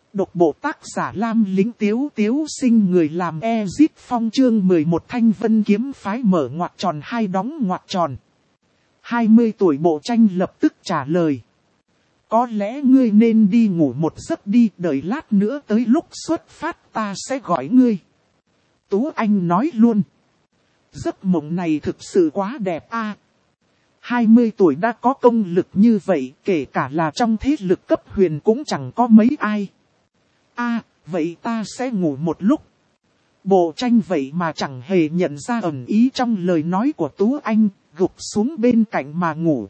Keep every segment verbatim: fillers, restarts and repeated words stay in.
Độc bộ tác giả Lam Lính Tiếu Tiếu sinh người làm Ezit Phong chương mười một Thanh Vân kiếm phái mở ngoặc tròn hai đóng ngoặc tròn. hai mươi tuổi Bộ Tranh lập tức trả lời. Có lẽ ngươi nên đi ngủ một giấc đi, đợi lát nữa tới lúc xuất phát ta sẽ gọi ngươi. Tú Anh nói luôn. Giấc mộng này thực sự quá đẹp a. À, hai mươi tuổi đã có công lực như vậy, kể cả là trong thế lực cấp huyền cũng chẳng có mấy ai. A, à, vậy ta sẽ ngủ một lúc. Bộ Tranh vậy mà chẳng hề nhận ra ẩn ý trong lời nói của Tú Anh, gục xuống bên cạnh mà ngủ.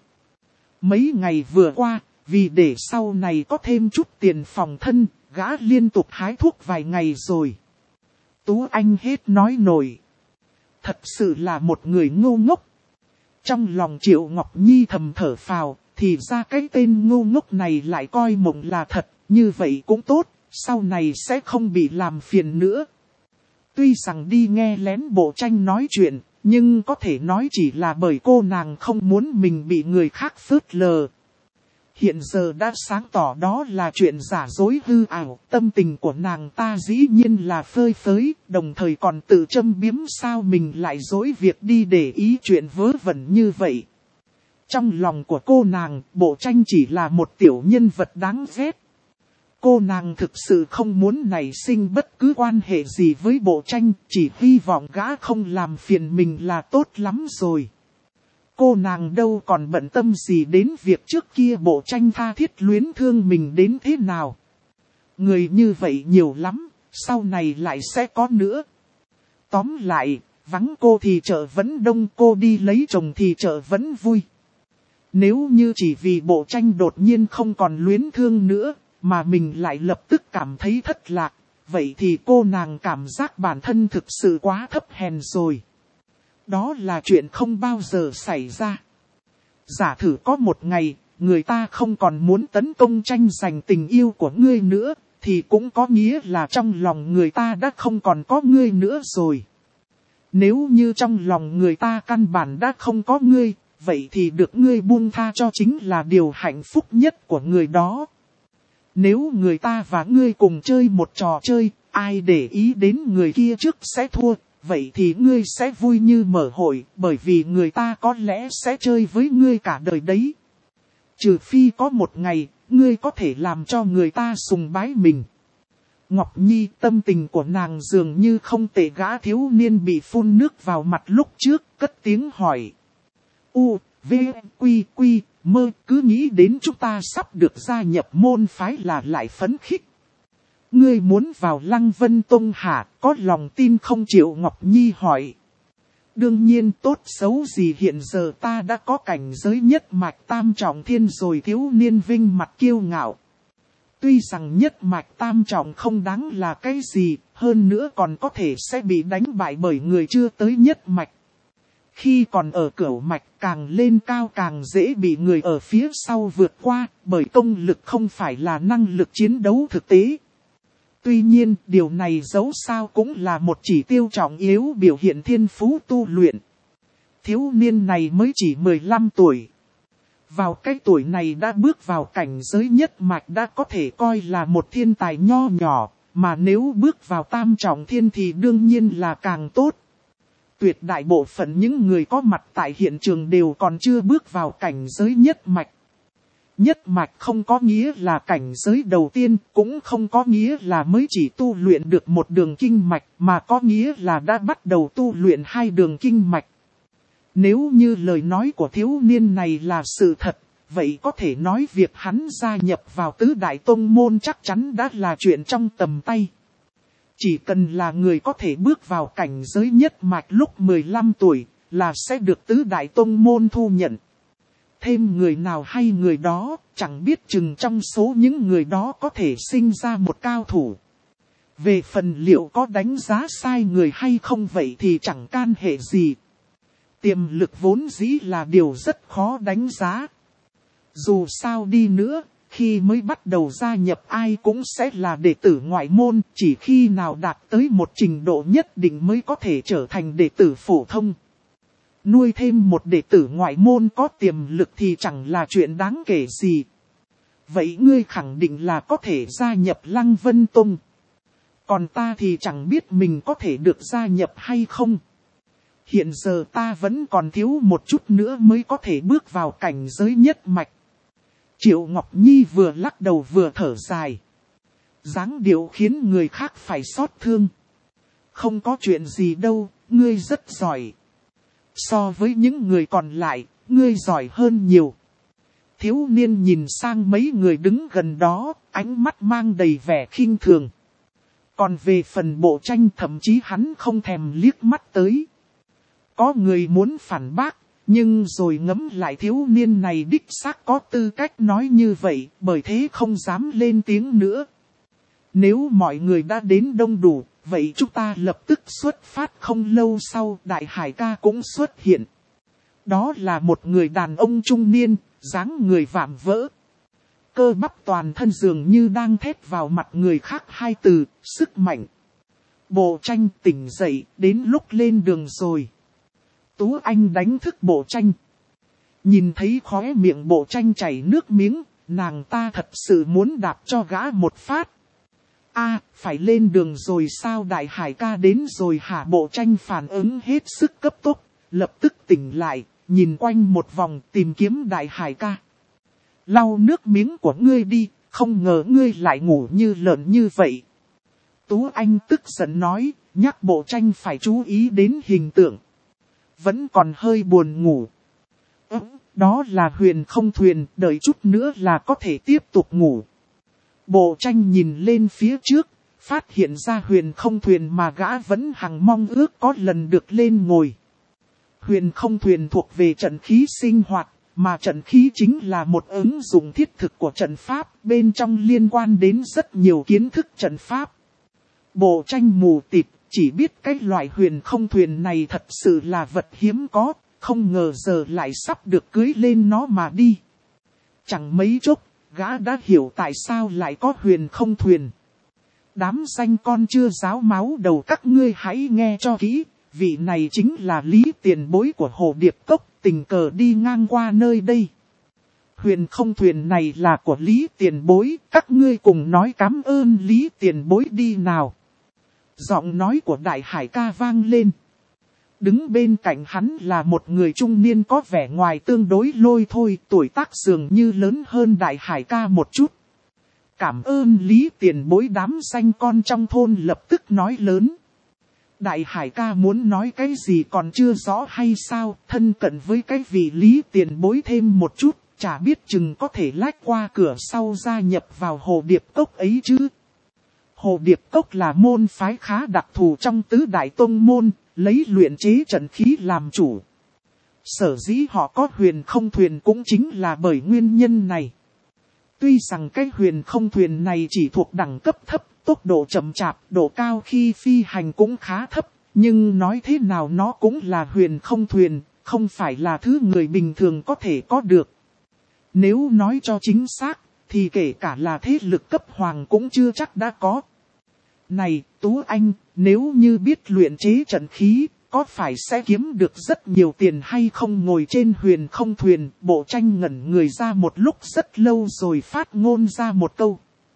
Mấy ngày vừa qua, vì để sau này có thêm chút tiền phòng thân, gã liên tục hái thuốc vài ngày rồi. Tú Anh hết nói nổi. Thật sự là một người ngu ngốc. Trong lòng Triệu Ngọc Nhi thầm thở phào, thì ra cái tên ngu ngốc này lại coi mộng là thật, như vậy cũng tốt, sau này sẽ không bị làm phiền nữa. Tuy rằng đi nghe lén Bộ Tranh nói chuyện, nhưng có thể nói chỉ là bởi cô nàng không muốn mình bị người khác phớt lờ. Hiện giờ đã sáng tỏ đó là chuyện giả dối hư ảo, tâm tình của nàng ta dĩ nhiên là phơi phới, đồng thời còn tự châm biếm sao mình lại dối việc đi để ý chuyện vớ vẩn như vậy. Trong lòng của cô nàng, Bộ Tranh chỉ là một tiểu nhân vật đáng ghét. Cô nàng thực sự không muốn nảy sinh bất cứ quan hệ gì với Bộ Tranh, chỉ hy vọng gã không làm phiền mình là tốt lắm rồi. Cô nàng đâu còn bận tâm gì đến việc trước kia Bộ Tranh tha thiết luyến thương mình đến thế nào. Người như vậy nhiều lắm, sau này lại sẽ có nữa. Tóm lại, vắng cô thì chợ vẫn đông, cô đi lấy chồng thì chợ vẫn vui. Nếu như chỉ vì Bộ Tranh đột nhiên không còn luyến thương nữa, mà mình lại lập tức cảm thấy thất lạc, vậy thì cô nàng cảm giác bản thân thực sự quá thấp hèn rồi. Đó là chuyện không bao giờ xảy ra. Giả thử có một ngày, người ta không còn muốn tấn công tranh giành tình yêu của ngươi nữa, thì cũng có nghĩa là trong lòng người ta đã không còn có ngươi nữa rồi. Nếu như trong lòng người ta căn bản đã không có ngươi, vậy thì được ngươi buông tha cho chính là điều hạnh phúc nhất của người đó. Nếu người ta và ngươi cùng chơi một trò chơi, ai để ý đến người kia trước sẽ thua. Vậy thì ngươi sẽ vui như mở hội, bởi vì người ta có lẽ sẽ chơi với ngươi cả đời đấy. Trừ phi có một ngày, ngươi có thể làm cho người ta sùng bái mình. Ngọc Nhi, tâm tình của nàng dường như không tệ. Gã thiếu niên bị phun nước vào mặt lúc trước, cất tiếng hỏi. U, V, Quy, Quy, Mơ, cứ nghĩ đến chúng ta sắp được gia nhập môn phái là lại phấn khích. Ngươi muốn vào Lăng Vân Tông hả, có lòng tin không? Triệu Ngọc Nhi hỏi. Đương nhiên, tốt xấu gì hiện giờ ta đã có cảnh giới nhất mạch tam trọng thiên rồi. Thiếu niên vinh mặt kiêu ngạo. Tuy rằng nhất mạch tam trọng không đáng là cái gì, hơn nữa còn có thể sẽ bị đánh bại bởi người chưa tới nhất mạch. Khi còn ở cửu mạch càng lên cao càng dễ bị người ở phía sau vượt qua, bởi công lực không phải là năng lực chiến đấu thực tế. Tuy nhiên, điều này dẫu sao cũng là một chỉ tiêu trọng yếu biểu hiện thiên phú tu luyện. Thiếu niên này mới chỉ mười lăm tuổi. Vào cái tuổi này đã bước vào cảnh giới nhất mạch đã có thể coi là một thiên tài nho nhỏ, mà nếu bước vào tam trọng thiên thì đương nhiên là càng tốt. Tuyệt đại bộ phận những người có mặt tại hiện trường đều còn chưa bước vào cảnh giới nhất mạch. Nhất mạch không có nghĩa là cảnh giới đầu tiên, cũng không có nghĩa là mới chỉ tu luyện được một đường kinh mạch, mà có nghĩa là đã bắt đầu tu luyện hai đường kinh mạch. Nếu như lời nói của thiếu niên này là sự thật, vậy có thể nói việc hắn gia nhập vào tứ đại tông môn chắc chắn đã là chuyện trong tầm tay. Chỉ cần là người có thể bước vào cảnh giới nhất mạch lúc mười lăm tuổi, là sẽ được tứ đại tông môn thu nhận. Thêm người nào hay người đó, chẳng biết chừng trong số những người đó có thể sinh ra một cao thủ. Về phần liệu có đánh giá sai người hay không vậy thì chẳng can hệ gì. Tiềm lực vốn dĩ là điều rất khó đánh giá. Dù sao đi nữa, khi mới bắt đầu gia nhập ai cũng sẽ là đệ tử ngoại môn, chỉ khi nào đạt tới một trình độ nhất định mới có thể trở thành đệ tử phổ thông. Nuôi thêm một đệ tử ngoại môn có tiềm lực thì chẳng là chuyện đáng kể gì. vậy ngươi khẳng định là có thể gia nhập Lăng Vân Tông. Còn ta thì chẳng biết mình có thể được gia nhập hay không. Hiện giờ ta vẫn còn thiếu một chút nữa mới có thể bước vào cảnh giới nhất mạch. Triệu Ngọc Nhi vừa lắc đầu vừa thở dài. Dáng điệu khiến người khác phải xót thương. Không có chuyện gì đâu, ngươi rất giỏi. So với những người còn lại, ngươi giỏi hơn nhiều. Thiếu niên nhìn sang mấy người đứng gần đó, ánh mắt mang đầy vẻ khinh thường. Còn về phần Bộ Tranh thậm chí hắn không thèm liếc mắt tới. Có người muốn phản bác, nhưng rồi ngẫm lại thiếu niên này đích xác có tư cách nói như vậy, bởi thế không dám lên tiếng nữa. Nếu mọi người đã đến đông đủ, vậy chúng ta lập tức xuất phát. Không lâu sau, Đại Hải ca cũng xuất hiện. Đó là một người đàn ông trung niên, dáng người vạm vỡ. Cơ bắp toàn thân dường như đang thét vào mặt người khác hai từ, sức mạnh. Bộ Tranh tỉnh dậy, đến lúc lên đường rồi. Tú Anh đánh thức Bộ Tranh. Nhìn thấy khóe miệng Bộ Tranh chảy nước miếng, nàng ta thật sự muốn đạp cho gã một phát. A, phải lên đường rồi sao? Đại Hải ca đến rồi hả? Bộ Tranh phản ứng hết sức cấp tốc, lập tức tỉnh lại, nhìn quanh một vòng tìm kiếm Đại Hải ca. Lau nước miếng của ngươi đi, không ngờ ngươi lại ngủ như lợn như vậy. Tú Anh tức giận nói, nhắc Bộ Tranh phải chú ý đến hình tượng. Vẫn còn hơi buồn ngủ. Ừ, đó là Huyền Không Thuyền, đợi chút nữa là có thể tiếp tục ngủ. Bộ Tranh nhìn lên phía trước, phát hiện ra Huyền Không Thuyền mà gã vẫn hằng mong ước có lần được lên ngồi. Huyền Không Thuyền thuộc về trận khí sinh hoạt, mà trận khí chính là một ứng dụng thiết thực của trận pháp, bên trong liên quan đến rất nhiều kiến thức trận pháp. Bộ Tranh mù tịt, chỉ biết cái loại Huyền Không Thuyền này thật sự là vật hiếm có, không ngờ giờ lại sắp được cưới lên nó mà đi. Chẳng mấy chốc, gã đã hiểu tại sao lại có Huyền Không Thuyền. Đám danh con chưa giáo máu đầu các ngươi hãy nghe cho kỹ, vị này chính là Lý Tiền Bối của Hồ Điệp Cốc, tình cờ đi ngang qua nơi đây. Huyền Không Thuyền này là của Lý Tiền Bối, các ngươi cùng nói cảm ơn Lý Tiền Bối đi nào. Giọng nói của Đại Hải ca vang lên. Đứng bên cạnh hắn là một người trung niên có vẻ ngoài tương đối lôi thôi, tuổi tác dường như lớn hơn Đại Hải ca một chút. Cảm ơn Lý Tiền Bối. Đám danh con trong thôn lập tức nói lớn. Đại Hải ca muốn nói cái gì còn chưa rõ hay sao, thân cận với cái vị Lý Tiền Bối thêm một chút, chả biết chừng có thể lách qua cửa sau gia nhập vào Hồ Điệp Cốc ấy chứ. Hồ Điệp Cốc là môn phái khá đặc thù trong tứ đại tông môn, lấy luyện chế trận khí làm chủ. Sở dĩ họ có Huyền Không Thuyền cũng chính là bởi nguyên nhân này. Tuy rằng cái Huyền Không Thuyền này chỉ thuộc đẳng cấp thấp, tốc độ chậm chạp, độ cao khi phi hành cũng khá thấp, nhưng nói thế nào nó cũng là Huyền Không Thuyền, không phải là thứ người bình thường có thể có được. Nếu nói cho chính xác, thì kể cả là thế lực cấp hoàng cũng chưa chắc đã có. Này, Tú Anh, nếu như biết luyện chế trận khí, có phải sẽ kiếm được rất nhiều tiền hay không? Ngồi trên Huyền Không Thuyền, Bộ Tranh ngẩn người ra một lúc rất lâu rồi phát ngôn ra một câu.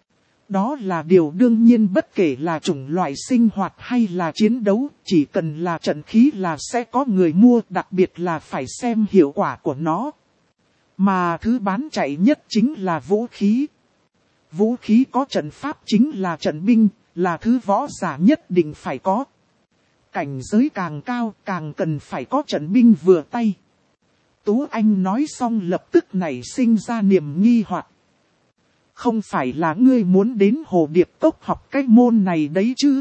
Đó là điều đương nhiên, bất kể là chủng loại sinh hoạt hay là chiến đấu, chỉ cần là trận khí là sẽ có người mua, đặc biệt là phải xem hiệu quả của nó. Mà thứ bán chạy nhất chính là vũ khí. Vũ khí có trận pháp chính là trận binh, là thứ võ giả nhất định phải có. Cảnh giới càng cao càng cần phải có trận binh vừa tay. Tú Anh nói xong lập tức nảy sinh ra niềm nghi hoặc. Không phải là ngươi muốn đến Hồ Điệp Cốc học cái môn này đấy chứ?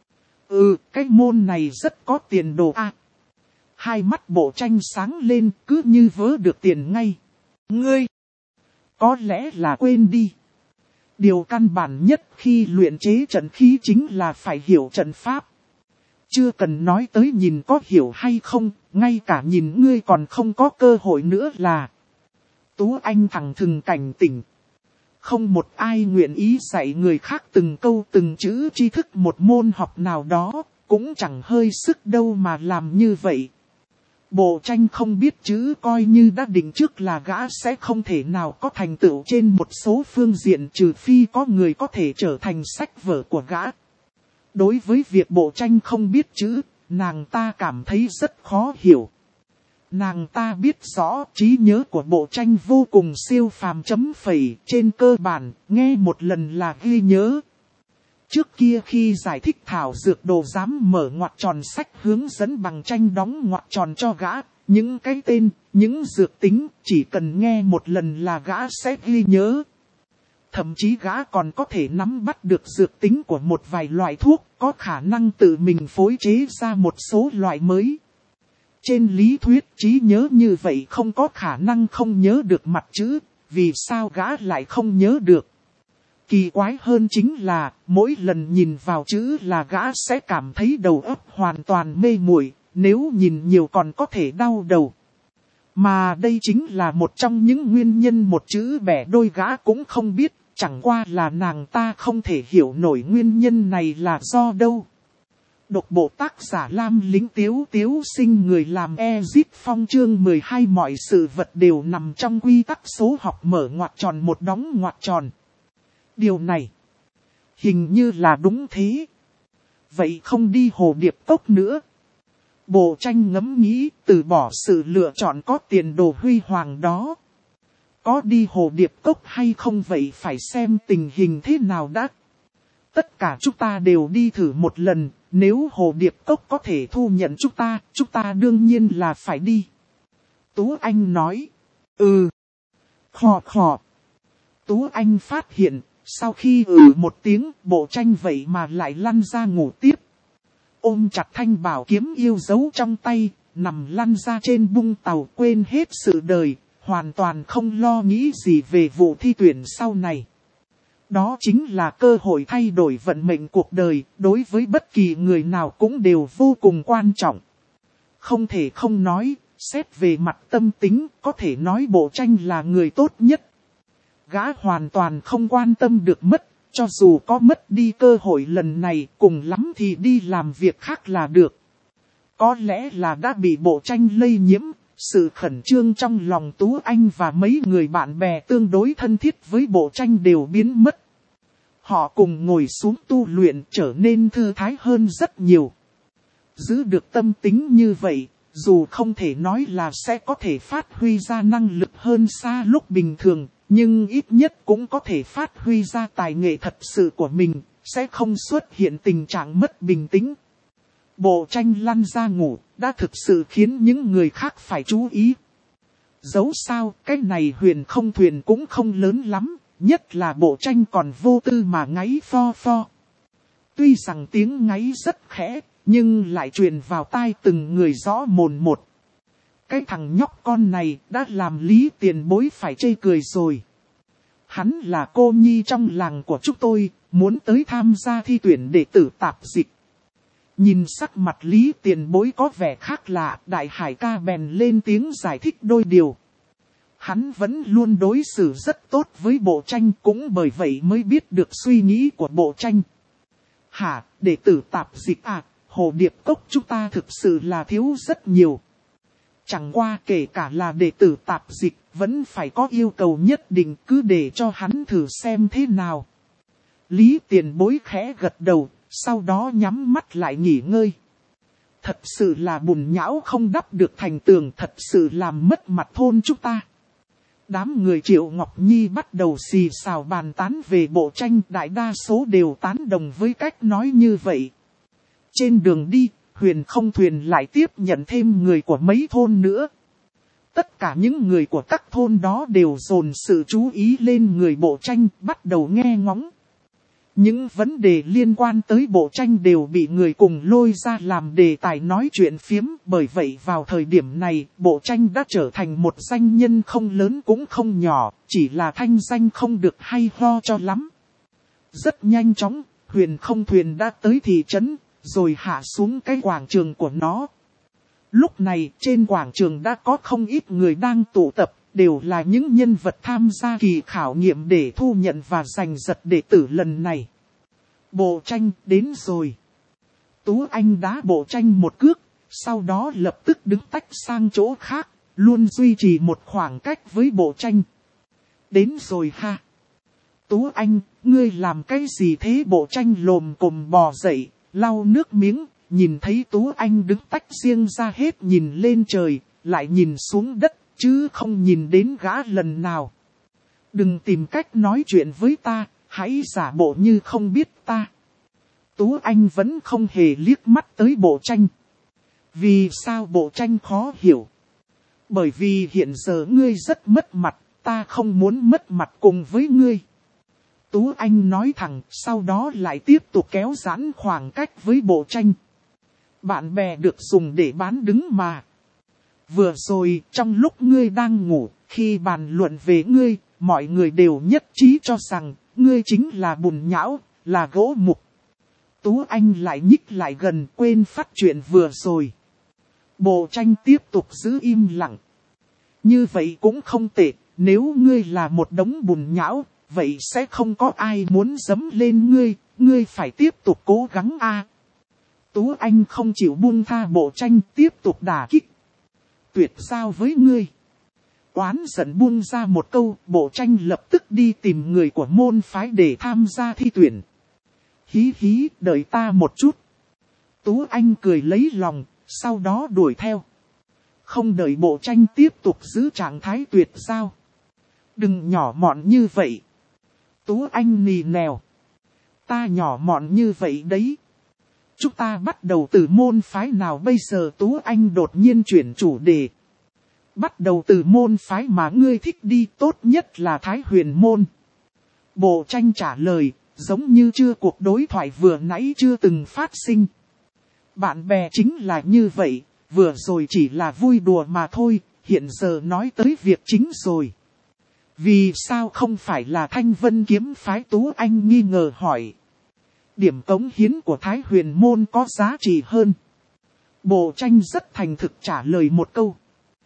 Ừ, cái môn này rất có tiền đồ à. Hai mắt Bộ Tranh sáng lên, cứ như vớ được tiền ngay. Ngươi, có lẽ là quên đi. Điều căn bản nhất khi luyện chế trận khí chính là phải hiểu trận pháp. Chưa cần nói tới nhìn có hiểu hay không, ngay cả nhìn ngươi còn không có cơ hội nữa là. Tú Anh thẳng thừng cảnh tỉnh. Không một ai nguyện ý dạy người khác từng câu từng chữ tri thức một môn học nào đó, cũng chẳng hơi sức đâu mà làm như vậy. Bộ tranh không biết chữ coi như đã định trước là gã sẽ không thể nào có thành tựu trên một số phương diện trừ phi có người có thể trở thành sách vở của gã. Đối với việc bộ tranh không biết chữ, nàng ta cảm thấy rất khó hiểu. Nàng ta biết rõ trí nhớ của bộ tranh vô cùng siêu phàm chấm phẩy, trên cơ bản, nghe một lần là ghi nhớ. Trước kia khi giải thích thảo dược đồ dám mở ngoặc tròn sách hướng dẫn bằng tranh đóng ngoặc tròn cho gã, những cái tên, những dược tính, chỉ cần nghe một lần là gã sẽ ghi nhớ. Thậm chí gã còn có thể nắm bắt được dược tính của một vài loại thuốc, có khả năng tự mình phối chế ra một số loại mới. Trên lý thuyết trí nhớ như vậy không có khả năng không nhớ được mặt chữ, vì sao gã lại không nhớ được? Kỳ quái hơn chính là, mỗi lần nhìn vào chữ là gã sẽ cảm thấy đầu óc hoàn toàn mê muội, nếu nhìn nhiều còn có thể đau đầu. Mà đây chính là một trong những nguyên nhân một chữ bẻ đôi gã cũng không biết, chẳng qua là nàng ta không thể hiểu nổi nguyên nhân này là do đâu. Độc bộ tác giả Lam Lính Tiếu Tiếu Sinh người làm Ezip Phong chương mười hai mọi sự vật đều nằm trong quy tắc số học mở ngoặc tròn một đóng ngoặc tròn. Điều này, hình như là đúng thế. Vậy không đi Hồ Điệp Cốc nữa. Bộ tranh ngẫm nghĩ từ bỏ sự lựa chọn có tiền đồ huy hoàng đó. Có đi Hồ Điệp Cốc hay không vậy phải xem tình hình thế nào đã. Tất cả chúng ta đều đi thử một lần, nếu Hồ Điệp Cốc có thể thu nhận chúng ta, chúng ta đương nhiên là phải đi. Tú Anh nói, ừ, khò khò. Tú Anh phát hiện, sau khi ừ một tiếng, bộ tranh vậy mà lại lăn ra ngủ tiếp. Ôm chặt thanh bảo kiếm yêu dấu trong tay, nằm lăn ra trên bung tàu quên hết sự đời, hoàn toàn không lo nghĩ gì về vụ thi tuyển sau này. Đó chính là cơ hội thay đổi vận mệnh cuộc đời, đối với bất kỳ người nào cũng đều vô cùng quan trọng. Không thể không nói, xét về mặt tâm tính, có thể nói bộ tranh là người tốt nhất. Gã hoàn toàn không quan tâm được mất, cho dù có mất đi cơ hội lần này, cùng lắm thì đi làm việc khác là được. Có lẽ là đã bị bộ tranh lây nhiễm, sự khẩn trương trong lòng Tú Anh và mấy người bạn bè tương đối thân thiết với bộ tranh đều biến mất. Họ cùng ngồi xuống tu luyện trở nên thư thái hơn rất nhiều. Giữ được tâm tính như vậy, dù không thể nói là sẽ có thể phát huy ra năng lực hơn xa lúc bình thường, nhưng ít nhất cũng có thể phát huy ra tài nghệ thật sự của mình, sẽ không xuất hiện tình trạng mất bình tĩnh. Bộ tranh lăn ra ngủ, đã thực sự khiến những người khác phải chú ý. Dẫu sao, cái này huyền không thuyền cũng không lớn lắm, nhất là bộ tranh còn vô tư mà ngáy pho pho. Tuy rằng tiếng ngáy rất khẽ, nhưng lại truyền vào tai từng người rõ mồn một. Cái thằng nhóc con này đã làm Lý Tiền Bối phải chê cười rồi. Hắn là cô nhi trong làng của chúng tôi, muốn tới tham gia thi tuyển đệ tử tạp dịch. Nhìn sắc mặt Lý Tiền Bối có vẻ khác lạ, Đại Hải ca bèn lên tiếng giải thích đôi điều. Hắn vẫn luôn đối xử rất tốt với bộ tranh, cũng bởi vậy mới biết được suy nghĩ của bộ tranh. Hả, đệ tử tạp dịch à, Hồ Điệp Cốc chúng ta thực sự là thiếu rất nhiều. Chẳng qua kể cả là đệ tử tạp dịch, vẫn phải có yêu cầu nhất định, cứ để cho hắn thử xem thế nào. Lý Tiền Bối khẽ gật đầu, sau đó nhắm mắt lại nghỉ ngơi. Thật sự là bùn nhão không đắp được thành tường, thật sự làm mất mặt thôn chúng ta. Đám người Triệu Ngọc Nhi bắt đầu xì xào bàn tán về bộ tranh, đại đa số đều tán đồng với cách nói như vậy. Trên đường đi, huyền không thuyền lại tiếp nhận thêm người của mấy thôn nữa. Tất cả những người của các thôn đó đều dồn sự chú ý lên người bộ tranh, bắt đầu nghe ngóng. Những vấn đề liên quan tới bộ tranh đều bị người cùng lôi ra làm đề tài nói chuyện phiếm. Bởi vậy vào thời điểm này, bộ tranh đã trở thành một danh nhân không lớn cũng không nhỏ, chỉ là thanh danh không được hay ho cho lắm. Rất nhanh chóng, huyền không thuyền đã tới thị trấn, rồi hạ xuống cái quảng trường của nó. Lúc này trên quảng trường đã có không ít người đang tụ tập, đều là những nhân vật tham gia kỳ khảo nghiệm để thu nhận và giành giật đệ tử lần này. Bộ tranh đến rồi. Tú Anh đá bộ tranh một cước, Sau đó lập tức đứng tách sang chỗ khác, luôn duy trì một khoảng cách với bộ tranh. Đến rồi ha. Tú Anh, ngươi làm cái gì thế? Bộ tranh lồm cồm bò dậy, lau nước miếng, nhìn thấy Tú Anh đứng tách riêng ra hết nhìn lên trời, lại nhìn xuống đất, chứ không nhìn đến gã lần nào. Đừng tìm cách nói chuyện với ta, hãy giả bộ như không biết ta. Tú Anh vẫn không hề liếc mắt tới bộ tranh. Vì sao? Bộ tranh khó hiểu. Bởi vì hiện giờ ngươi rất mất mặt, ta không muốn mất mặt cùng với ngươi. Tú Anh nói thẳng, sau đó lại tiếp tục kéo giãn khoảng cách với bộ tranh. Bạn bè được dùng để bán đứng mà. Vừa rồi, trong lúc ngươi đang ngủ, khi bàn luận về ngươi, mọi người đều nhất trí cho rằng, ngươi chính là bùn nhão, là gỗ mục. Tú Anh lại nhích lại gần, quên phát chuyện vừa rồi. Bộ tranh tiếp tục giữ im lặng. Như vậy cũng không tệ, nếu ngươi là một đống bùn nhão, vậy sẽ không có ai muốn dẫm lên ngươi, ngươi phải tiếp tục cố gắng a. Tú Anh không chịu buông tha bộ tranh, tiếp tục đả kích. Tuyệt giao với ngươi. Oán giận buông ra một câu, bộ tranh lập tức đi tìm người của môn phái để tham gia thi tuyển. Hí hí, đợi ta một chút. Tú Anh cười lấy lòng, sau đó đuổi theo. Không đợi bộ tranh tiếp tục giữ trạng thái tuyệt giao. Đừng nhỏ mọn như vậy. Tú Anh nì nèo. Ta nhỏ mọn như vậy đấy. Chúng ta bắt đầu từ môn phái nào bây giờ? Tú Anh đột nhiên chuyển chủ đề. Bắt đầu từ môn phái mà ngươi thích đi, tốt nhất là Thái Huyền môn. Bộ tranh trả lời, giống như chưa cuộc đối thoại vừa nãy chưa từng phát sinh. Bạn bè chính là như vậy, vừa rồi chỉ là vui đùa mà thôi, hiện giờ nói tới việc chính rồi. Vì sao không phải là Thanh Vân kiếm phái? Tú Anh nghi ngờ hỏi. Điểm cống hiến của Thái Huyền môn có giá trị hơn. Bộ tranh rất thành thực trả lời một câu.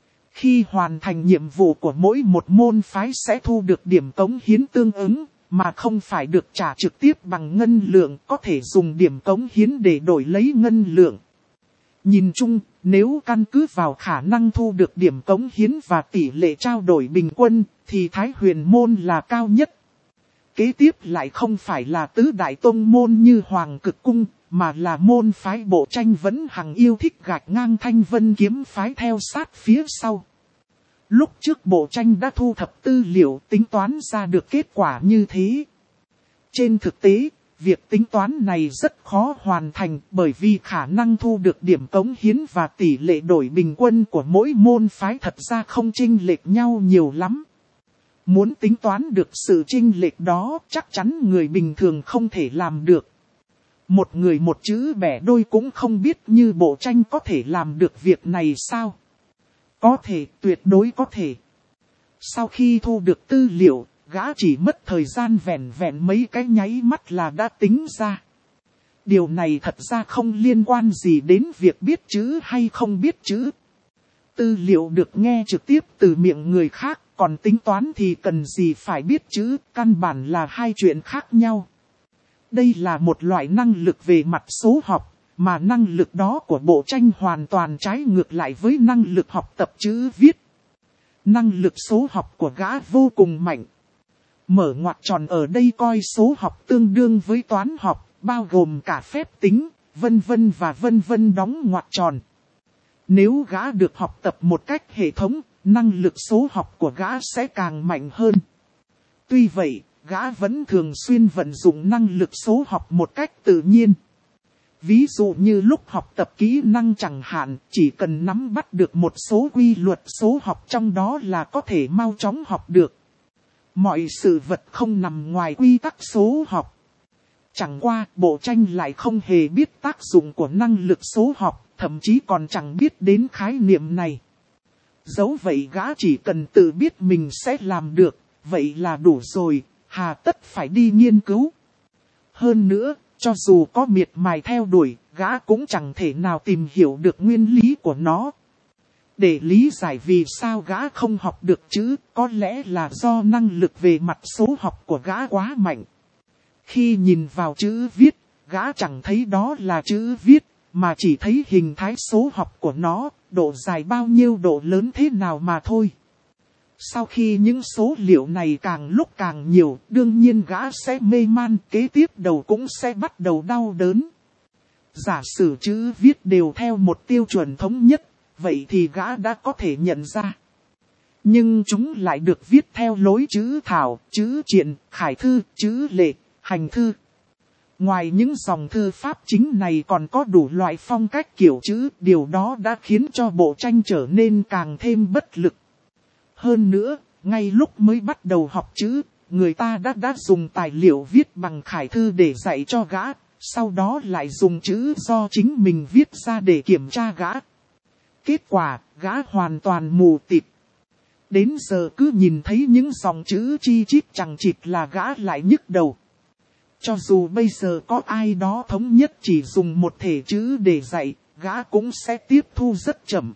Khi hoàn thành nhiệm vụ của mỗi một môn phái sẽ thu được điểm cống hiến tương ứng, mà không phải được trả trực tiếp bằng ngân lượng, có thể dùng điểm cống hiến để đổi lấy ngân lượng. Nhìn chung, nếu căn cứ vào khả năng thu được điểm cống hiến và tỷ lệ trao đổi bình quân, thì Thái Huyền môn là cao nhất. Kế tiếp lại không phải là tứ đại tông môn như Hoàng Cực Cung, mà là môn phái bộ tranh vẫn hằng yêu thích gạch ngang Thanh Vân kiếm phái theo sát phía sau. Lúc trước bộ tranh đã thu thập tư liệu tính toán ra được kết quả như thế. Trên thực tế, việc tính toán này rất khó hoàn thành bởi vì khả năng thu được điểm cống hiến và tỷ lệ đổi bình quân của mỗi môn phái thật ra không chênh lệch nhau nhiều lắm. Muốn tính toán được sự chênh lệch đó chắc chắn người bình thường không thể làm được. Một người một chữ bẻ đôi cũng không biết như bộ tranh có thể làm được việc này sao? Có thể, tuyệt đối có thể. Sau khi thu được tư liệu, gã chỉ mất thời gian vẹn vẹn mấy cái nháy mắt là đã tính ra. Điều này thật ra không liên quan gì đến việc biết chữ hay không biết chữ. Tư liệu được nghe trực tiếp từ miệng người khác, còn tính toán thì cần gì phải biết chữ, căn bản là hai chuyện khác nhau. Đây là một loại năng lực về mặt số học, mà năng lực đó của bộ tranh hoàn toàn trái ngược lại với năng lực học tập chữ viết. Năng lực số học của gã vô cùng mạnh. Mở ngoặc tròn ở đây coi số học tương đương với toán học, bao gồm cả phép tính, vân vân và vân vân đóng ngoặc tròn. Nếu gã được học tập một cách hệ thống, năng lực số học của gã sẽ càng mạnh hơn. Tuy vậy, gã vẫn thường xuyên vận dụng năng lực số học một cách tự nhiên. Ví dụ như lúc học tập kỹ năng chẳng hạn, chỉ cần nắm bắt được một số quy luật số học trong đó là có thể mau chóng học được. Mọi sự vật không nằm ngoài quy tắc số học. Chẳng qua, bộ tranh lại không hề biết tác dụng của năng lực số học, thậm chí còn chẳng biết đến khái niệm này. Dẫu vậy gã chỉ cần tự biết mình sẽ làm được, vậy là đủ rồi, hà tất phải đi nghiên cứu. Hơn nữa, cho dù có miệt mài theo đuổi, gã cũng chẳng thể nào tìm hiểu được nguyên lý của nó. Để lý giải vì sao gã không học được chữ, có lẽ là do năng lực về mặt số học của gã quá mạnh. Khi nhìn vào chữ viết, gã chẳng thấy đó là chữ viết, mà chỉ thấy hình thái số học của nó, độ dài bao nhiêu độ lớn thế nào mà thôi. Sau khi những số liệu này càng lúc càng nhiều, đương nhiên gã sẽ mê man, kế tiếp đầu cũng sẽ bắt đầu đau đớn. Giả sử chữ viết đều theo một tiêu chuẩn thống nhất, vậy thì gã đã có thể nhận ra. Nhưng chúng lại được viết theo lối chữ thảo, chữ triện, khải thư, chữ lệ, hành thư. Ngoài những dòng thư pháp chính này còn có đủ loại phong cách kiểu chữ, điều đó đã khiến cho bộ tranh trở nên càng thêm bất lực. Hơn nữa, ngay lúc mới bắt đầu học chữ, người ta đã đã dùng tài liệu viết bằng khải thư để dạy cho gã, sau đó lại dùng chữ do chính mình viết ra để kiểm tra gã. Kết quả, gã hoàn toàn mù tịt. Đến giờ cứ nhìn thấy những dòng chữ chi chít chằng chịt là gã lại nhức đầu. Cho dù bây giờ có ai đó thống nhất chỉ dùng một thể chữ để dạy, gã cũng sẽ tiếp thu rất chậm.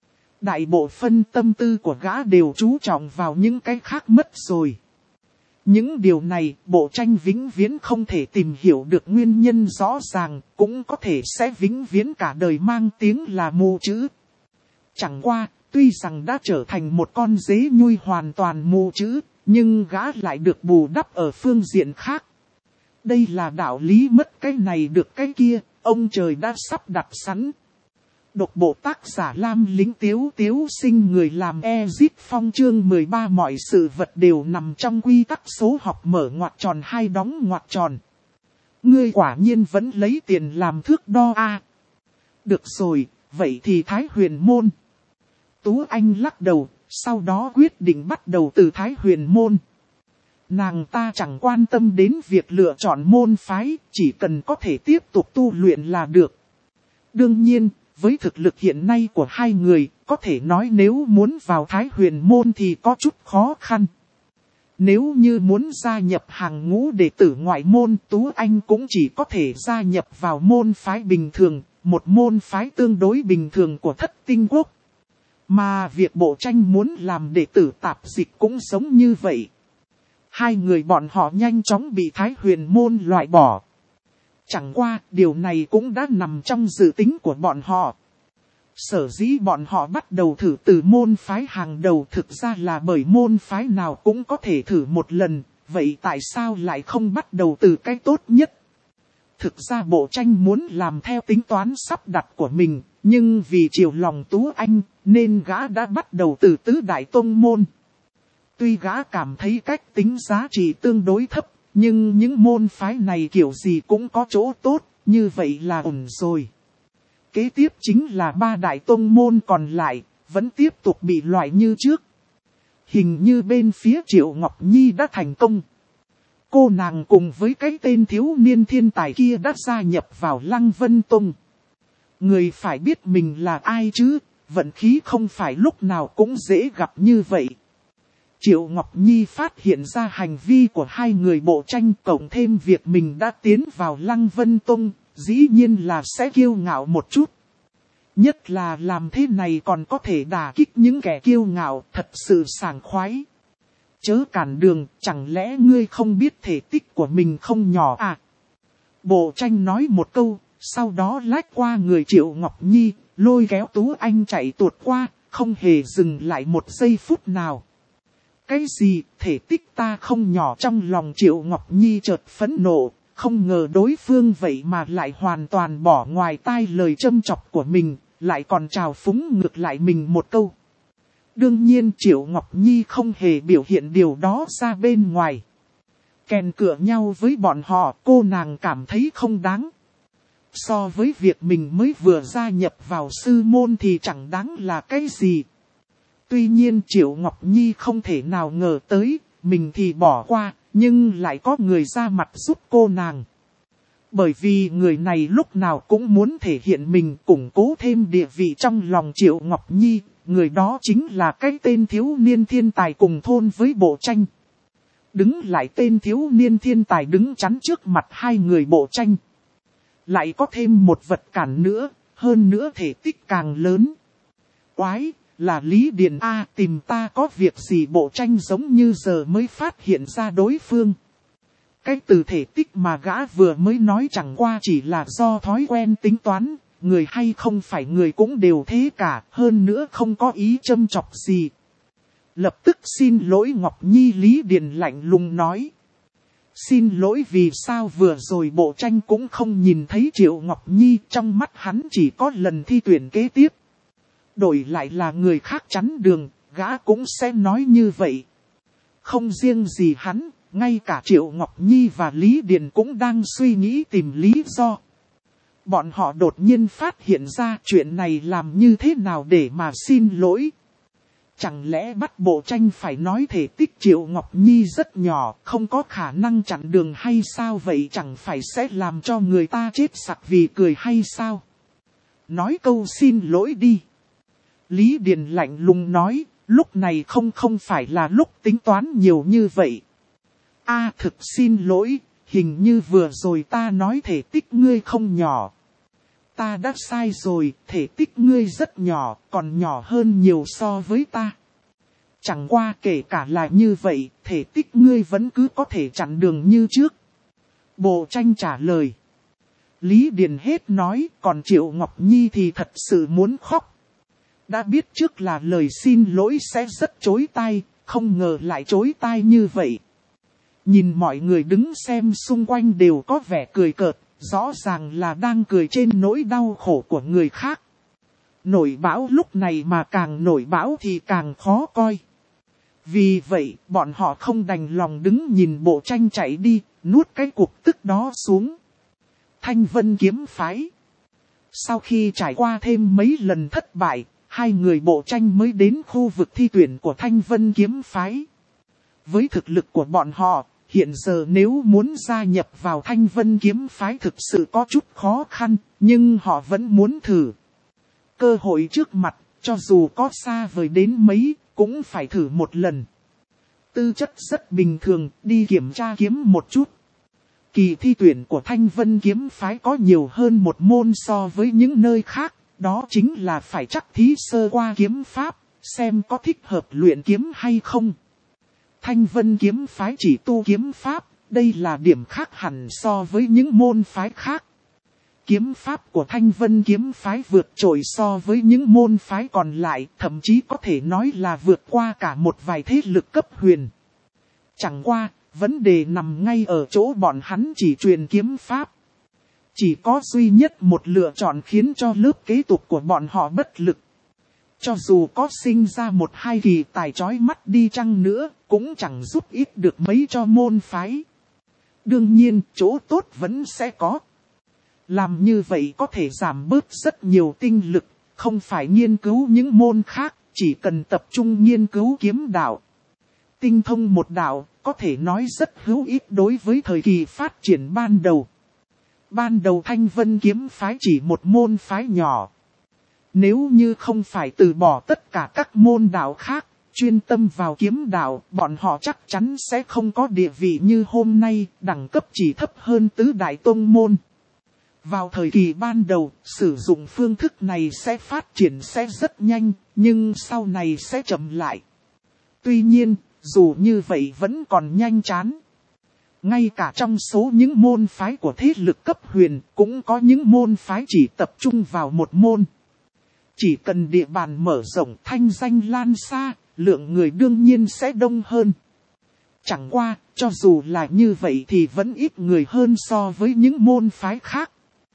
Đại bộ phân tâm tư của gã đều chú trọng vào những cái khác mất rồi. Những điều này, bộ tranh vĩnh viễn không thể tìm hiểu được nguyên nhân rõ ràng, cũng có thể sẽ vĩnh viễn cả đời mang tiếng là mù chữ. Chẳng qua, tuy rằng đã trở thành một con dế nhui hoàn toàn mù chữ, nhưng gã lại được bù đắp ở phương diện khác. Đây là đạo lý mất cái này được cái kia, ông trời đã sắp đặt sẵn. Độc bộ tác giả Lam Lính Tiếu Tiếu Sinh người làm Ezit Phong chương mười ba mọi sự vật đều nằm trong quy tắc số học mở ngoặc tròn hai đóng ngoặc tròn. Ngươi quả nhiên vẫn lấy tiền làm thước đo a. À. Được rồi, vậy thì Thái Huyền Môn. Tú Anh lắc đầu, sau đó quyết định bắt đầu từ Thái Huyền Môn. Nàng ta chẳng quan tâm đến việc lựa chọn môn phái, chỉ cần có thể tiếp tục tu luyện là được. Đương nhiên, với thực lực hiện nay của hai người, có thể nói nếu muốn vào Thái Huyền Môn thì có chút khó khăn. Nếu như muốn gia nhập hàng ngũ đệ tử ngoại môn, Tú Anh cũng chỉ có thể gia nhập vào môn phái bình thường, một môn phái tương đối bình thường của Thất Tinh Quốc. Mà việc bộ tranh muốn làm đệ tử tạp dịch cũng giống như vậy. Hai người bọn họ nhanh chóng bị Thái Huyền Môn loại bỏ. Chẳng qua, điều này cũng đã nằm trong dự tính của bọn họ. Sở dĩ bọn họ bắt đầu thử từ môn phái hàng đầu thực ra là bởi môn phái nào cũng có thể thử một lần, vậy tại sao lại không bắt đầu từ cái tốt nhất? Thực ra bộ tranh muốn làm theo tính toán sắp đặt của mình, nhưng vì chiều lòng Tú Anh, nên gã đã bắt đầu từ tứ đại tông môn. Tuy gã cảm thấy cách tính giá trị tương đối thấp, nhưng những môn phái này kiểu gì cũng có chỗ tốt, như vậy là ổn rồi. Kế tiếp chính là ba đại tông môn còn lại, vẫn tiếp tục bị loại như trước. Hình như bên phía Triệu Ngọc Nhi đã thành công. Cô nàng cùng với cái tên thiếu niên thiên tài kia đã gia nhập vào Lăng Vân Tông. Người phải biết mình là ai chứ, vận khí không phải lúc nào cũng dễ gặp như vậy. Triệu Ngọc Nhi phát hiện ra hành vi của hai người bộ tranh cộng thêm việc mình đã tiến vào Lăng Vân Tông, dĩ nhiên là sẽ kiêu ngạo một chút. Nhất là làm thế này còn có thể đả kích những kẻ kiêu ngạo, thật sự sảng khoái. Chớ cản đường, chẳng lẽ ngươi không biết thể tích của mình không nhỏ à? Bộ tranh nói một câu, sau đó lách qua người Triệu Ngọc Nhi, lôi kéo Tú Anh chạy tuột qua, không hề dừng lại một giây phút nào. Cái gì, thể tích ta không nhỏ trong lòng Triệu Ngọc Nhi chợt phẫn nộ, không ngờ đối phương vậy mà lại hoàn toàn bỏ ngoài tai lời châm chọc của mình, lại còn trào phúng ngược lại mình một câu. Đương nhiên Triệu Ngọc Nhi không hề biểu hiện điều đó ra bên ngoài. Kèn cựa nhau với bọn họ, cô nàng cảm thấy không đáng. So với việc mình mới vừa gia nhập vào sư môn thì chẳng đáng là cái gì. Tuy nhiên Triệu Ngọc Nhi không thể nào ngờ tới, mình thì bỏ qua, nhưng lại có người ra mặt giúp cô nàng. Bởi vì người này lúc nào cũng muốn thể hiện mình củng cố thêm địa vị trong lòng Triệu Ngọc Nhi, người đó chính là cái tên thiếu niên thiên tài cùng thôn với bộ tranh. Đứng lại tên thiếu niên thiên tài đứng chắn trước mặt hai người bộ tranh. Lại có thêm một vật cản nữa, hơn nữa thể tích càng lớn. Quái! Là Lý Điền A, tìm ta có việc gì bộ tranh giống như giờ mới phát hiện ra đối phương. Cái từ thể tích mà gã vừa mới nói chẳng qua chỉ là do thói quen tính toán, người hay không phải người cũng đều thế cả, hơn nữa không có ý châm chọc gì. Lập tức xin lỗi Ngọc Nhi, Lý Điền lạnh lùng nói. Xin lỗi vì sao vừa rồi bộ tranh cũng không nhìn thấy Triệu Ngọc Nhi, trong mắt hắn chỉ có lần thi tuyển kế tiếp. Đổi lại là người khác chắn đường, gã cũng sẽ nói như vậy. Không riêng gì hắn, ngay cả Triệu Ngọc Nhi và Lý Điền cũng đang suy nghĩ tìm lý do. Bọn họ đột nhiên phát hiện ra chuyện này làm như thế nào để mà xin lỗi. Chẳng lẽ bắt bộ tranh phải nói thể tích Triệu Ngọc Nhi rất nhỏ, không có khả năng chặn đường hay sao vậy, chẳng phải sẽ làm cho người ta chết sặc vì cười hay sao? Nói câu xin lỗi đi. Lý Điền lạnh lùng nói, lúc này không không phải là lúc tính toán nhiều như vậy. A thực xin lỗi, hình như vừa rồi ta nói thể tích ngươi không nhỏ. Ta đã sai rồi, thể tích ngươi rất nhỏ, còn nhỏ hơn nhiều so với ta. Chẳng qua kể cả là như vậy, thể tích ngươi vẫn cứ có thể chặn đường như trước. Bộ tranh trả lời. Lý Điền hết nói, còn Triệu Ngọc Nhi thì thật sự muốn khóc. Đã biết trước là lời xin lỗi sẽ rất chói tai, không ngờ lại chói tai như vậy. Nhìn mọi người đứng xem xung quanh đều có vẻ cười cợt, rõ ràng là đang cười trên nỗi đau khổ của người khác. Nổi bão lúc này mà càng nổi bão thì càng khó coi. Vì vậy, bọn họ không đành lòng đứng nhìn bộ tranh chạy đi, nuốt cái cục tức đó xuống. Thanh Vân kiếm phái. Sau khi trải qua thêm mấy lần thất bại, hai người bộ tranh mới đến khu vực thi tuyển của Thanh Vân kiếm phái. Với thực lực của bọn họ, hiện giờ nếu muốn gia nhập vào Thanh Vân kiếm phái thực sự có chút khó khăn, nhưng họ vẫn muốn thử. Cơ hội trước mặt, cho dù có xa vời đến mấy, cũng phải thử một lần. Tư chất rất bình thường, đi kiểm tra kiếm một chút. Kỳ thi tuyển của Thanh Vân kiếm phái có nhiều hơn một môn so với những nơi khác, đó chính là phải chắc thí sơ qua kiếm pháp, xem có thích hợp luyện kiếm hay không. Thanh Vân kiếm phái chỉ tu kiếm pháp, đây là điểm khác hẳn so với những môn phái khác. Kiếm pháp của Thanh Vân kiếm phái vượt trội so với những môn phái còn lại, thậm chí có thể nói là vượt qua cả một vài thế lực cấp huyền. Chẳng qua, vấn đề nằm ngay ở chỗ bọn hắn chỉ truyền kiếm pháp. Chỉ có duy nhất một lựa chọn khiến cho lớp kế tục của bọn họ bất lực. Cho dù có sinh ra một hai kỳ tài chói mắt đi chăng nữa, cũng chẳng giúp ích được mấy cho môn phái. Đương nhiên, chỗ tốt vẫn sẽ có. Làm như vậy có thể giảm bớt rất nhiều tinh lực, không phải nghiên cứu những môn khác, chỉ cần tập trung nghiên cứu kiếm đạo. Tinh thông một đạo, có thể nói rất hữu ích đối với thời kỳ phát triển ban đầu. Ban đầu Thanh Vân kiếm phái chỉ một môn phái nhỏ. Nếu như không phải từ bỏ tất cả các môn đạo khác, chuyên tâm vào kiếm đạo, bọn họ chắc chắn sẽ không có địa vị như hôm nay, đẳng cấp chỉ thấp hơn tứ đại tông môn. Vào thời kỳ ban đầu, sử dụng phương thức này sẽ phát triển sẽ rất nhanh, nhưng sau này sẽ chậm lại. Tuy nhiên, dù như vậy vẫn còn nhanh chán. Ngay cả trong số những môn phái của thế lực cấp huyền, cũng có những môn phái chỉ tập trung vào một môn. Chỉ cần địa bàn mở rộng, thanh danh lan xa, lượng người đương nhiên sẽ đông hơn. Chẳng qua, cho dù là như vậy thì vẫn ít người hơn so với những môn phái khác.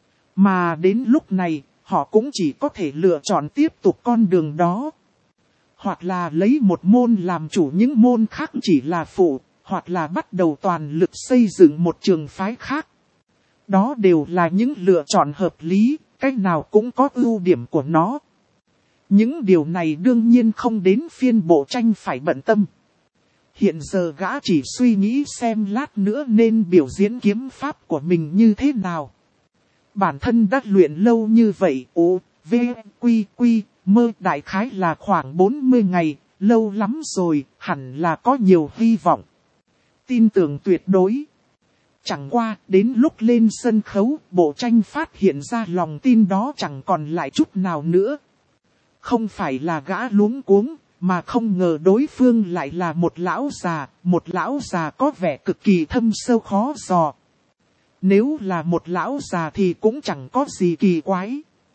Mà đến lúc này, họ cũng chỉ có thể lựa chọn tiếp tục con đường đó. Hoặc là lấy một môn làm chủ, những môn khác chỉ là phụ, hoặc là bắt đầu toàn lực xây dựng một trường phái khác. Đó đều là những lựa chọn hợp lý, cách nào cũng có ưu điểm của nó. Những điều này đương nhiên không đến phiên bộ tranh phải bận tâm. Hiện giờ gã chỉ suy nghĩ xem lát nữa nên biểu diễn kiếm pháp của mình như thế nào. Bản thân đã luyện lâu như vậy, U, V, Quy, Quy, mơ đại khái là khoảng bốn mươi ngày, lâu lắm rồi, hẳn là có nhiều hy vọng. Tin tưởng tuyệt đối. Chẳng qua, đến lúc lên sân khấu, bộ tranh phát hiện ra lòng tin đó chẳng còn lại chút nào nữa. Không phải là gã luống cuống, mà không ngờ đối phương lại là một lão già, một lão già có vẻ cực kỳ thâm sâu khó dò. Nếu là một lão già thì cũng chẳng có gì kỳ quái.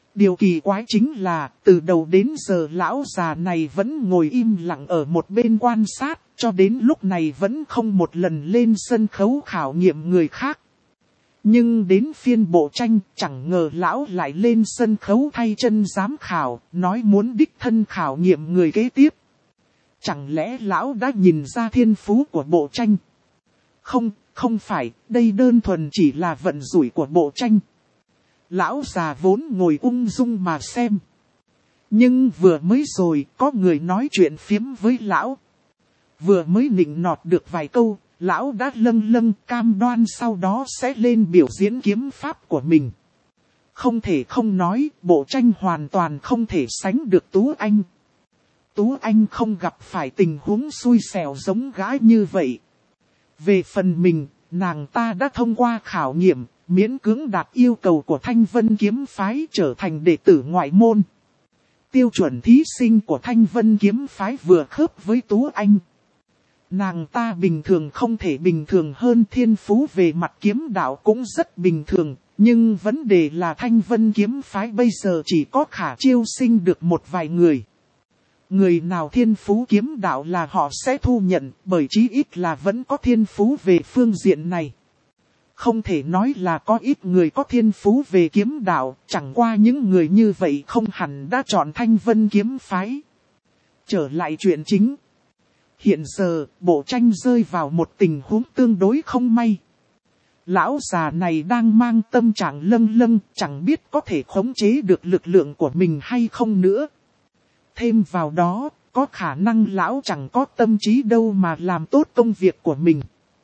Điều kỳ quái chính là, từ đầu đến giờ lão già này vẫn ngồi im lặng ở một bên quan sát, cho đến lúc này vẫn không một lần lên sân khấu khảo nghiệm người khác. Nhưng đến phiên Bộ Tranh, chẳng ngờ lão lại lên sân khấu thay chân giám khảo, nói muốn đích thân khảo nghiệm người kế tiếp. Chẳng lẽ lão đã nhìn ra thiên phú của Bộ Tranh? Không, không phải, đây đơn thuần chỉ là vận rủi của Bộ Tranh. Lão già vốn ngồi ung dung mà xem. Nhưng vừa mới rồi có người nói chuyện phiếm với lão. Vừa mới nịnh nọt được vài câu, lão đã lâng lâng cam đoan sau đó sẽ lên biểu diễn kiếm pháp của mình. Không thể không nói, Bộ Tranh hoàn toàn không thể sánh được Tú Anh. Tú Anh không gặp phải tình huống xui xẻo giống gái như vậy. Về phần mình, nàng ta đã thông qua khảo nghiệm, miễn cưỡng đạt yêu cầu của Thanh Vân kiếm phái trở thành đệ tử ngoại môn. Tiêu chuẩn thí sinh của Thanh Vân kiếm phái vừa khớp với Tú Anh. Nàng ta bình thường không thể bình thường hơn, thiên phú về mặt kiếm đạo cũng rất bình thường, nhưng vấn đề là Thanh Vân kiếm phái bây giờ chỉ có khả chiêu sinh được một vài người. Người nào thiên phú kiếm đạo là họ sẽ thu nhận, bởi chí ít là vẫn có thiên phú về phương diện này. Không thể nói là có ít người có thiên phú về kiếm đạo, chẳng qua những người như vậy không hẳn đã chọn Thanh Vân kiếm phái. Trở lại chuyện chính. Hiện giờ, Bộ Tranh rơi vào một tình huống tương đối không may. Lão già này đang mang tâm trạng lâng lâng, chẳng biết có thể khống chế được lực lượng của mình hay không nữa. Thêm vào đó, có khả năng lão chẳng có tâm trí đâu mà làm tốt công việc của mình.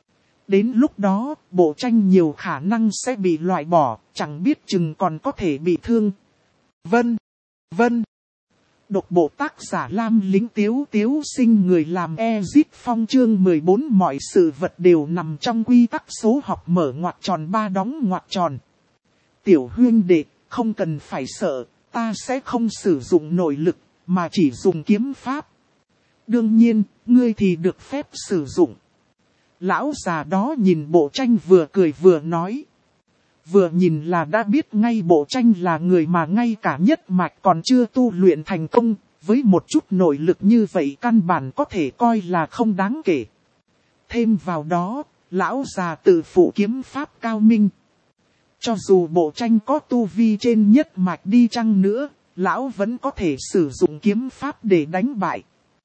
Đến lúc đó, Bộ Tranh nhiều khả năng sẽ bị loại bỏ, chẳng biết chừng còn có thể bị thương. Vân, vân. Độc bộ tác giả Lam Lính Tiếu Tiếu Sinh người làm Ezit Phong chương mười bốn mọi sự vật đều nằm trong quy tắc số học mở ngoặc tròn ba đóng ngoặc tròn. Tiểu huynh đệ, không cần phải sợ, ta sẽ không sử dụng nội lực, mà chỉ dùng kiếm pháp. Đương nhiên, ngươi thì được phép sử dụng. Lão già đó nhìn Bộ Tranh vừa cười vừa nói. Vừa nhìn là đã biết ngay Bộ Tranh là người mà ngay cả nhất mạch còn chưa tu luyện thành công, với một chút nội lực như vậy căn bản có thể coi là không đáng kể. Thêm vào đó, lão già tự phụ kiếm pháp cao minh. Cho dù Bộ Tranh có tu vi trên nhất mạch đi chăng nữa, lão vẫn có thể sử dụng kiếm pháp để đánh bại.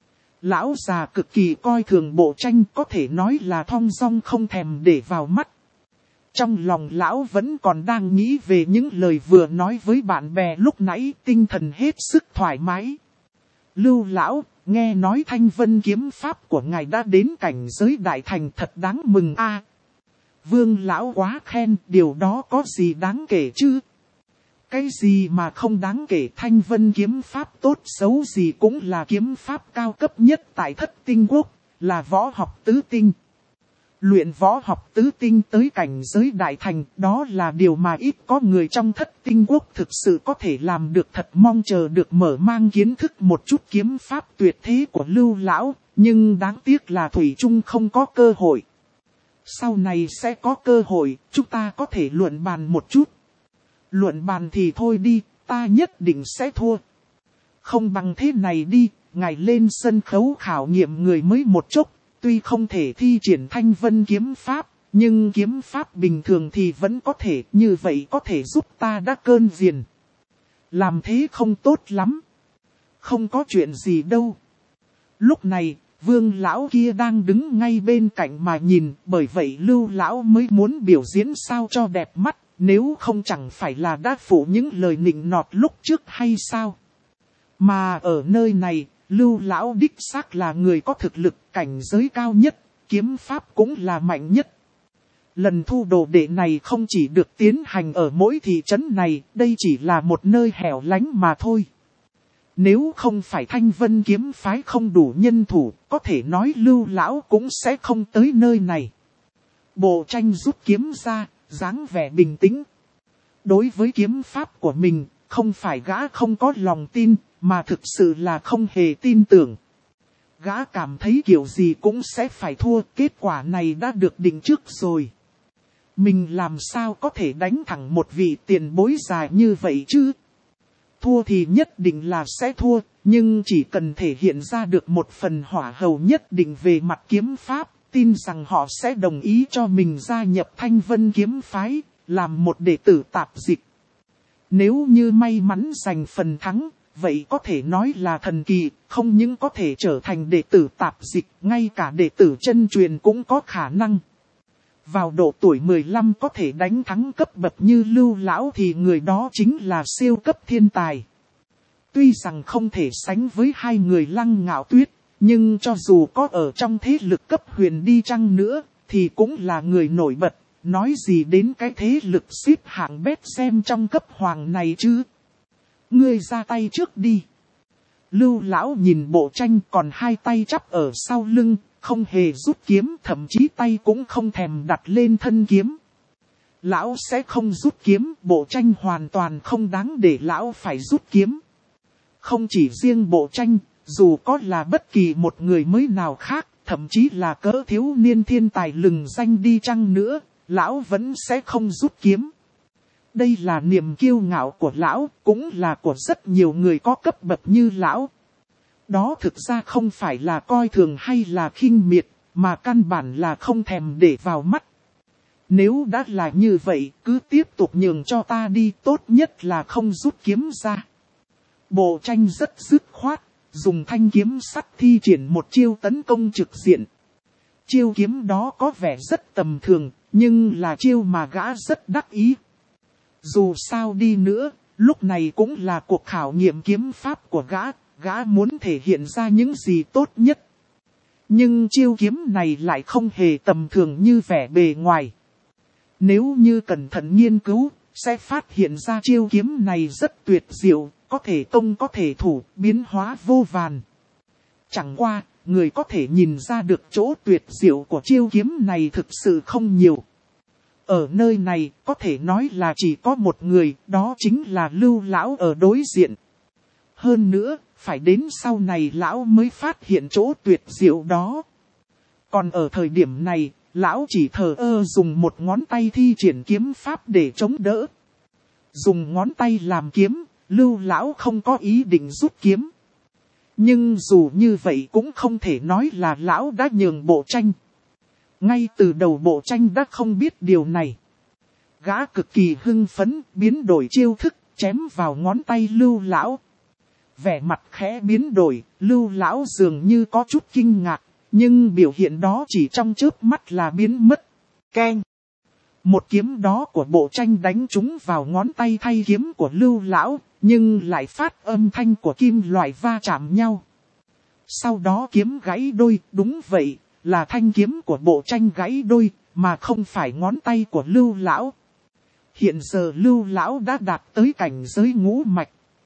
Lão già cực kỳ coi thường Bộ Tranh, có thể nói là thong dong không thèm để vào mắt. Trong lòng lão vẫn còn đang nghĩ về những lời vừa nói với bạn bè lúc nãy, tinh thần hết sức thoải mái. Lưu lão, nghe nói Thanh Vân kiếm pháp của ngài đã đến cảnh giới đại thành, thật đáng mừng a. Vương lão quá khen, điều đó có gì đáng kể chứ? Cái gì mà không đáng kể, Thanh Vân kiếm pháp tốt xấu gì cũng là kiếm pháp cao cấp nhất tại Thất Tinh Quốc, là võ học tứ tinh. Luyện võ học tứ tinh tới cảnh giới đại thành, đó là điều mà ít có người trong Thất Tinh Quốc thực sự có thể làm được. Thật mong chờ được mở mang kiến thức một chút kiếm pháp tuyệt thế của Lưu lão, nhưng đáng tiếc là thủy chung không có cơ hội. Sau này sẽ có cơ hội, chúng ta có thể luận bàn một chút. Luận bàn thì thôi đi, ta nhất định sẽ thua. Không bằng thế này đi, ngài lên sân khấu khảo nghiệm người mới một chốc. Tuy không thể thi triển Thanh Vân kiếm pháp, nhưng kiếm pháp bình thường thì vẫn có thể, như vậy có thể giúp ta đắc cơn diền. Làm thế không tốt lắm. Không có chuyện gì đâu. Lúc này, Vương lão kia đang đứng ngay bên cạnh mà nhìn, bởi vậy Lưu lão mới muốn biểu diễn sao cho đẹp mắt, nếu không chẳng phải là đã phủ những lời nịnh nọt lúc trước hay sao. Mà ở nơi này, Lưu lão đích xác là người có thực lực cảnh giới cao nhất, kiếm pháp cũng là mạnh nhất. Lần thu đồ đệ này không chỉ được tiến hành ở mỗi thị trấn này, đây chỉ là một nơi hẻo lánh mà thôi. Nếu không phải Thanh Vân kiếm phái không đủ nhân thủ, có thể nói Lưu lão cũng sẽ không tới nơi này. Bộ Tranh rút kiếm ra, dáng vẻ bình tĩnh. Đối với kiếm pháp của mình, không phải gã không có lòng tin, mà thực sự là không hề tin tưởng. Gã cảm thấy kiểu gì cũng sẽ phải thua, kết quả này đã được định trước rồi. Mình làm sao có thể đánh thẳng một vị tiền bối dài như vậy chứ? thua thì nhất định là sẽ thua, nhưng chỉ cần thể hiện ra được một phần hỏa hầu nhất định về mặt kiếm pháp, tin rằng họ sẽ đồng ý cho mình gia nhập Thanh Vân kiếm phái, làm một đệ tử tạp dịch. Nếu như may mắn giành phần thắng, vậy có thể nói là thần kỳ, không những có thể trở thành đệ tử tạp dịch, ngay cả đệ tử chân truyền cũng có khả năng. Vào độ tuổi mười lăm có thể đánh thắng cấp bậc như Lưu Lão thì người đó chính là siêu cấp thiên tài. Tuy rằng không thể sánh với hai người Lăng Ngạo Tuyết, nhưng cho dù có ở trong thế lực cấp huyền đi chăng nữa, thì cũng là người nổi bật, nói gì đến cái thế lực xếp hạng bét xem trong cấp hoàng này chứ. Ngươi ra tay trước đi. Lưu Lão nhìn Bộ Tranh còn hai tay chắp ở sau lưng, không hề rút kiếm, thậm chí tay cũng không thèm đặt lên thân kiếm. Lão sẽ không rút kiếm, Bộ Tranh hoàn toàn không đáng để Lão phải rút kiếm. Không chỉ riêng Bộ Tranh, dù có là bất kỳ một người mới nào khác, thậm chí là cỡ thiếu niên thiên tài lừng danh đi chăng nữa, Lão vẫn sẽ không rút kiếm. Đây là niềm kiêu ngạo của Lão, cũng là của rất nhiều người có cấp bậc như Lão. Đó thực ra không phải là coi thường hay là khinh miệt, mà căn bản là không thèm để vào mắt. Nếu đã là như vậy, cứ tiếp tục nhường cho ta đi, tốt nhất là không rút kiếm ra. Bộ Tranh rất dứt khoát, dùng thanh kiếm sắt thi triển một chiêu tấn công trực diện. Chiêu kiếm đó có vẻ rất tầm thường, nhưng là chiêu mà gã rất đắc ý. Dù sao đi nữa, lúc này cũng là cuộc khảo nghiệm kiếm pháp của gã, gã muốn thể hiện ra những gì tốt nhất. Nhưng chiêu kiếm này lại không hề tầm thường như vẻ bề ngoài. Nếu như cẩn thận nghiên cứu, sẽ phát hiện ra chiêu kiếm này rất tuyệt diệu, có thể công có thể thủ, biến hóa vô vàn. Chẳng qua, người có thể nhìn ra được chỗ tuyệt diệu của chiêu kiếm này thực sự không nhiều. Ở nơi này, có thể nói là chỉ có một người, đó chính là Lưu Lão ở đối diện. Hơn nữa, phải đến sau này Lão mới phát hiện chỗ tuyệt diệu đó. Còn ở thời điểm này, Lão chỉ thờ ơ dùng một ngón tay thi triển kiếm pháp để chống đỡ. Dùng ngón tay làm kiếm, Lưu Lão không có ý định rút kiếm. Nhưng dù như vậy cũng không thể nói là Lão đã nhường Bộ Tranh. Ngay từ đầu Bộ Tranh đã không biết điều này. Gã cực kỳ hưng phấn, biến đổi chiêu thức, chém vào ngón tay Lưu Lão. Vẻ mặt khẽ biến đổi, Lưu Lão dường như có chút kinh ngạc, nhưng biểu hiện đó chỉ trong chớp mắt là biến mất. Keng! Một kiếm đó của Bộ Tranh đánh trúng vào ngón tay thay kiếm của Lưu Lão, nhưng lại phát âm thanh của kim loại va chạm nhau. Sau đó kiếm gãy đôi, đúng vậy, là thanh kiếm của Bộ Tranh gãy đôi, mà không phải ngón tay của Lưu Lão. Hiện giờ Lưu Lão đã đạt tới cảnh giới ngũ mạch.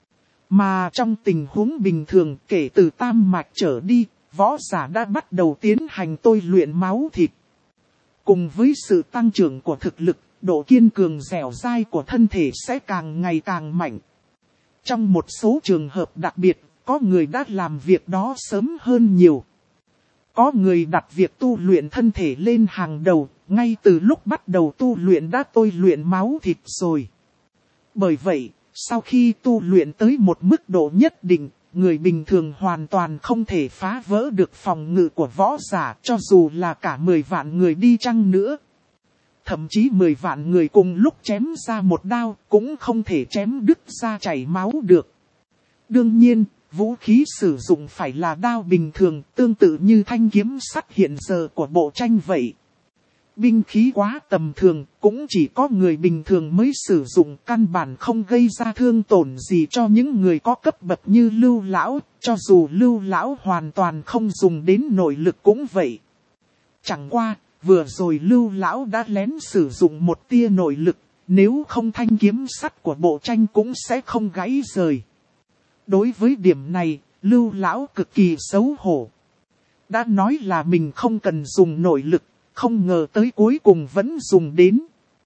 Mà trong tình huống bình thường kể từ tam mạch trở đi, võ giả đã bắt đầu tiến hành tôi luyện máu thịt. Cùng với sự tăng trưởng của thực lực, độ kiên cường dẻo dai của thân thể sẽ càng ngày càng mạnh. Trong một số trường hợp đặc biệt, có người đã làm việc đó sớm hơn nhiều. Có người đặt việc tu luyện thân thể lên hàng đầu, ngay từ lúc bắt đầu tu luyện đã tôi luyện máu thịt rồi. Bởi vậy, sau khi tu luyện tới một mức độ nhất định, người bình thường hoàn toàn không thể phá vỡ được phòng ngự của võ giả cho dù là cả mười vạn người đi chăng nữa. Thậm chí mười vạn người cùng lúc chém ra một đao cũng không thể chém đứt ra chảy máu được. Đương nhiên, vũ khí sử dụng phải là đao bình thường tương tự như thanh kiếm sắt hiện giờ của Bộ Tranh vậy. Binh khí quá tầm thường, cũng chỉ có người bình thường mới sử dụng, căn bản không gây ra thương tổn gì cho những người có cấp bậc như Lưu Lão, cho dù Lưu Lão hoàn toàn không dùng đến nội lực cũng vậy. Chẳng qua, vừa rồi Lưu Lão đã lén sử dụng một tia nội lực, nếu không thanh kiếm sắt của Bộ Tranh cũng sẽ không gãy rời. Đối với điểm này, Lưu Lão cực kỳ xấu hổ. Đã nói là mình không cần dùng nội lực, không ngờ tới cuối cùng vẫn dùng đến.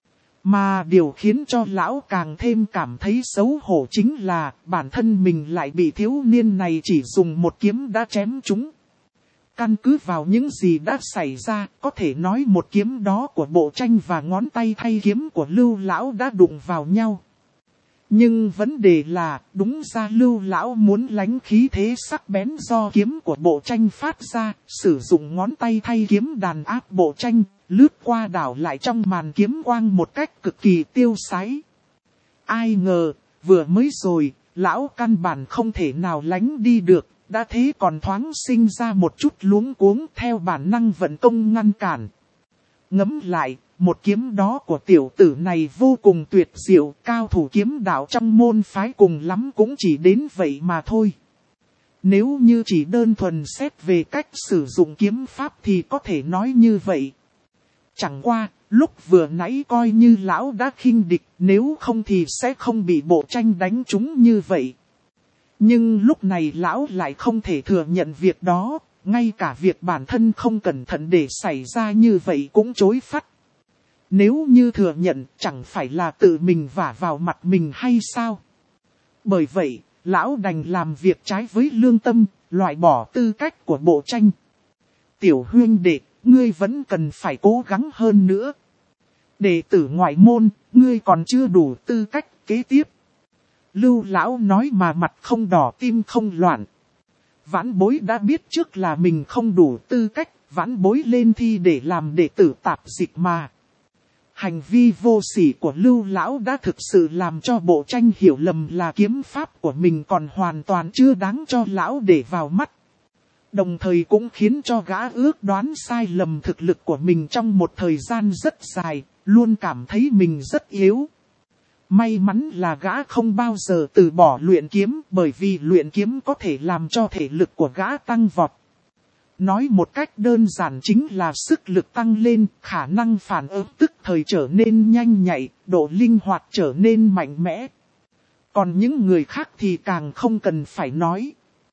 Mà điều khiến cho Lão càng thêm cảm thấy xấu hổ chính là bản thân mình lại bị thiếu niên này chỉ dùng một kiếm đã chém trúng. Căn cứ vào những gì đã xảy ra, có thể nói một kiếm đó của Bộ Tranh và ngón tay thay kiếm của Lưu Lão đã đụng vào nhau. Nhưng vấn đề là, đúng ra Lưu lão muốn lánh khí thế sắc bén do kiếm của bộ tranh phát ra, sử dụng ngón tay thay kiếm đàn áp bộ tranh, lướt qua đảo lại trong màn kiếm quang một cách cực kỳ tiêu sái. Ai ngờ, vừa mới rồi, lão căn bản không thể nào lánh đi được, đã thế còn thoáng sinh ra một chút luống cuống theo bản năng vận công ngăn cản. Ngẫm lại, một kiếm đó của tiểu tử này vô cùng tuyệt diệu, cao thủ kiếm đạo trong môn phái cùng lắm cũng chỉ đến vậy mà thôi. Nếu như chỉ đơn thuần xét về cách sử dụng kiếm pháp thì có thể nói như vậy. Chẳng qua, lúc vừa nãy coi như lão đã khinh địch, nếu không thì sẽ không bị bộ tranh đánh trúng như vậy. Nhưng lúc này lão lại không thể thừa nhận việc đó, ngay cả việc bản thân không cẩn thận để xảy ra như vậy cũng chối phắt. Nếu như thừa nhận chẳng phải là tự mình vả vào mặt mình hay sao? Bởi vậy, lão đành làm việc trái với lương tâm, loại bỏ tư cách của bộ tranh. Tiểu huynh đệ, ngươi vẫn cần phải cố gắng hơn nữa. Đệ tử ngoại môn, ngươi còn chưa đủ tư cách kế tiếp. Lưu lão nói mà mặt không đỏ tim không loạn. Vãn bối đã biết trước là mình không đủ tư cách, vãn bối lên thi để làm đệ tử tạp dịch mà. Hành vi vô sỉ của Lưu lão đã thực sự làm cho bộ tranh hiểu lầm là kiếm pháp của mình còn hoàn toàn chưa đáng cho lão để vào mắt. Đồng thời cũng khiến cho gã ước đoán sai lầm thực lực của mình trong một thời gian rất dài, luôn cảm thấy mình rất yếu. May mắn là gã không bao giờ từ bỏ luyện kiếm, bởi vì luyện kiếm có thể làm cho thể lực của gã tăng vọt. Nói một cách đơn giản chính là sức lực tăng lên, khả năng phản ứng tức thời trở nên nhanh nhạy, độ linh hoạt trở nên mạnh mẽ. Còn những người khác thì càng không cần phải nói.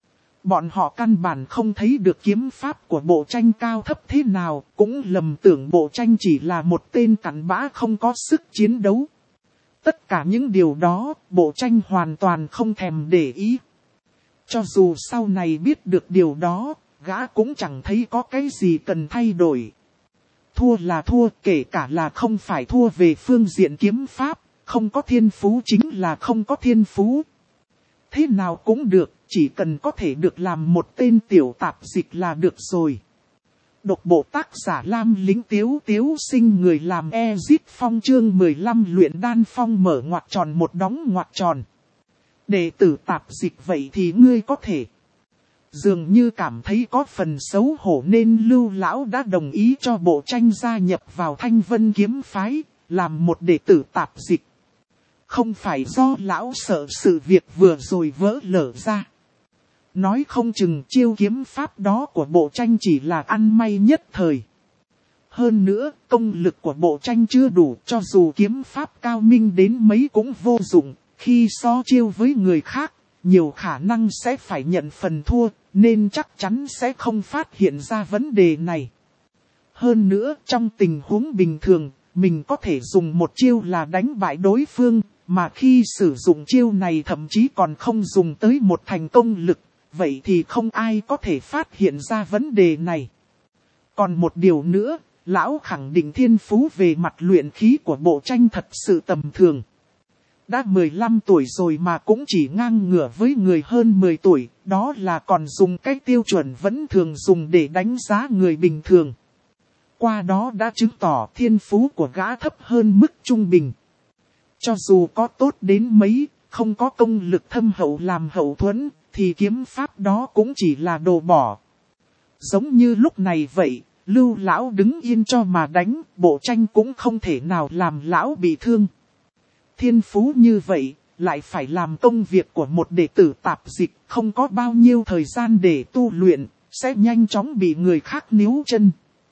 Bọn họ căn bản không thấy được kiếm pháp của bộ tranh cao thấp thế nào, cũng lầm tưởng bộ tranh chỉ là một tên cặn bã không có sức chiến đấu. Tất cả những điều đó, bộ tranh hoàn toàn không thèm để ý. Cho dù sau này biết được điều đó, gã cũng chẳng thấy có cái gì cần thay đổi. Thua là thua, kể cả là không phải thua về phương diện kiếm pháp, không có thiên phú chính là không có thiên phú. Thế nào cũng được, chỉ cần có thể được làm một tên tiểu tạp dịch là được rồi. Độc bộ tác giả Lam Lính Tiếu Tiếu sinh người làm Ezit Phong chương mười lăm luyện đan phong mở ngoặc tròn một đóng ngoặc tròn. Đệ tử tạp dịch vậy thì ngươi có thể. Dường như cảm thấy có phần xấu hổ nên Lưu lão đã đồng ý cho bộ tranh gia nhập vào Thanh Vân kiếm phái, làm một đệ tử tạp dịch. Không phải do lão sợ sự việc vừa rồi vỡ lở ra. Nói không chừng chiêu kiếm pháp đó của bộ tranh chỉ là ăn may nhất thời. Hơn nữa, công lực của bộ tranh chưa đủ, cho dù kiếm pháp cao minh đến mấy cũng vô dụng. Khi so chiêu với người khác, nhiều khả năng sẽ phải nhận phần thua, nên chắc chắn sẽ không phát hiện ra vấn đề này. Hơn nữa, trong tình huống bình thường, mình có thể dùng một chiêu là đánh bại đối phương, mà khi sử dụng chiêu này thậm chí còn không dùng tới một thành công lực. Vậy thì không ai có thể phát hiện ra vấn đề này. Còn một điều nữa, lão khẳng định thiên phú về mặt luyện khí của bộ tranh thật sự tầm thường. Đã mười lăm tuổi rồi mà cũng chỉ ngang ngửa với người hơn mười tuổi, đó là còn dùng cái tiêu chuẩn vẫn thường dùng để đánh giá người bình thường. Qua đó đã chứng tỏ thiên phú của gã thấp hơn mức trung bình. Cho dù có tốt đến mấy, không có công lực thâm hậu làm hậu thuẫn, thì kiếm pháp đó cũng chỉ là đồ bỏ. Giống như lúc này vậy, Lưu lão đứng yên cho mà đánh, bộ tranh cũng không thể nào làm lão bị thương. Thiên phú như vậy, lại phải làm công việc của một đệ tử tạp dịch, không có bao nhiêu thời gian để tu luyện, sẽ nhanh chóng bị người khác níu chân.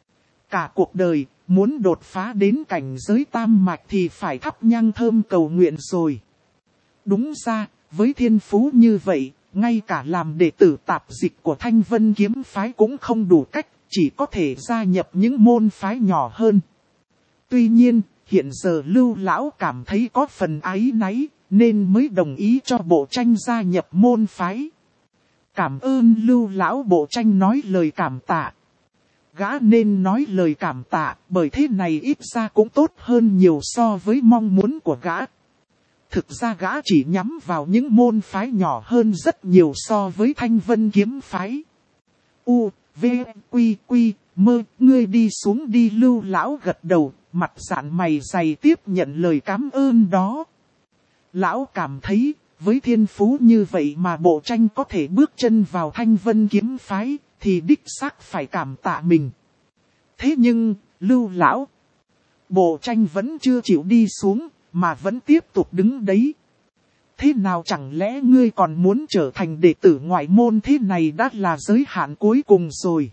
Cả cuộc đời, muốn đột phá đến cảnh giới tam mạch thì phải thắp nhang thơm cầu nguyện rồi. Đúng ra, với thiên phú như vậy, ngay cả làm đệ tử tạp dịch của Thanh Vân kiếm phái cũng không đủ cách, chỉ có thể gia nhập những môn phái nhỏ hơn. Tuy nhiên, hiện giờ Lưu lão cảm thấy có phần áy náy, nên mới đồng ý cho bộ tranh gia nhập môn phái. Cảm ơn Lưu lão, bộ tranh nói lời cảm tạ. Gã nên nói lời cảm tạ, bởi thế này ít ra cũng tốt hơn nhiều so với mong muốn của gã. Thực ra gã chỉ nhắm vào những môn phái nhỏ hơn rất nhiều so với Thanh Vân kiếm phái. U, V, Quy, Quy, Mơ, ngươi đi xuống đi. Lưu lão gật đầu, mặt dạn mày dày tiếp nhận lời cảm ơn đó. Lão cảm thấy, với thiên phú như vậy mà Bộ Tranh có thể bước chân vào Thanh Vân kiếm phái, thì đích xác phải cảm tạ mình. Thế nhưng, Lưu lão, Bộ Tranh vẫn chưa chịu đi xuống, mà vẫn tiếp tục đứng đấy. Thế nào chẳng lẽ ngươi còn muốn trở thành đệ tử ngoại môn? Thế này đã là giới hạn cuối cùng rồi.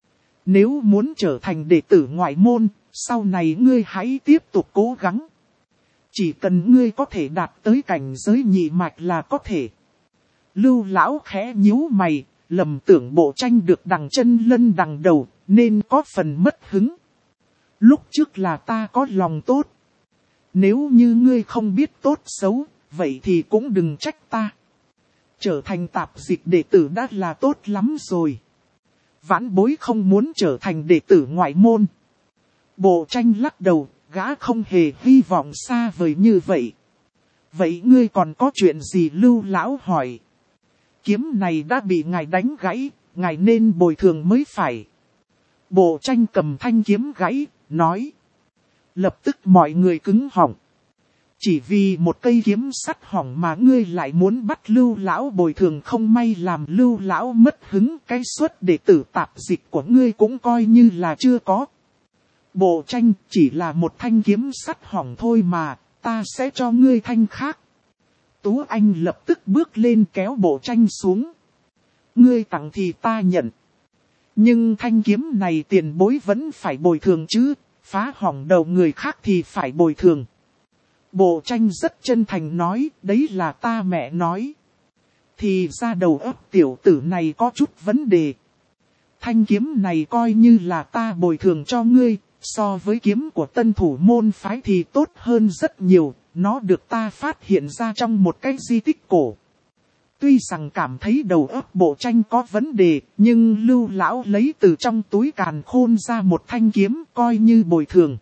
Nếu muốn trở thành đệ tử ngoại môn, sau này ngươi hãy tiếp tục cố gắng. Chỉ cần ngươi có thể đạt tới cảnh giới nhị mạch là có thể. Lưu lão khẽ nhíu mày, lầm tưởng Bộ Tranh được đằng chân lân đằng đầu, nên có phần mất hứng. Lúc trước là ta có lòng tốt. Nếu như ngươi không biết tốt xấu, vậy thì cũng đừng trách ta. Trở thành tạp dịch đệ tử đã là tốt lắm rồi. Vãn bối không muốn trở thành đệ tử ngoại môn. Bộ Tranh lắc đầu, gã không hề hy vọng xa vời như vậy. Vậy ngươi còn có chuyện gì? Lưu lão hỏi. Kiếm này đã bị ngài đánh gãy, ngài nên bồi thường mới phải. Bộ Tranh cầm thanh kiếm gãy, nói. Lập tức mọi người cứng họng. Chỉ vì một cây kiếm sắt hỏng mà ngươi lại muốn bắt Lưu lão bồi thường, không may làm Lưu lão mất hứng, cái suất đệ tử tạp dịch của ngươi cũng coi như là chưa có. Bộ Tranh, chỉ là một thanh kiếm sắt hỏng thôi mà, ta sẽ cho ngươi thanh khác. Tú Anh lập tức bước lên kéo Bộ Tranh xuống. Ngươi tặng thì ta nhận. Nhưng thanh kiếm này tiền bối vẫn phải bồi thường chứ, phá hỏng đầu người khác thì phải bồi thường. Bộ Tranh rất chân thành nói, đấy là ta mẹ nói. Thì ra đầu óc tiểu tử này có chút vấn đề. Thanh kiếm này coi như là ta bồi thường cho ngươi, so với kiếm của tân thủ môn phái thì tốt hơn rất nhiều, nó được ta phát hiện ra trong một cái di tích cổ. Tuy rằng cảm thấy đầu óc Bộ Tranh có vấn đề, nhưng Lưu lão lấy từ trong túi càn khôn ra một thanh kiếm coi như bồi thường.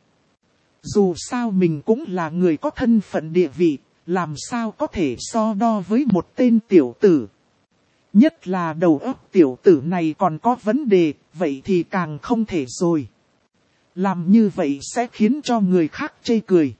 Dù sao mình cũng là người có thân phận địa vị, làm sao có thể so đo với một tên tiểu tử. Nhất là đầu óc tiểu tử này còn có vấn đề, vậy thì càng không thể rồi. Làm như vậy sẽ khiến cho người khác chê cười.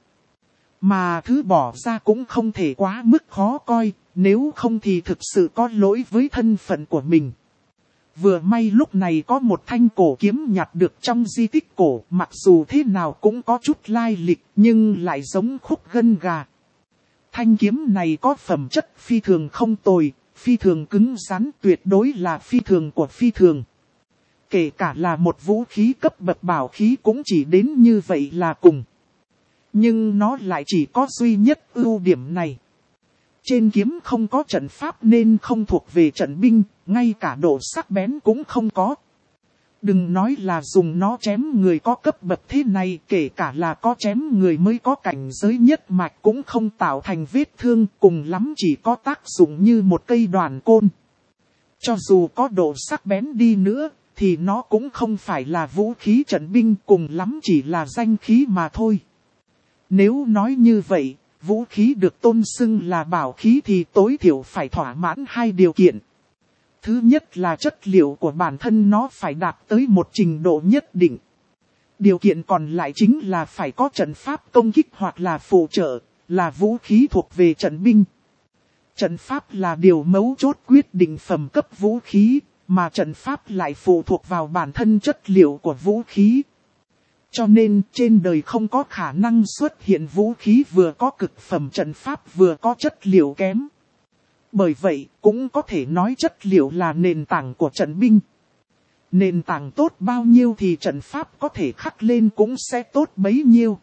Mà thứ bỏ ra cũng không thể quá mức khó coi, nếu không thì thực sự có lỗi với thân phận của mình. Vừa may lúc này có một thanh cổ kiếm nhặt được trong di tích cổ, mặc dù thế nào cũng có chút lai lịch, nhưng lại giống khúc gân gà. Thanh kiếm này có phẩm chất phi thường không tồi, phi thường cứng rắn, tuyệt đối là phi thường của phi thường. Kể cả là một vũ khí cấp bậc bảo khí cũng chỉ đến như vậy là cùng. Nhưng nó lại chỉ có duy nhất ưu điểm này. Trên kiếm không có trận pháp nên không thuộc về trận binh, ngay cả độ sắc bén cũng không có. Đừng nói là dùng nó chém người có cấp bậc thế này, kể cả là có chém người mới có cảnh giới nhất mạch cũng không tạo thành vết thương, cùng lắm chỉ có tác dụng như một cây đoàn côn. Cho dù có độ sắc bén đi nữa, thì nó cũng không phải là vũ khí trận binh, cùng lắm chỉ là danh khí mà thôi. Nếu nói như vậy, vũ khí được tôn xưng là bảo khí thì tối thiểu phải thỏa mãn hai điều kiện. Thứ nhất là chất liệu của bản thân nó phải đạt tới một trình độ nhất định. Điều kiện còn lại chính là phải có trận pháp công kích hoặc là phụ trợ, là vũ khí thuộc về trận binh. Trận pháp là điều mấu chốt quyết định phẩm cấp vũ khí, mà trận pháp lại phụ thuộc vào bản thân chất liệu của vũ khí. Cho nên trên đời không có khả năng xuất hiện vũ khí vừa có cực phẩm trận pháp vừa có chất liệu kém. Bởi vậy cũng có thể nói chất liệu là nền tảng của trận binh. Nền tảng tốt bao nhiêu thì trận pháp có thể khắc lên cũng sẽ tốt bấy nhiêu.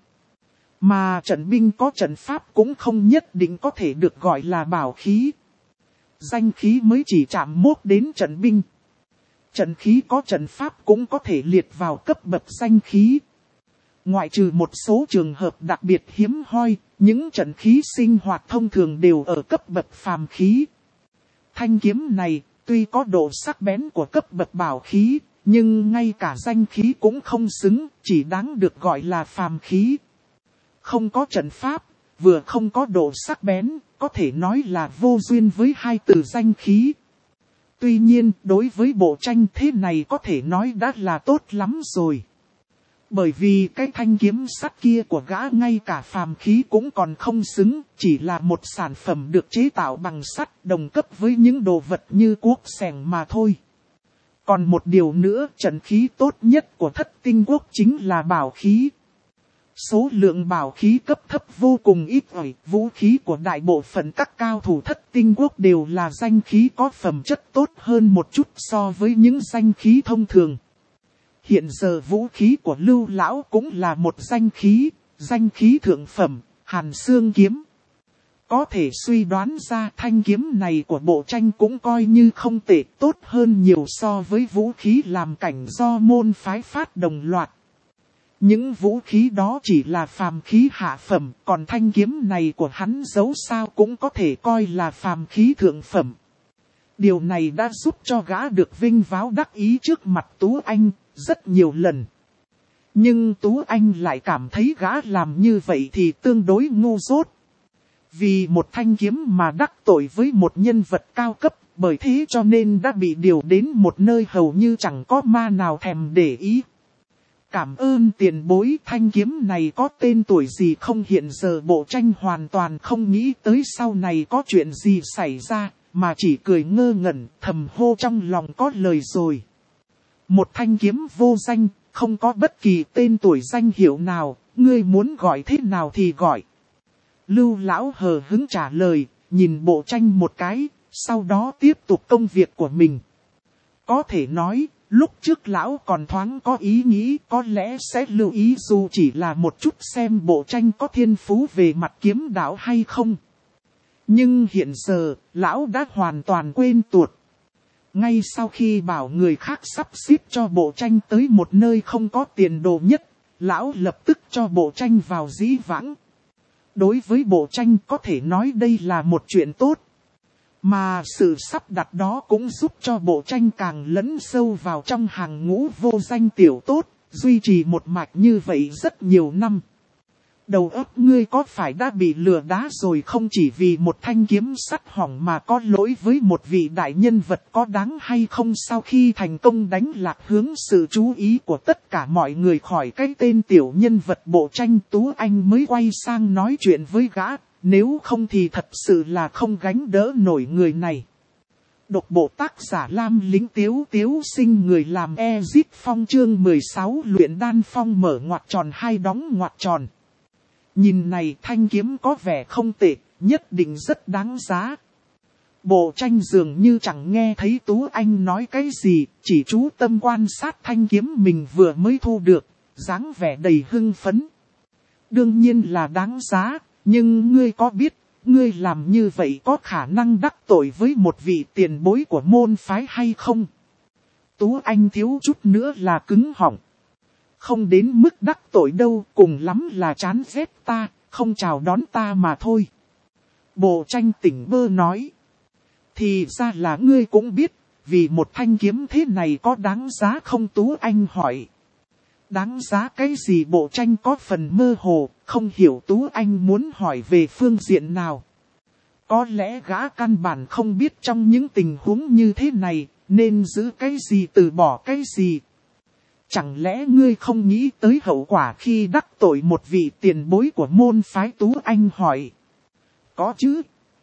Mà trận binh có trận pháp cũng không nhất định có thể được gọi là bảo khí. Danh khí mới chỉ chạm mốt đến trận binh. Trận khí có trận pháp cũng có thể liệt vào cấp bậc danh khí. Ngoại trừ một số trường hợp đặc biệt hiếm hoi, những trận khí sinh hoạt thông thường đều ở cấp bậc phàm khí. Thanh kiếm này, tuy có độ sắc bén của cấp bậc bảo khí, nhưng ngay cả danh khí cũng không xứng, chỉ đáng được gọi là phàm khí. Không có trận pháp, vừa không có độ sắc bén, có thể nói là vô duyên với hai từ danh khí. Tuy nhiên, đối với bộ tranh thế này có thể nói đã là tốt lắm rồi. Bởi vì cái thanh kiếm sắt kia của gã ngay cả phàm khí cũng còn không xứng, chỉ là một sản phẩm được chế tạo bằng sắt đồng cấp với những đồ vật như cuốc xẻng mà thôi. Còn một điều nữa, trận khí tốt nhất của Thất Tinh Quốc chính là bảo khí. Số lượng bảo khí cấp thấp vô cùng ít ỏi, vũ khí của đại bộ phận các cao thủ Thất Tinh Quốc đều là danh khí có phẩm chất tốt hơn một chút so với những danh khí thông thường. Hiện giờ vũ khí của Lưu Lão cũng là một danh khí, danh khí thượng phẩm, Hàn Xương Kiếm. Có thể suy đoán ra thanh kiếm này của bộ tranh cũng coi như không tệ, tốt hơn nhiều so với vũ khí làm cảnh do môn phái phát đồng loạt. Những vũ khí đó chỉ là phàm khí hạ phẩm, còn thanh kiếm này của hắn dẫu sao cũng có thể coi là phàm khí thượng phẩm. Điều này đã giúp cho gã được vinh váo đắc ý trước mặt Tú Anh rất nhiều lần. Nhưng Tú Anh lại cảm thấy gã làm như vậy thì tương đối ngu dốt. Vì một thanh kiếm mà đắc tội với một nhân vật cao cấp, bởi thế cho nên đã bị điều đến một nơi hầu như chẳng có ma nào thèm để ý. Cảm ơn tiền bối, thanh kiếm này có tên tuổi gì không, hiện giờ bộ tranh hoàn toàn không nghĩ tới sau này có chuyện gì xảy ra, mà chỉ cười ngơ ngẩn, thầm hô trong lòng có lời rồi. Một thanh kiếm vô danh, không có bất kỳ tên tuổi danh hiệu nào, ngươi muốn gọi thế nào thì gọi. Lưu Lão hờ hững trả lời, nhìn bộ tranh một cái, sau đó tiếp tục công việc của mình. Có thể nói, lúc trước Lão còn thoáng có ý nghĩ có lẽ sẽ lưu ý dù chỉ là một chút xem bộ tranh có thiên phú về mặt kiếm đạo hay không. Nhưng hiện giờ, Lão đã hoàn toàn quên tuột. Ngay sau khi bảo người khác sắp xếp cho bộ tranh tới một nơi không có tiền đồ nhất, Lão lập tức cho bộ tranh vào dĩ vãng. Đối với bộ tranh có thể nói đây là một chuyện tốt. Mà sự sắp đặt đó cũng giúp cho bộ tranh càng lấn sâu vào trong hàng ngũ vô danh tiểu tốt, duy trì một mạch như vậy rất nhiều năm. Đầu óc ngươi có phải đã bị lừa đá rồi không, chỉ vì một thanh kiếm sắt hỏng mà có lỗi với một vị đại nhân vật có đáng hay không? Sau khi thành công đánh lạc hướng sự chú ý của tất cả mọi người khỏi cái tên tiểu nhân vật bộ tranh, Tú Anh mới quay sang nói chuyện với gã, nếu không thì thật sự là không gánh đỡ nổi người này. Độc bộ tác giả Lam Lính Tiếu Tiếu Sinh, người làm Ezit Phong, chương mười sáu luyện đan phong mở ngoặc tròn hai đóng ngoặc tròn. Nhìn này, thanh kiếm có vẻ không tệ, nhất định rất đáng giá. Bộ tranh dường như chẳng nghe thấy Tú Anh nói cái gì, chỉ chú tâm quan sát thanh kiếm mình vừa mới thu được, dáng vẻ đầy hưng phấn. Đương nhiên là đáng giá, nhưng ngươi có biết, ngươi làm như vậy có khả năng đắc tội với một vị tiền bối của môn phái hay không? Tú Anh thiếu chút nữa là cứng họng. Không đến mức đắc tội đâu, cùng lắm là chán ghét ta, không chào đón ta mà thôi. Bộ tranh tỉnh bơ nói. Thì ra là ngươi cũng biết, vì một thanh kiếm thế này có đáng giá không? Tú Anh hỏi. Đáng giá cái gì? Bộ tranh có phần mơ hồ, không hiểu Tú Anh muốn hỏi về phương diện nào. Có lẽ gã căn bản không biết trong những tình huống như thế này, nên giữ cái gì từ bỏ cái gì. Chẳng lẽ ngươi không nghĩ tới hậu quả khi đắc tội một vị tiền bối của môn phái? Tú Anh hỏi. Có chứ.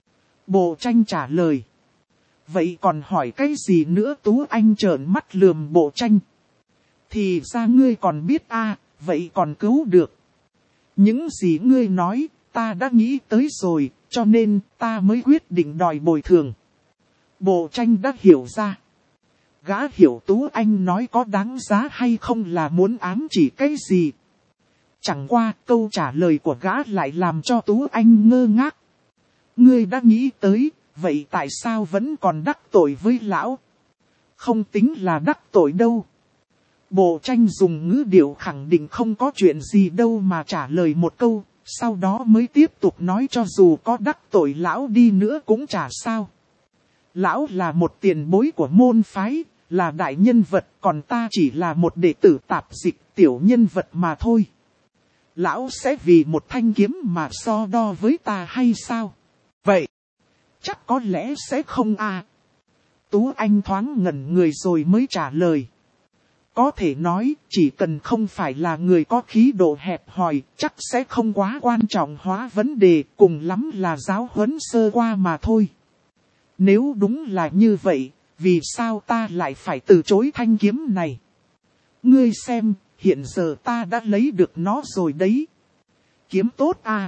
Bộ tranh trả lời. Vậy còn hỏi cái gì nữa? Tú Anh trợn mắt lườm bộ tranh. Thì ra ngươi còn biết à, vậy còn cứu được. Những gì ngươi nói, ta đã nghĩ tới rồi, cho nên ta mới quyết định đòi bồi thường. Bộ tranh đã hiểu ra. Gã hiểu Tú Anh nói có đáng giá hay không là muốn ám chỉ cái gì. Chẳng qua câu trả lời của gã lại làm cho Tú Anh ngơ ngác. Ngươi đã nghĩ tới, vậy tại sao vẫn còn đắc tội với lão? Không tính là đắc tội đâu. Bộ tranh dùng ngữ điệu khẳng định không có chuyện gì đâu mà trả lời một câu, sau đó mới tiếp tục nói cho dù có đắc tội lão đi nữa cũng chả sao. Lão là một tiền bối của môn phái, là đại nhân vật, còn ta chỉ là một đệ tử tạp dịch tiểu nhân vật mà thôi. lão sẽ vì một thanh kiếm mà so đo với ta hay sao? Vậy, chắc có lẽ sẽ không à. Tú Anh thoáng ngẩn người rồi mới trả lời. Có thể nói, chỉ cần không phải là người có khí độ hẹp hòi, chắc sẽ không quá quan trọng hóa vấn đề, cùng lắm là giáo huấn sơ qua mà thôi. Nếu đúng là như vậy, vì sao ta lại phải từ chối thanh kiếm này? Ngươi xem, hiện giờ ta đã lấy được nó rồi đấy. Kiếm tốt à?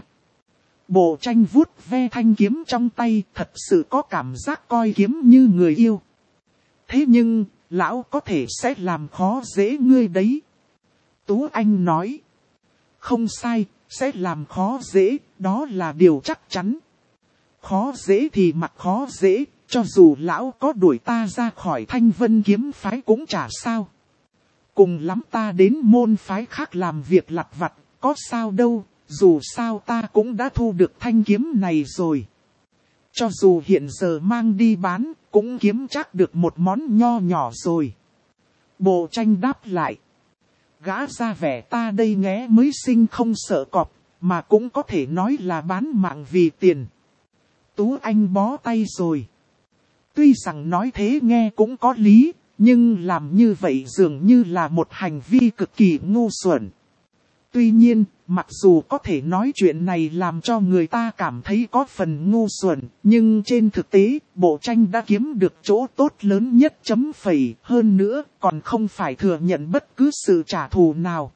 Bộ tranh vuốt ve thanh kiếm trong tay, thật sự có cảm giác coi kiếm như người yêu. Thế nhưng, lão có thể sẽ làm khó dễ ngươi đấy. Tú Anh nói. Không sai, sẽ làm khó dễ, đó là điều chắc chắn. Khó dễ thì mặc khó dễ, cho dù lão có đuổi ta ra khỏi Thanh Vân kiếm phái cũng chả sao. Cùng lắm ta đến môn phái khác làm việc lặt vặt, có sao đâu, dù sao ta cũng đã thu được thanh kiếm này rồi. Cho dù hiện giờ mang đi bán, cũng kiếm chắc được một món nho nhỏ rồi. Bộ tranh đáp lại. Gã ra vẻ ta đây nghé mới sinh không sợ cọp, mà cũng có thể nói là bán mạng vì tiền. Tú Anh bó tay rồi. Tuy rằng nói thế nghe cũng có lý, nhưng làm như vậy dường như là một hành vi cực kỳ ngu xuẩn. Tuy nhiên, mặc dù có thể nói chuyện này làm cho người ta cảm thấy có phần ngu xuẩn, nhưng trên thực tế, bộ tranh đã kiếm được chỗ tốt lớn nhất chấm phẩy, hơn nữa còn không phải thừa nhận bất cứ sự trả thù nào.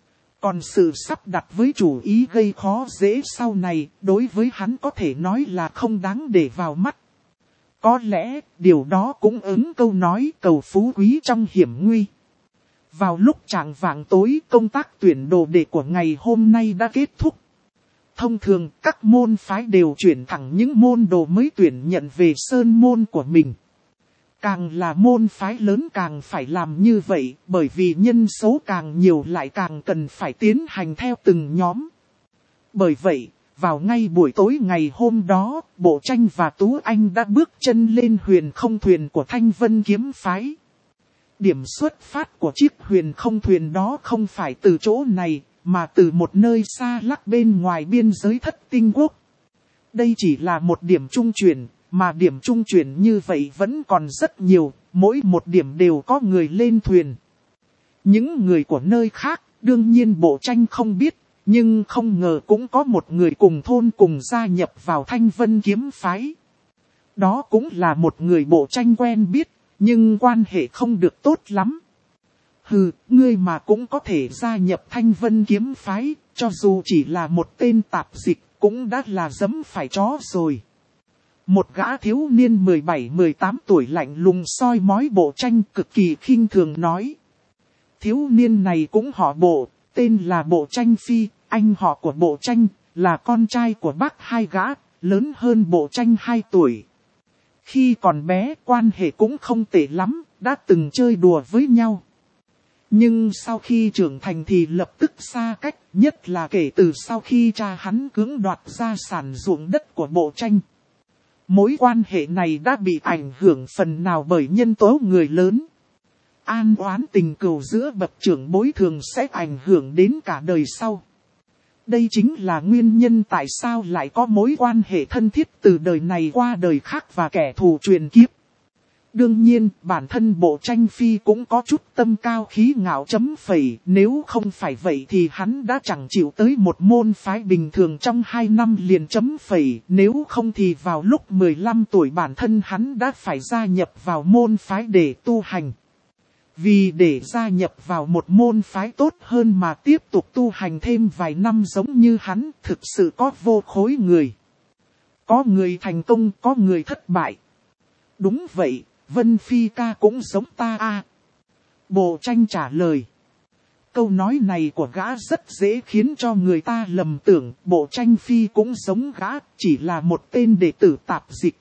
Còn sự sắp đặt với chủ ý gây khó dễ sau này, đối với hắn có thể nói là không đáng để vào mắt. Có lẽ, điều đó cũng ứng câu nói cầu phú quý trong hiểm nguy. Vào lúc chạng vạng tối, công tác tuyển đồ đệ của ngày hôm nay đã kết thúc. Thông thường, các môn phái đều chuyển thẳng những môn đồ mới tuyển nhận về sơn môn của mình. Càng là môn phái lớn càng phải làm như vậy, bởi vì nhân số càng nhiều lại càng cần phải tiến hành theo từng nhóm. Bởi vậy, vào ngay buổi tối ngày hôm đó, Bộ Tranh và Tú Anh đã bước chân lên huyền không thuyền của Thanh Vân kiếm phái. Điểm xuất phát của chiếc huyền không thuyền đó không phải từ chỗ này, mà từ một nơi xa lắc bên ngoài biên giới Thất Tinh Quốc. Đây chỉ là một điểm trung chuyển, mà điểm trung chuyển như vậy vẫn còn rất nhiều, mỗi một điểm đều có người lên thuyền. Những người của nơi khác, đương nhiên Bộ Tranh không biết, nhưng không ngờ cũng có một người cùng thôn cùng gia nhập vào Thanh Vân kiếm phái. Đó cũng là một người Bộ Tranh quen biết, nhưng quan hệ không được tốt lắm. Hừ, ngươi mà cũng có thể gia nhập Thanh Vân kiếm phái, cho dù chỉ là một tên tạp dịch, cũng đã là giẫm phải chó rồi. Một gã thiếu niên mười bảy mười tám tuổi lạnh lùng soi mói Bộ Tranh cực kỳ khinh thường nói. Thiếu niên này cũng họ Bộ, tên là Bộ Tranh Phi, anh họ của Bộ Tranh, là con trai của bác hai gã, lớn hơn Bộ Tranh hai tuổi. Khi còn bé quan hệ cũng không tệ lắm, đã từng chơi đùa với nhau. Nhưng sau khi trưởng thành thì lập tức xa cách, nhất là kể từ sau khi cha hắn cưỡng đoạt gia sản ruộng đất của Bộ Tranh. Mối quan hệ này đã bị ảnh hưởng phần nào bởi nhân tố người lớn. An oán tình cừu giữa bậc trưởng bối thường sẽ ảnh hưởng đến cả đời sau. Đây chính là nguyên nhân tại sao lại có mối quan hệ thân thiết từ đời này qua đời khác và kẻ thù truyền kiếp. Đương nhiên, bản thân Bộ Tranh Phi cũng có chút tâm cao khí ngạo chấm phẩy, nếu không phải vậy thì hắn đã chẳng chịu tới một môn phái bình thường trong hai năm liền chấm phẩy, nếu không thì vào lúc mười lăm tuổi bản thân hắn đã phải gia nhập vào môn phái để tu hành. Vì để gia nhập vào một môn phái tốt hơn mà tiếp tục tu hành thêm vài năm giống như hắn, thực sự có vô khối người. Có người thành công, có người thất bại. Đúng vậy, Vân Phi ca cũng giống ta a. Bộ Tranh trả lời. Câu nói này của gã rất dễ khiến cho người ta lầm tưởng Bộ Tranh Phi cũng giống gã, chỉ là một tên đệ tử tạp dịch.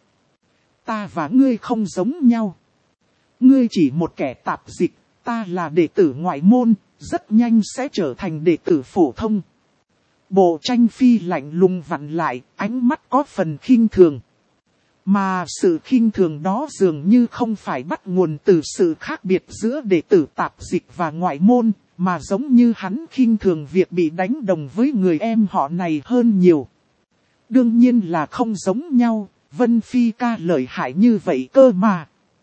Ta và ngươi không giống nhau. Ngươi chỉ một kẻ tạp dịch, ta là đệ tử ngoại môn, rất nhanh sẽ trở thành đệ tử phổ thông. Bộ Tranh Phi lạnh lùng vặn lại, ánh mắt có phần khinh thường. Mà sự khinh thường đó dường như không phải bắt nguồn từ sự khác biệt giữa đệ tử tạp dịch và ngoại môn, mà giống như hắn khinh thường việc bị đánh đồng với người em họ này hơn nhiều. Đương nhiên là không giống nhau, Vân Phi ca lợi hại như vậy cơ mà.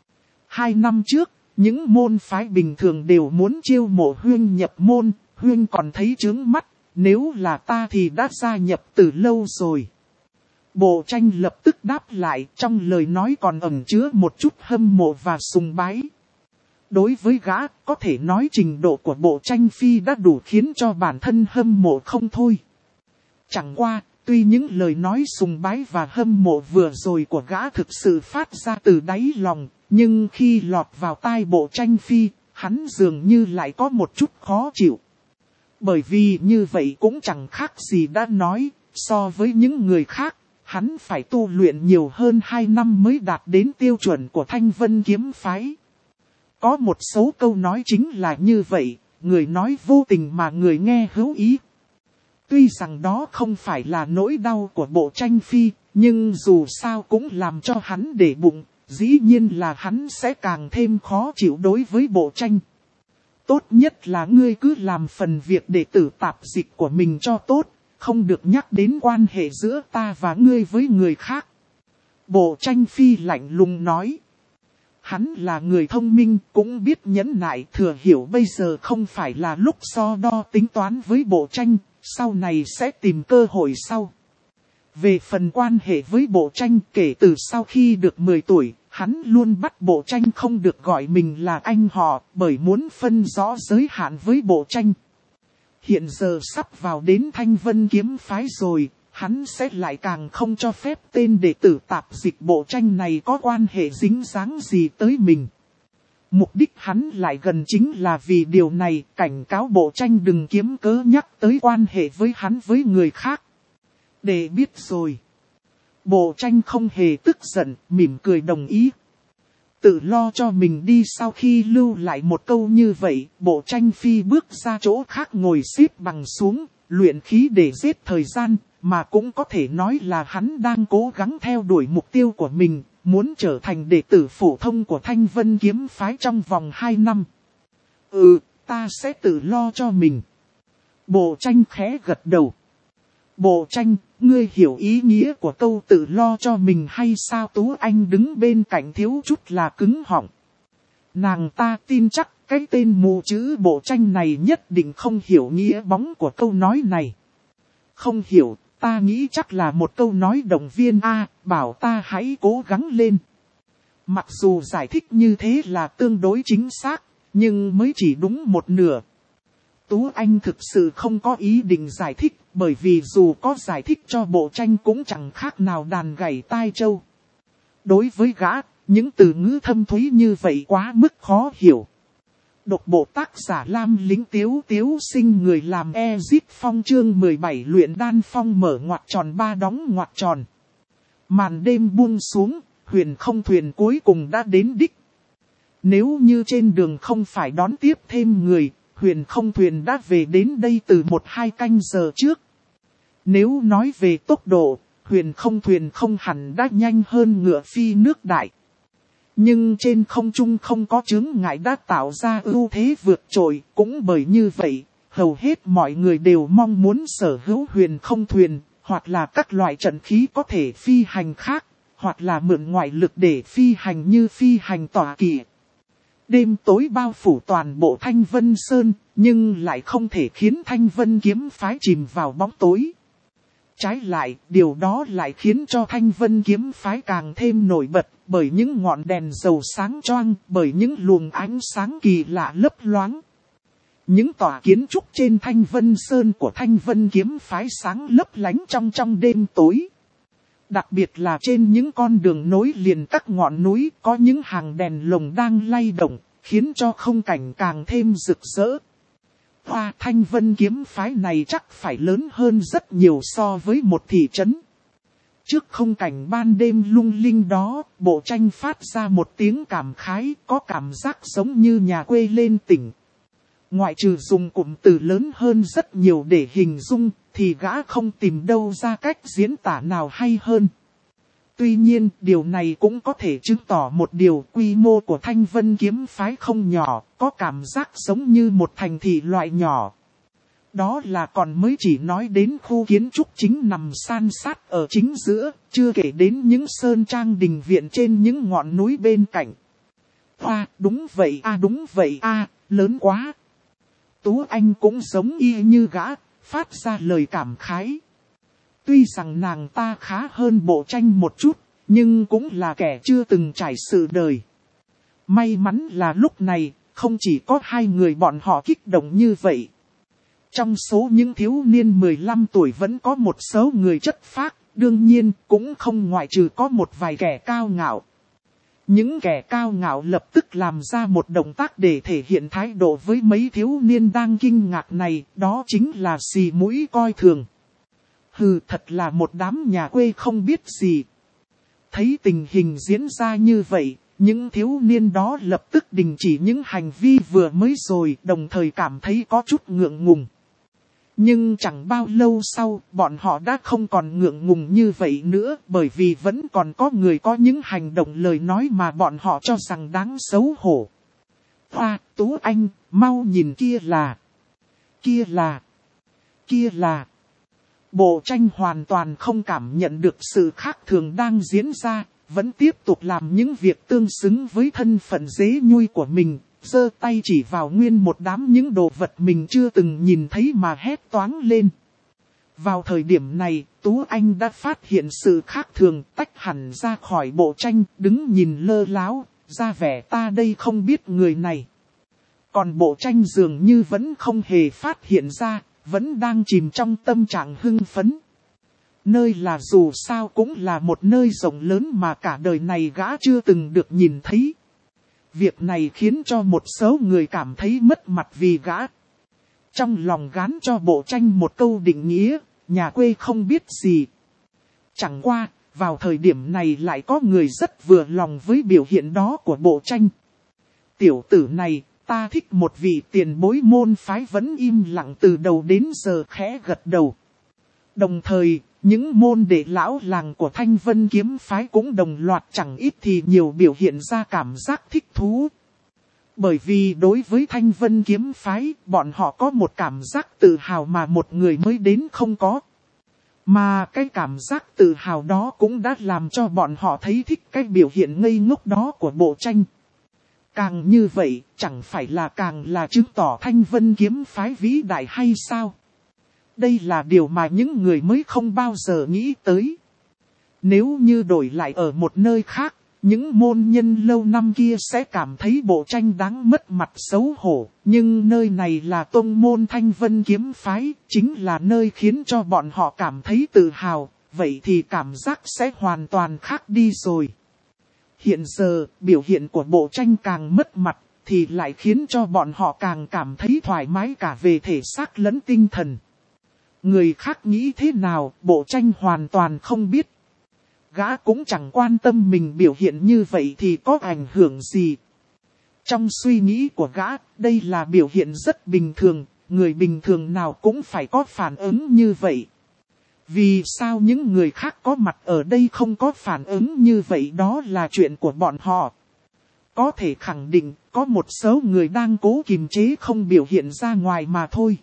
Hai năm trước, những môn phái bình thường đều muốn chiêu mộ Huyên nhập môn, Huyên còn thấy chướng mắt, nếu là ta thì đã gia nhập từ lâu rồi. Bộ tranh lập tức đáp lại, trong lời nói còn ẩn chứa một chút hâm mộ và sùng bái. Đối với gã, có thể nói trình độ của bộ tranh phi đã đủ khiến cho bản thân hâm mộ không thôi. Chẳng qua, tuy những lời nói sùng bái và hâm mộ vừa rồi của gã thực sự phát ra từ đáy lòng, nhưng khi lọt vào tai bộ tranh phi, hắn dường như lại có một chút khó chịu. Bởi vì như vậy cũng chẳng khác gì đã nói, so với những người khác, hắn phải tu luyện nhiều hơn hai năm mới đạt đến tiêu chuẩn của Thanh Vân kiếm phái. Có một số câu nói chính là như vậy, người nói vô tình mà người nghe hữu ý. Tuy rằng đó không phải là nỗi đau của bộ tranh phi, nhưng dù sao cũng làm cho hắn để bụng, dĩ nhiên là hắn sẽ càng thêm khó chịu đối với bộ tranh. Tốt nhất là ngươi cứ làm phần việc đệ tử tạp dịch của mình cho tốt, không được nhắc đến quan hệ giữa ta và ngươi với người khác. Bộ tranh phi lạnh lùng nói. Hắn là người thông minh, cũng biết nhẫn nại, thừa hiểu bây giờ không phải là lúc so đo tính toán với bộ tranh, sau này sẽ tìm cơ hội sau. Về phần quan hệ với bộ tranh, kể từ sau khi được mười tuổi, hắn luôn bắt bộ tranh không được gọi mình là anh họ, bởi muốn phân rõ giới hạn với bộ tranh. Hiện giờ sắp vào đến Thanh Vân kiếm phái rồi, hắn sẽ lại càng không cho phép tên đệ tử tạp dịch bộ tranh này có quan hệ dính dáng gì tới mình. Mục đích hắn lại gần chính là vì điều này, cảnh cáo bộ tranh đừng kiếm cớ nhắc tới quan hệ với hắn với người khác. Để biết rồi. Bộ tranh không hề tức giận, mỉm cười đồng ý. Tự lo cho mình đi. Sau khi lưu lại một câu như vậy, bộ tranh phi bước ra chỗ khác ngồi xếp bằng xuống, luyện khí để giết thời gian, mà cũng có thể nói là hắn đang cố gắng theo đuổi mục tiêu của mình, muốn trở thành đệ tử phổ thông của Thanh Vân kiếm phái trong vòng hai năm. Ừ, ta sẽ tự lo cho mình. Bộ tranh khẽ gật đầu. Bộ tranh, ngươi hiểu ý nghĩa của câu tự lo cho mình hay sao? Tú Anh đứng bên cạnh thiếu chút là cứng họng. Nàng ta tin chắc cái tên mù chữ bộ tranh này nhất định không hiểu nghĩa bóng của câu nói này. Không hiểu, ta nghĩ chắc là một câu nói động viên a, bảo ta hãy cố gắng lên. Mặc dù giải thích như thế là tương đối chính xác, nhưng mới chỉ đúng một nửa. Tú Anh thực sự không có ý định giải thích, bởi vì dù có giải thích cho bộ tranh cũng chẳng khác nào đàn gảy tai trâu. Đối với gã, những từ ngữ thâm thúy như vậy quá mức khó hiểu. Độc bộ tác giả Lam Lính Tiếu Tiếu sinh người làm Ezit Phong chương mười bảy luyện đan phong mở ngoặc tròn ba đóng ngoặc tròn. Màn đêm buông xuống, huyền không thuyền cuối cùng đã đến đích. Nếu như trên đường không phải đón tiếp thêm người, huyền không thuyền đã về đến đây từ một hai canh giờ trước. Nếu nói về tốc độ, huyền không thuyền không hẳn đã nhanh hơn ngựa phi nước đại. Nhưng trên không trung không có chướng ngại đã tạo ra ưu thế vượt trội, cũng bởi như vậy, hầu hết mọi người đều mong muốn sở hữu huyền không thuyền, hoặc là các loại trận khí có thể phi hành khác, hoặc là mượn ngoại lực để phi hành như phi hành tỏa kỵ. Đêm tối bao phủ toàn bộ Thanh Vân Sơn, nhưng lại không thể khiến Thanh Vân kiếm phái chìm vào bóng tối. Trái lại, điều đó lại khiến cho Thanh Vân kiếm phái càng thêm nổi bật, bởi những ngọn đèn dầu sáng choang, bởi những luồng ánh sáng kỳ lạ lấp loáng. Những tòa kiến trúc trên Thanh Vân Sơn của Thanh Vân kiếm phái sáng lấp lánh trong trong đêm tối. Đặc biệt là trên những con đường nối liền các ngọn núi có những hàng đèn lồng đang lay động, khiến cho không cảnh càng thêm rực rỡ. Hoa Thanh Vân kiếm phái này chắc phải lớn hơn rất nhiều so với một thị trấn. Trước không cảnh ban đêm lung linh đó, bộ tranh phát ra một tiếng cảm khái, có cảm giác giống như nhà quê lên tỉnh. Ngoại trừ dùng cụm từ lớn hơn rất nhiều để hình dung, thì gã không tìm đâu ra cách diễn tả nào hay hơn. Tuy nhiên, điều này cũng có thể chứng tỏ một điều, quy mô của Thanh Vân kiếm phái không nhỏ, có cảm giác giống như một thành thị loại nhỏ. Đó là còn mới chỉ nói đến khu kiến trúc chính nằm san sát ở chính giữa, chưa kể đến những sơn trang đình viện trên những ngọn núi bên cạnh. À, đúng vậy a à, đúng vậy a à, lớn quá. Tú Anh cũng giống y như gã, phát ra lời cảm khái. Tuy rằng nàng ta khá hơn Bộ Tranh một chút, nhưng cũng là kẻ chưa từng trải sự đời. May mắn là lúc này, không chỉ có hai người bọn họ kích động như vậy. Trong số những thiếu niên mười lăm tuổi vẫn có một số người chất phác, đương nhiên cũng không ngoại trừ có một vài kẻ cao ngạo. Những kẻ cao ngạo lập tức làm ra một động tác để thể hiện thái độ với mấy thiếu niên đang kinh ngạc này, đó chính là xì mũi coi thường. Hừ, thật là một đám nhà quê không biết gì. Thấy tình hình diễn ra như vậy, những thiếu niên đó lập tức đình chỉ những hành vi vừa mới rồi, đồng thời cảm thấy có chút ngượng ngùng. Nhưng chẳng bao lâu sau, bọn họ đã không còn ngượng ngùng như vậy nữa, bởi vì vẫn còn có người có những hành động lời nói mà bọn họ cho rằng đáng xấu hổ. Hoa, Tú Anh, mau nhìn kia là, kia là, kia là. Bộ Tranh hoàn toàn không cảm nhận được sự khác thường đang diễn ra, vẫn tiếp tục làm những việc tương xứng với thân phận dế nhui của mình. Giơ tay chỉ vào nguyên một đám những đồ vật mình chưa từng nhìn thấy mà hét toáng lên. Vào thời điểm này, Tú Anh đã phát hiện sự khác thường, tách hẳn ra khỏi Bộ Tranh, đứng nhìn lơ láo, ra vẻ ta đây không biết người này. Còn Bộ Tranh dường như vẫn không hề phát hiện ra, vẫn đang chìm trong tâm trạng hưng phấn. Nơi là dù sao cũng là một nơi rộng lớn mà cả đời này gã chưa từng được nhìn thấy. Việc này khiến cho một số người cảm thấy mất mặt vì gã. Trong lòng gán cho Bộ Tranh một câu định nghĩa, nhà quê không biết gì. Chẳng qua, vào thời điểm này lại có người rất vừa lòng với biểu hiện đó của Bộ Tranh. Tiểu tử này, ta thích một vị tiền bối môn phái vẫn im lặng từ đầu đến giờ khẽ gật đầu. Đồng thời, những môn đệ lão làng của Thanh Vân kiếm phái cũng đồng loạt chẳng ít thì nhiều biểu hiện ra cảm giác thích thú. Bởi vì đối với Thanh Vân kiếm phái, bọn họ có một cảm giác tự hào mà một người mới đến không có. Mà cái cảm giác tự hào đó cũng đã làm cho bọn họ thấy thích cái biểu hiện ngây ngốc đó của Bộ Tranh. Càng như vậy, chẳng phải là càng là chứng tỏ Thanh Vân kiếm phái vĩ đại hay sao? Đây là điều mà những người mới không bao giờ nghĩ tới. Nếu như đổi lại ở một nơi khác, những môn nhân lâu năm kia sẽ cảm thấy Bộ Tranh đáng mất mặt xấu hổ. Nhưng nơi này là tông môn Thanh Vân kiếm phái, chính là nơi khiến cho bọn họ cảm thấy tự hào, vậy thì cảm giác sẽ hoàn toàn khác đi rồi. Hiện giờ, biểu hiện của Bộ Tranh càng mất mặt, thì lại khiến cho bọn họ càng cảm thấy thoải mái cả về thể xác lẫn tinh thần. Người khác nghĩ thế nào, Bộ Tranh hoàn toàn không biết. Gã cũng chẳng quan tâm mình biểu hiện như vậy thì có ảnh hưởng gì. Trong suy nghĩ của gã, đây là biểu hiện rất bình thường, người bình thường nào cũng phải có phản ứng như vậy. Vì sao những người khác có mặt ở đây không có phản ứng như vậy đó là chuyện của bọn họ. Có thể khẳng định có một số người đang cố kiềm chế không biểu hiện ra ngoài mà thôi.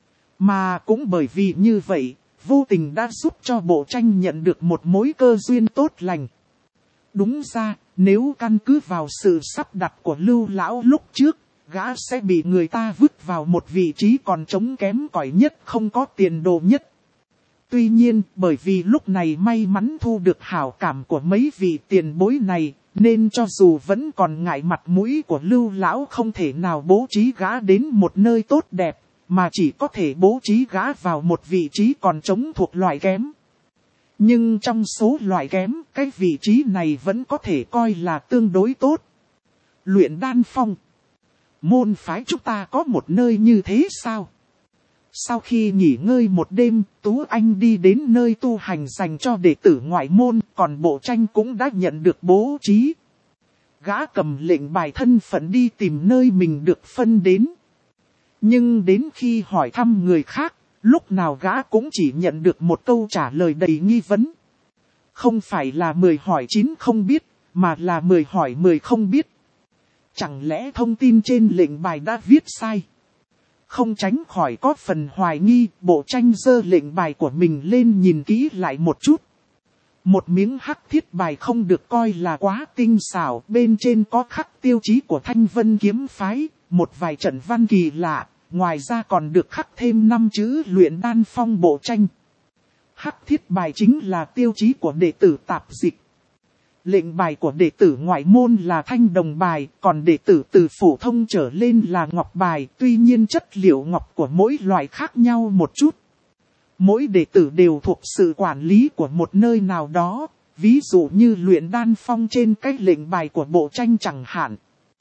Mà cũng bởi vì như vậy, vô tình đã giúp cho Bộ Tranh nhận được một mối cơ duyên tốt lành. Đúng ra, nếu căn cứ vào sự sắp đặt của Lưu Lão lúc trước, gã sẽ bị người ta vứt vào một vị trí còn trống kém cỏi nhất, không có tiền đồ nhất. Tuy nhiên, bởi vì lúc này may mắn thu được hảo cảm của mấy vị tiền bối này, nên cho dù vẫn còn ngại mặt mũi của Lưu Lão không thể nào bố trí gã đến một nơi tốt đẹp, mà chỉ có thể bố trí gã vào một vị trí còn trống thuộc loại kém. Nhưng trong số loại kém, cái vị trí này vẫn có thể coi là tương đối tốt. Luyện đan phong. Môn phái chúng ta có một nơi như thế sao? Sau khi nghỉ ngơi một đêm, Tú Anh đi đến nơi tu hành dành cho đệ tử ngoại môn, còn Bộ Tranh cũng đã nhận được bố trí. Gã cầm lệnh bài thân phận đi tìm nơi mình được phân đến. Nhưng đến khi hỏi thăm người khác, lúc nào gã cũng chỉ nhận được một câu trả lời đầy nghi vấn. Không phải là mười hỏi chín không biết, mà là mười hỏi mười không biết. Chẳng lẽ thông tin trên lệnh bài đã viết sai? Không tránh khỏi có phần hoài nghi, Bộ Tranh giơ lệnh bài của mình lên nhìn kỹ lại một chút. Một miếng hắc thiết bài không được coi là quá tinh xảo, bên trên có khắc tiêu chí của Thanh Vân kiếm phái, một vài trận văn kỳ lạ, ngoài ra còn được khắc thêm năm chữ Luyện Đan Phong Bộ Tranh. Hắc thiết bài chính là tiêu chí của đệ tử tạp dịch. Lệnh bài của đệ tử ngoại môn là thanh đồng bài, còn đệ tử từ phổ thông trở lên là ngọc bài, tuy nhiên chất liệu ngọc của mỗi loại khác nhau một chút. Mỗi đệ tử đều thuộc sự quản lý của một nơi nào đó, ví dụ như Luyện Đan Phong trên cái lệnh bài của Bộ Tranh chẳng hạn.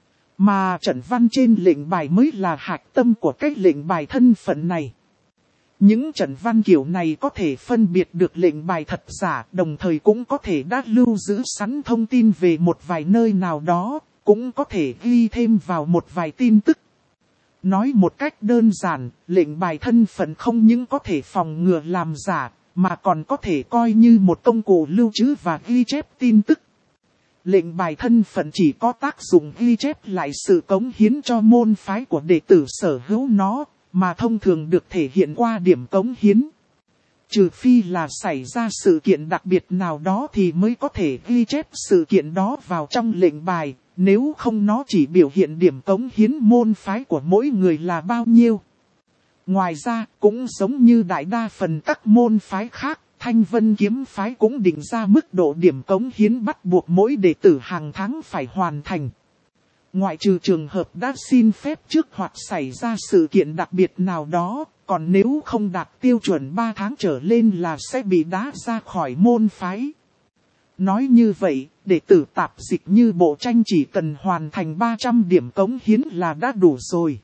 Mà trận văn trên lệnh bài mới là hạch tâm của cái lệnh bài thân phận này. Những trận văn kiểu này có thể phân biệt được lệnh bài thật giả, đồng thời cũng có thể đã lưu giữ sẵn thông tin về một vài nơi nào đó, cũng có thể ghi thêm vào một vài tin tức. Nói một cách đơn giản, lệnh bài thân phận không những có thể phòng ngừa làm giả, mà còn có thể coi như một công cụ lưu trữ và ghi chép tin tức. Lệnh bài thân phận chỉ có tác dụng ghi chép lại sự cống hiến cho môn phái của đệ tử sở hữu nó, mà thông thường được thể hiện qua điểm cống hiến. Trừ phi là xảy ra sự kiện đặc biệt nào đó thì mới có thể ghi chép sự kiện đó vào trong lệnh bài, nếu không nó chỉ biểu hiện điểm cống hiến môn phái của mỗi người là bao nhiêu. Ngoài ra, cũng giống như đại đa phần các môn phái khác, Thanh Vân kiếm phái cũng định ra mức độ điểm cống hiến bắt buộc mỗi đệ tử hàng tháng phải hoàn thành. Ngoại trừ trường hợp đã xin phép trước hoặc xảy ra sự kiện đặc biệt nào đó, còn nếu không đạt tiêu chuẩn ba tháng trở lên là sẽ bị đá ra khỏi môn phái. Nói như vậy, đệ tử tạp dịch như Bộ Tranh chỉ cần hoàn thành ba trăm điểm cống hiến là đã đủ rồi.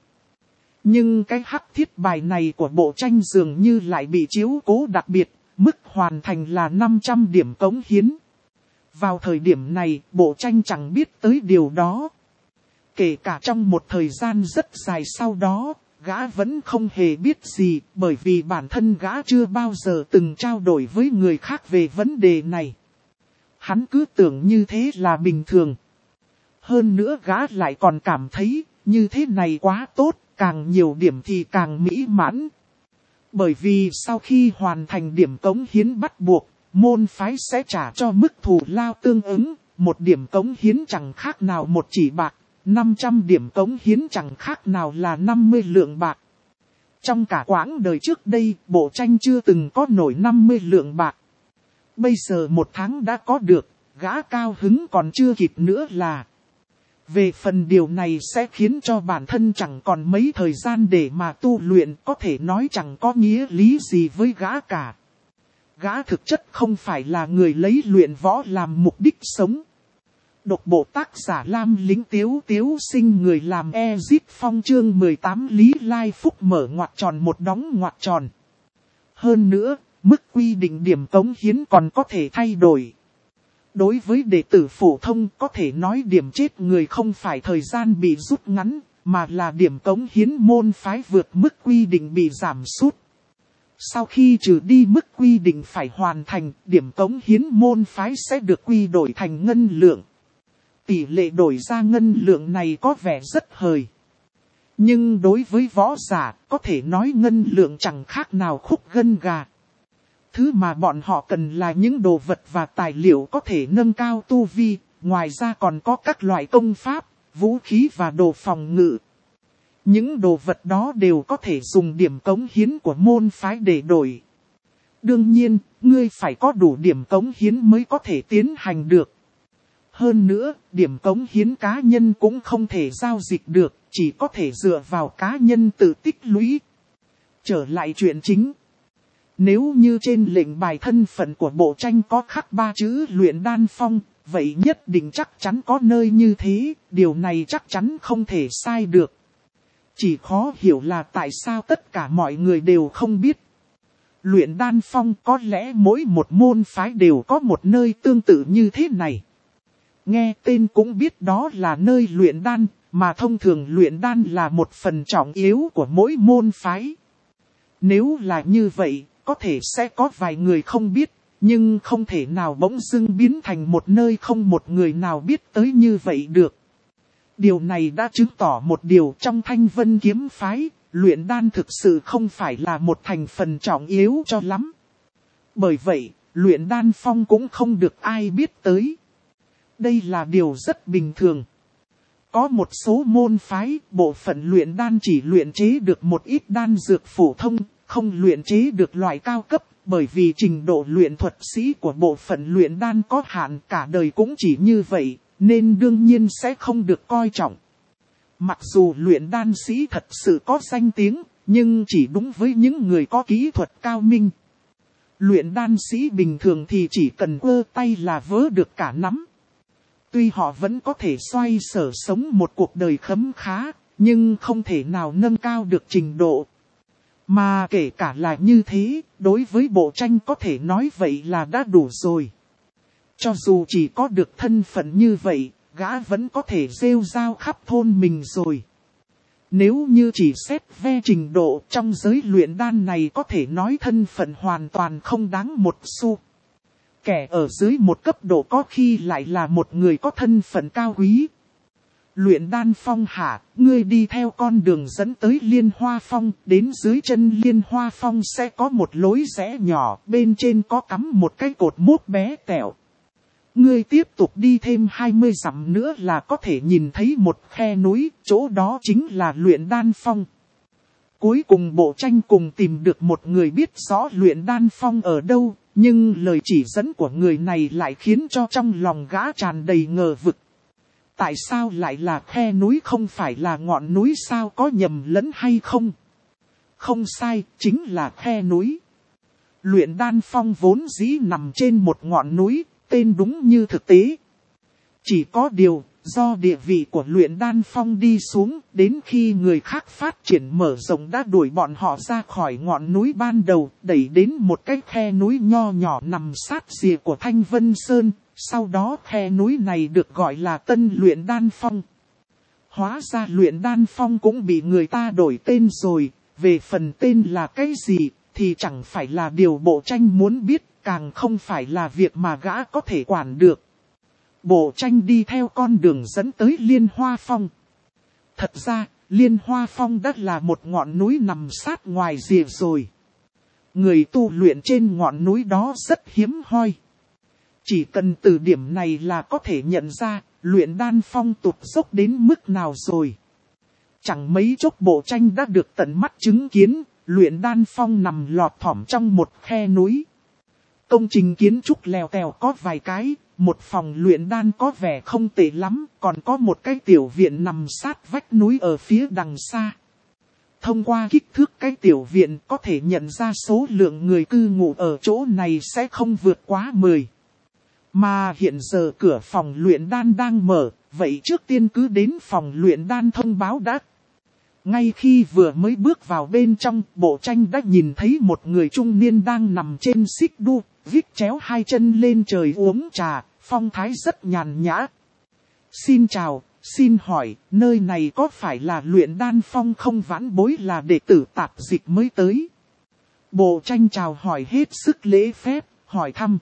Nhưng cái hắc thiết bài này của Bộ Tranh dường như lại bị chiếu cố đặc biệt, mức hoàn thành là năm trăm điểm cống hiến. Vào thời điểm này, Bộ Tranh chẳng biết tới điều đó. Kể cả trong một thời gian rất dài sau đó, gã vẫn không hề biết gì, bởi vì bản thân gã chưa bao giờ từng trao đổi với người khác về vấn đề này. Hắn cứ tưởng như thế là bình thường. Hơn nữa gã lại còn cảm thấy, như thế này quá tốt, càng nhiều điểm thì càng mỹ mãn. Bởi vì sau khi hoàn thành điểm cống hiến bắt buộc, môn phái sẽ trả cho mức thù lao tương ứng, một điểm cống hiến chẳng khác nào một chỉ bạc. năm trăm điểm cống hiến chẳng khác nào là năm mươi lượng bạc. Trong cả quãng đời trước đây, Bộ Tranh chưa từng có nổi năm mươi lượng bạc. Bây giờ một tháng đã có được, gã cao hứng còn chưa kịp nữa là. Về phần điều này sẽ khiến cho bản thân chẳng còn mấy thời gian để mà tu luyện, có thể nói chẳng có nghĩa lý gì với gã cả. Gã thực chất không phải là người lấy luyện võ làm mục đích sống. Độc bộ tác giả Lam Lính Tiếu Tiếu Sinh người làm Ezit Phong chương mười tám Lý Lai Phúc mở ngoặc tròn một đóng ngoặc tròn. Hơn nữa, mức quy định điểm cống hiến còn có thể thay đổi. Đối với đệ tử phổ thông có thể nói điểm chết người không phải thời gian bị rút ngắn, mà là điểm cống hiến môn phái vượt mức quy định bị giảm sút. Sau khi trừ đi mức quy định phải hoàn thành, điểm cống hiến môn phái sẽ được quy đổi thành ngân lượng. Tỷ lệ đổi ra ngân lượng này có vẻ rất hời. Nhưng đối với võ giả, có thể nói ngân lượng chẳng khác nào khúc gân gà. Thứ mà bọn họ cần là những đồ vật và tài liệu có thể nâng cao tu vi, ngoài ra còn có các loại công pháp, vũ khí và đồ phòng ngự. Những đồ vật đó đều có thể dùng điểm cống hiến của môn phái để đổi. Đương nhiên, ngươi phải có đủ điểm cống hiến mới có thể tiến hành được. Hơn nữa, điểm cống hiến cá nhân cũng không thể giao dịch được, chỉ có thể dựa vào cá nhân tự tích lũy. Trở lại chuyện chính. Nếu như trên lệnh bài thân phận của Bộ Tranh có khắc ba chữ Luyện Đan Phong, vậy nhất định chắc chắn có nơi như thế, điều này chắc chắn không thể sai được. Chỉ khó hiểu là tại sao tất cả mọi người đều không biết. Luyện Đan Phong có lẽ mỗi một môn phái đều có một nơi tương tự như thế này. Nghe tên cũng biết đó là nơi luyện đan, mà thông thường luyện đan là một phần trọng yếu của mỗi môn phái. Nếu là như vậy, có thể sẽ có vài người không biết, Nhưng không thể nào bỗng dưng biến thành một nơi không một người nào biết tới như vậy được. Điều này đã chứng tỏ một điều trong Thanh Vân kiếm phái, luyện đan thực sự không phải là một thành phần trọng yếu cho lắm. Bởi vậy, luyện đan phong cũng không được ai biết tới. Đây là điều rất bình thường. Có một số môn phái, bộ phận luyện đan chỉ luyện chế được một ít đan dược phổ thông, không luyện chế được loại cao cấp, bởi vì trình độ luyện thuật sĩ của bộ phận luyện đan có hạn, cả đời cũng chỉ như vậy, nên đương nhiên sẽ không được coi trọng. Mặc dù luyện đan sĩ thật sự có danh tiếng, nhưng chỉ đúng với những người có kỹ thuật cao minh. Luyện đan sĩ bình thường thì chỉ cần quơ tay là vớ được cả nắm. Tuy họ vẫn có thể xoay sở sống một cuộc đời khấm khá, nhưng không thể nào nâng cao được trình độ. Mà kể cả là như thế, đối với Bộ Tranh có thể nói vậy là đã đủ rồi. Cho dù chỉ có được thân phận như vậy, gã vẫn có thể rêu rao khắp thôn mình rồi. Nếu như chỉ xét ve trình độ trong giới luyện đan này có thể nói thân phận hoàn toàn không đáng một xu. Kẻ ở dưới một cấp độ có khi lại là một người có thân phận cao quý. Luyện đan phong hả, ngươi đi theo con đường dẫn tới Liên Hoa Phong, đến dưới chân Liên Hoa Phong sẽ có một lối rẽ nhỏ, bên trên có cắm một cái cột mốc bé tẹo. Ngươi tiếp tục đi thêm hai mươi dặm nữa là có thể nhìn thấy một khe núi, chỗ đó chính là luyện đan phong. Cuối cùng Bộ Tranh cùng tìm được một người biết rõ luyện đan phong ở đâu, nhưng lời chỉ dẫn của người này lại khiến cho trong lòng gã tràn đầy ngờ vực. Tại sao lại là khe núi không phải là ngọn núi, sao có nhầm lẫn hay không? Không sai, chính là khe núi. Luyện đan phong vốn dĩ nằm trên một ngọn núi, tên đúng như thực tế. Chỉ có điều, do địa vị của luyện đan phong đi xuống, đến khi người khác phát triển mở rộng đã đuổi bọn họ ra khỏi ngọn núi ban đầu, đẩy đến một cái khe núi nho nhỏ nằm sát rìa của Thanh Vân Sơn, sau đó khe núi này được gọi là Tân Luyện Đan Phong. Hóa ra luyện đan phong cũng bị người ta đổi tên rồi, về phần tên là cái gì, thì chẳng phải là điều Bộ Tranh muốn biết, càng không phải là việc mà gã có thể quản được. Bộ Tranh đi theo con đường dẫn tới Liên Hoa Phong. Thật ra, Liên Hoa Phong đã là một ngọn núi nằm sát ngoài rìa rồi. Người tu luyện trên ngọn núi đó rất hiếm hoi. Chỉ cần từ điểm này là có thể nhận ra, luyện đan phong tụt dốc đến mức nào rồi. Chẳng mấy chốc Bộ Tranh đã được tận mắt chứng kiến, luyện đan phong nằm lọt thỏm trong một khe núi. Công trình kiến trúc lèo tèo có vài cái, một phòng luyện đan có vẻ không tệ lắm, còn có một cái tiểu viện nằm sát vách núi ở phía đằng xa. Thông qua kích thước cái tiểu viện có thể nhận ra số lượng người cư ngụ ở chỗ này sẽ không vượt quá mười. Mà hiện giờ cửa phòng luyện đan đang mở, vậy trước tiên cứ đến phòng luyện đan thông báo đã. Ngay khi vừa mới bước vào bên trong, Bộ Tranh đã nhìn thấy một người trung niên đang nằm trên xích đu, vít chéo hai chân lên trời uống trà, phong thái rất nhàn nhã. Xin chào, xin hỏi, nơi này có phải là luyện đan phong không? Vãn bối là đệ tử tạp dịch mới tới. Bộ Tranh chào hỏi hết sức lễ phép, hỏi thăm.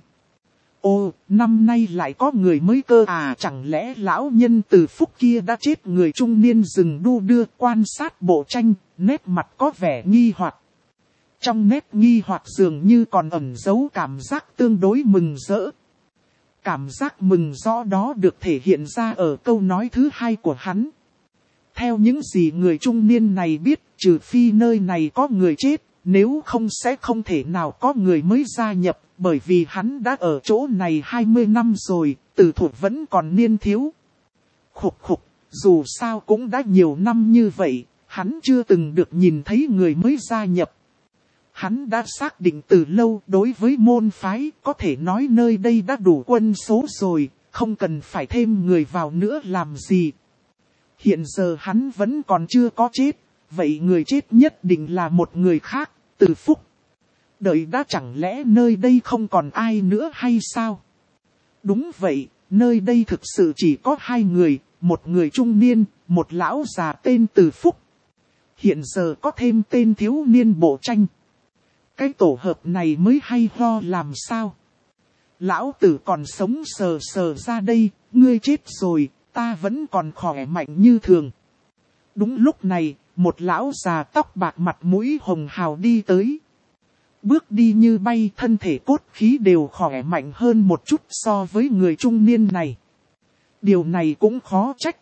Ồ, năm nay lại có người mới cơ à, chẳng lẽ lão nhân Từ Phúc kia đã chết? Người trung niên dừng đu đưa quan sát Bộ Tranh, nét mặt có vẻ nghi hoặc. Trong nét nghi hoặc dường như còn ẩn giấu cảm giác tương đối mừng rỡ. Cảm giác mừng rõ đó được thể hiện ra ở câu nói thứ hai của hắn. Theo những gì người trung niên này biết, trừ phi nơi này có người chết, nếu không sẽ không thể nào có người mới gia nhập, bởi vì hắn đã ở chỗ này hai mươi năm rồi, Từ Thục vẫn còn niên thiếu. Khục khục, dù sao cũng đã nhiều năm như vậy, hắn chưa từng được nhìn thấy người mới gia nhập. Hắn đã xác định từ lâu đối với môn phái, có thể nói nơi đây đã đủ quân số rồi, không cần phải thêm người vào nữa làm gì. Hiện giờ hắn vẫn còn chưa có chết, vậy người chết nhất định là một người khác, Từ Phúc. Đợi đã, chẳng lẽ nơi đây không còn ai nữa hay sao? Đúng vậy, nơi đây thực sự chỉ có hai người, một người trung niên, một lão già tên Từ Phúc. Hiện giờ có thêm tên thiếu niên Bộ Tranh. Cái tổ hợp này mới hay ho làm sao? Lão tử còn sống sờ sờ ra đây, ngươi chết rồi, ta vẫn còn khỏe mạnh như thường. Đúng lúc này, một lão già tóc bạc mặt mũi hồng hào đi tới. Bước đi như bay, thân thể cốt khí đều khỏe mạnh hơn một chút so với người trung niên này. Điều này cũng khó trách.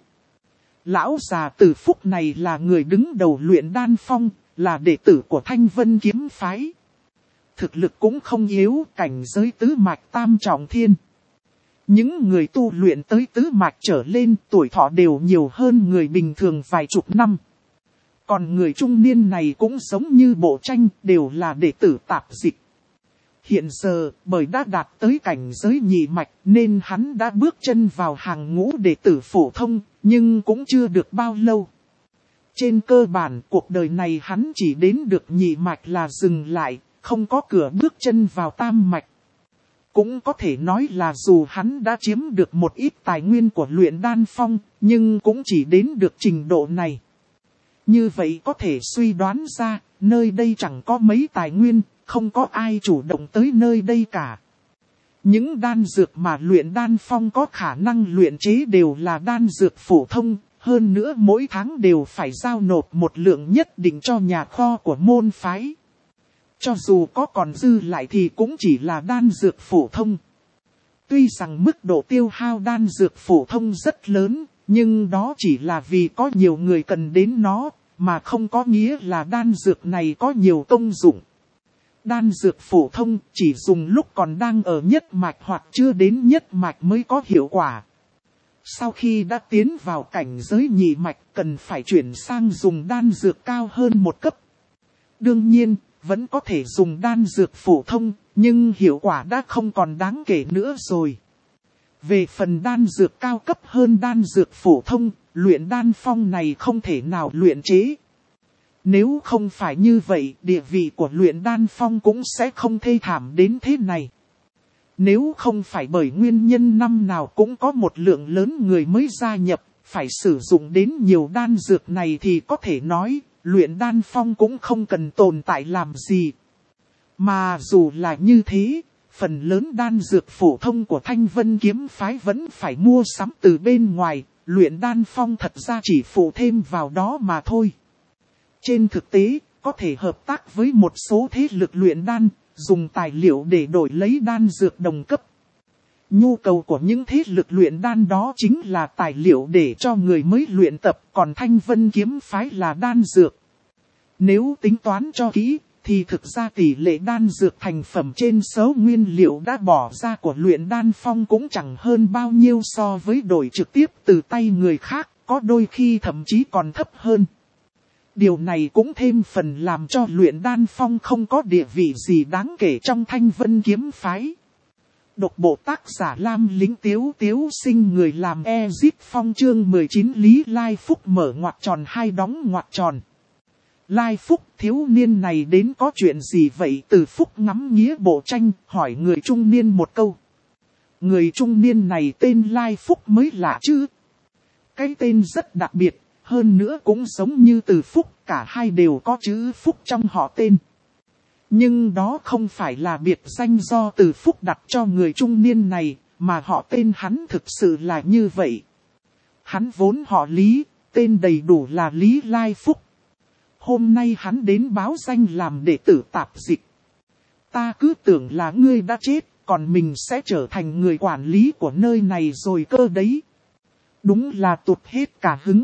Lão già Từ Phúc này là người đứng đầu luyện đan phong, là đệ tử của Thanh Vân kiếm phái. Thực lực cũng không yếu, cảnh giới tứ mạch tam trọng thiên. Những người tu luyện tới tứ mạch trở lên tuổi thọ đều nhiều hơn người bình thường vài chục năm. Còn người trung niên này cũng giống như Bộ Tranh, đều là đệ tử tạp dịch. Hiện giờ, bởi đã đạt tới cảnh giới nhị mạch nên hắn đã bước chân vào hàng ngũ đệ tử phổ thông, nhưng cũng chưa được bao lâu. Trên cơ bản, cuộc đời này hắn chỉ đến được nhị mạch là dừng lại, không có cửa bước chân vào tam mạch. Cũng có thể nói là dù hắn đã chiếm được một ít tài nguyên của luyện đan phong, nhưng cũng chỉ đến được trình độ này. Như vậy có thể suy đoán ra, nơi đây chẳng có mấy tài nguyên, không có ai chủ động tới nơi đây cả. Những đan dược mà luyện đan phong có khả năng luyện chế đều là đan dược phổ thông, hơn nữa mỗi tháng đều phải giao nộp một lượng nhất định cho nhà kho của môn phái. Cho dù có còn dư lại thì cũng chỉ là đan dược phổ thông. Tuy rằng mức độ tiêu hao đan dược phổ thông rất lớn, nhưng đó chỉ là vì có nhiều người cần đến nó, mà không có nghĩa là đan dược này có nhiều công dụng. Đan dược phổ thông chỉ dùng lúc còn đang ở nhất mạch hoặc chưa đến nhất mạch mới có hiệu quả. Sau khi đã tiến vào cảnh giới nhị mạch cần phải chuyển sang dùng đan dược cao hơn một cấp. Đương nhiên, vẫn có thể dùng đan dược phổ thông, nhưng hiệu quả đã không còn đáng kể nữa rồi. Về phần đan dược cao cấp hơn đan dược phổ thông, luyện đan phong này không thể nào luyện chế. Nếu không phải như vậy, địa vị của luyện đan phong cũng sẽ không thê thảm đến thế này. Nếu không phải bởi nguyên nhân năm nào cũng có một lượng lớn người mới gia nhập, phải sử dụng đến nhiều đan dược này thì có thể nói, luyện đan phong cũng không cần tồn tại làm gì. Mà dù là như thế, phần lớn đan dược phổ thông của Thanh Vân kiếm phái vẫn phải mua sắm từ bên ngoài, luyện đan phong thật ra chỉ phụ thêm vào đó mà thôi. Trên thực tế, có thể hợp tác với một số thế lực luyện đan, dùng tài liệu để đổi lấy đan dược đồng cấp. Nhu cầu của những thế lực luyện đan đó chính là tài liệu để cho người mới luyện tập, còn Thanh Vân kiếm phái là đan dược. Nếu tính toán cho kỹ, thì thực ra tỷ lệ đan dược thành phẩm trên số nguyên liệu đã bỏ ra của luyện đan phong cũng chẳng hơn bao nhiêu so với đổi trực tiếp từ tay người khác, có đôi khi thậm chí còn thấp hơn. Điều này cũng thêm phần làm cho luyện đan phong không có địa vị gì đáng kể trong Thanh Vân kiếm phái. Độc bộ tác giả Lam Lính Tiếu Tiếu Sinh người làm Ezit Phong chương mười chín Lý Lai Phúc mở ngoặc tròn hai đóng ngoặc tròn. Lai Phúc thiếu niên này đến có chuyện gì vậy? Từ Phúc ngắm nghía Bộ Tranh hỏi người trung niên một câu. Người trung niên này tên Lai Phúc mới lạ chứ. Cái tên rất đặc biệt, hơn nữa cũng giống như Từ Phúc, cả hai đều có chữ Phúc trong họ tên. Nhưng đó không phải là biệt danh do Từ Phúc đặt cho người trung niên này, mà họ tên hắn thực sự là như vậy. Hắn vốn họ Lý, tên đầy đủ là Lý Lai Phúc. Hôm nay hắn đến báo danh làm đệ tử tạp dịch. Ta cứ tưởng là ngươi đã chết, còn mình sẽ trở thành người quản lý của nơi này rồi cơ đấy. Đúng là tụt hết cả hứng.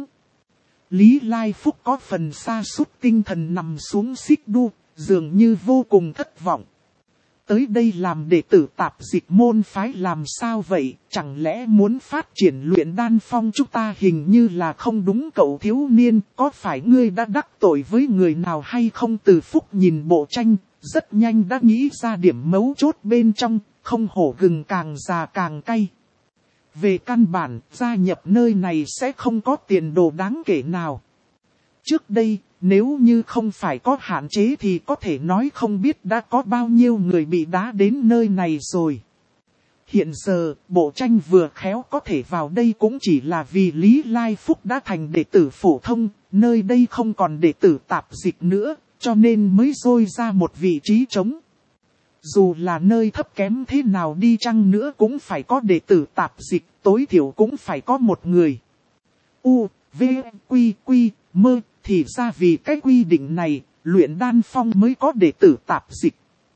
Lý Lai Phúc có phần sa sút tinh thần nằm xuống xích đu, dường như vô cùng thất vọng. Tới đây làm đệ tử tạp dịch môn phái làm sao vậy, chẳng lẽ muốn phát triển luyện đan phong chúng ta? Hình như là không đúng cậu thiếu niên, có phải ngươi đã đắc tội với người nào hay không? Từ Phúc nhìn Bộ Tranh, rất nhanh đã nghĩ ra điểm mấu chốt bên trong, không hổ gừng càng già càng cay. Về căn bản, gia nhập nơi này sẽ không có tiền đồ đáng kể nào. Trước đây, nếu như không phải có hạn chế thì có thể nói không biết đã có bao nhiêu người bị đá đến nơi này rồi. Hiện giờ, Bộ Tranh vừa khéo có thể vào đây cũng chỉ là vì Lý Lai Phúc đã thành đệ tử phổ thông, nơi đây không còn đệ tử tạp dịch nữa, cho nên mới rôi ra một vị trí trống. Dù là nơi thấp kém thế nào đi chăng nữa cũng phải có đệ tử tạp dịch, tối thiểu cũng phải có một người. U, V, Quy, Quy, Mơ, thì ra vì cái quy định này, luyện đan phong mới có đệ tử tạp dịch.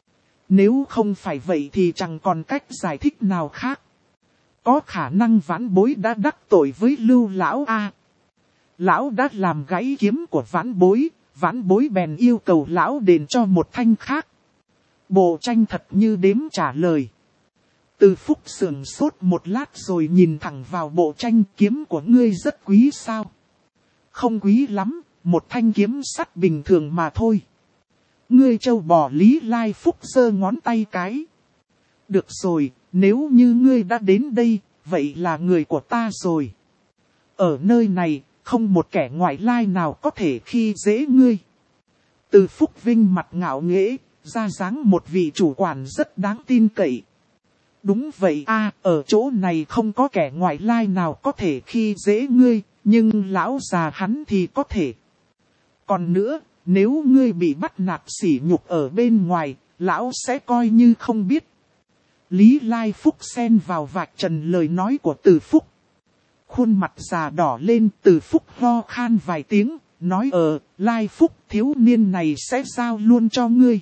Nếu không phải vậy thì chẳng còn cách giải thích nào khác. Có khả năng vãn bối đã đắc tội với Lưu lão a. Lão đã làm gãy kiếm của vãn bối, vãn bối bèn yêu cầu lão đền cho một thanh khác. Bộ tranh thật như đếm trả lời. Từ Phúc sườn sốt một lát rồi nhìn thẳng vào bộ tranh, kiếm của ngươi rất quý sao? Không quý lắm, một thanh kiếm sắt bình thường mà thôi. Ngươi trâu bò Lý Lai Phúc giơ ngón tay cái. Được rồi, nếu như ngươi đã đến đây, vậy là người của ta rồi. Ở nơi này, không một kẻ ngoại lai nào có thể khi dễ ngươi. Từ Phúc Vinh mặt ngạo nghễ, ra dáng một vị chủ quản rất đáng tin cậy. Đúng vậy a, ở chỗ này không có kẻ ngoại lai nào có thể khi dễ ngươi, nhưng lão già hắn thì có thể. Còn nữa, nếu ngươi bị bắt nạt sỉ nhục ở bên ngoài, lão sẽ coi như không biết. Lý Lai Phúc xen vào vạch trần lời nói của Từ Phúc. Khuôn mặt già đỏ lên, Từ Phúc ho khan vài tiếng, nói ờ, Lai Phúc thiếu niên này sẽ giao luôn cho ngươi.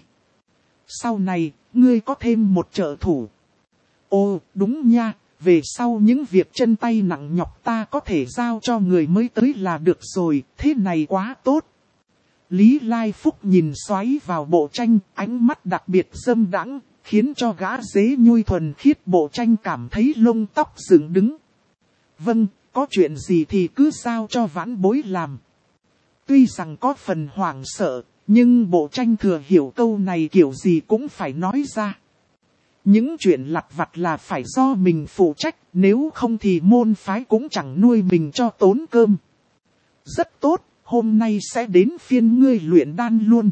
Sau này, ngươi có thêm một trợ thủ. Ồ, đúng nha, về sau những việc chân tay nặng nhọc ta có thể giao cho người mới tới là được rồi, thế này quá tốt. Lý Lai Phúc nhìn xoáy vào bộ tranh, ánh mắt đặc biệt dâm đãng, khiến cho gã dế nhui thuần khiết bộ tranh cảm thấy lông tóc dựng đứng. Vâng, có chuyện gì thì cứ giao cho vãn bối làm. Tuy rằng có phần hoảng sợ, nhưng bộ tranh thừa hiểu câu này kiểu gì cũng phải nói ra. Những chuyện lặt vặt là phải do mình phụ trách, nếu không thì môn phái cũng chẳng nuôi mình cho tốn cơm. Rất tốt, hôm nay sẽ đến phiên ngươi luyện đan luôn.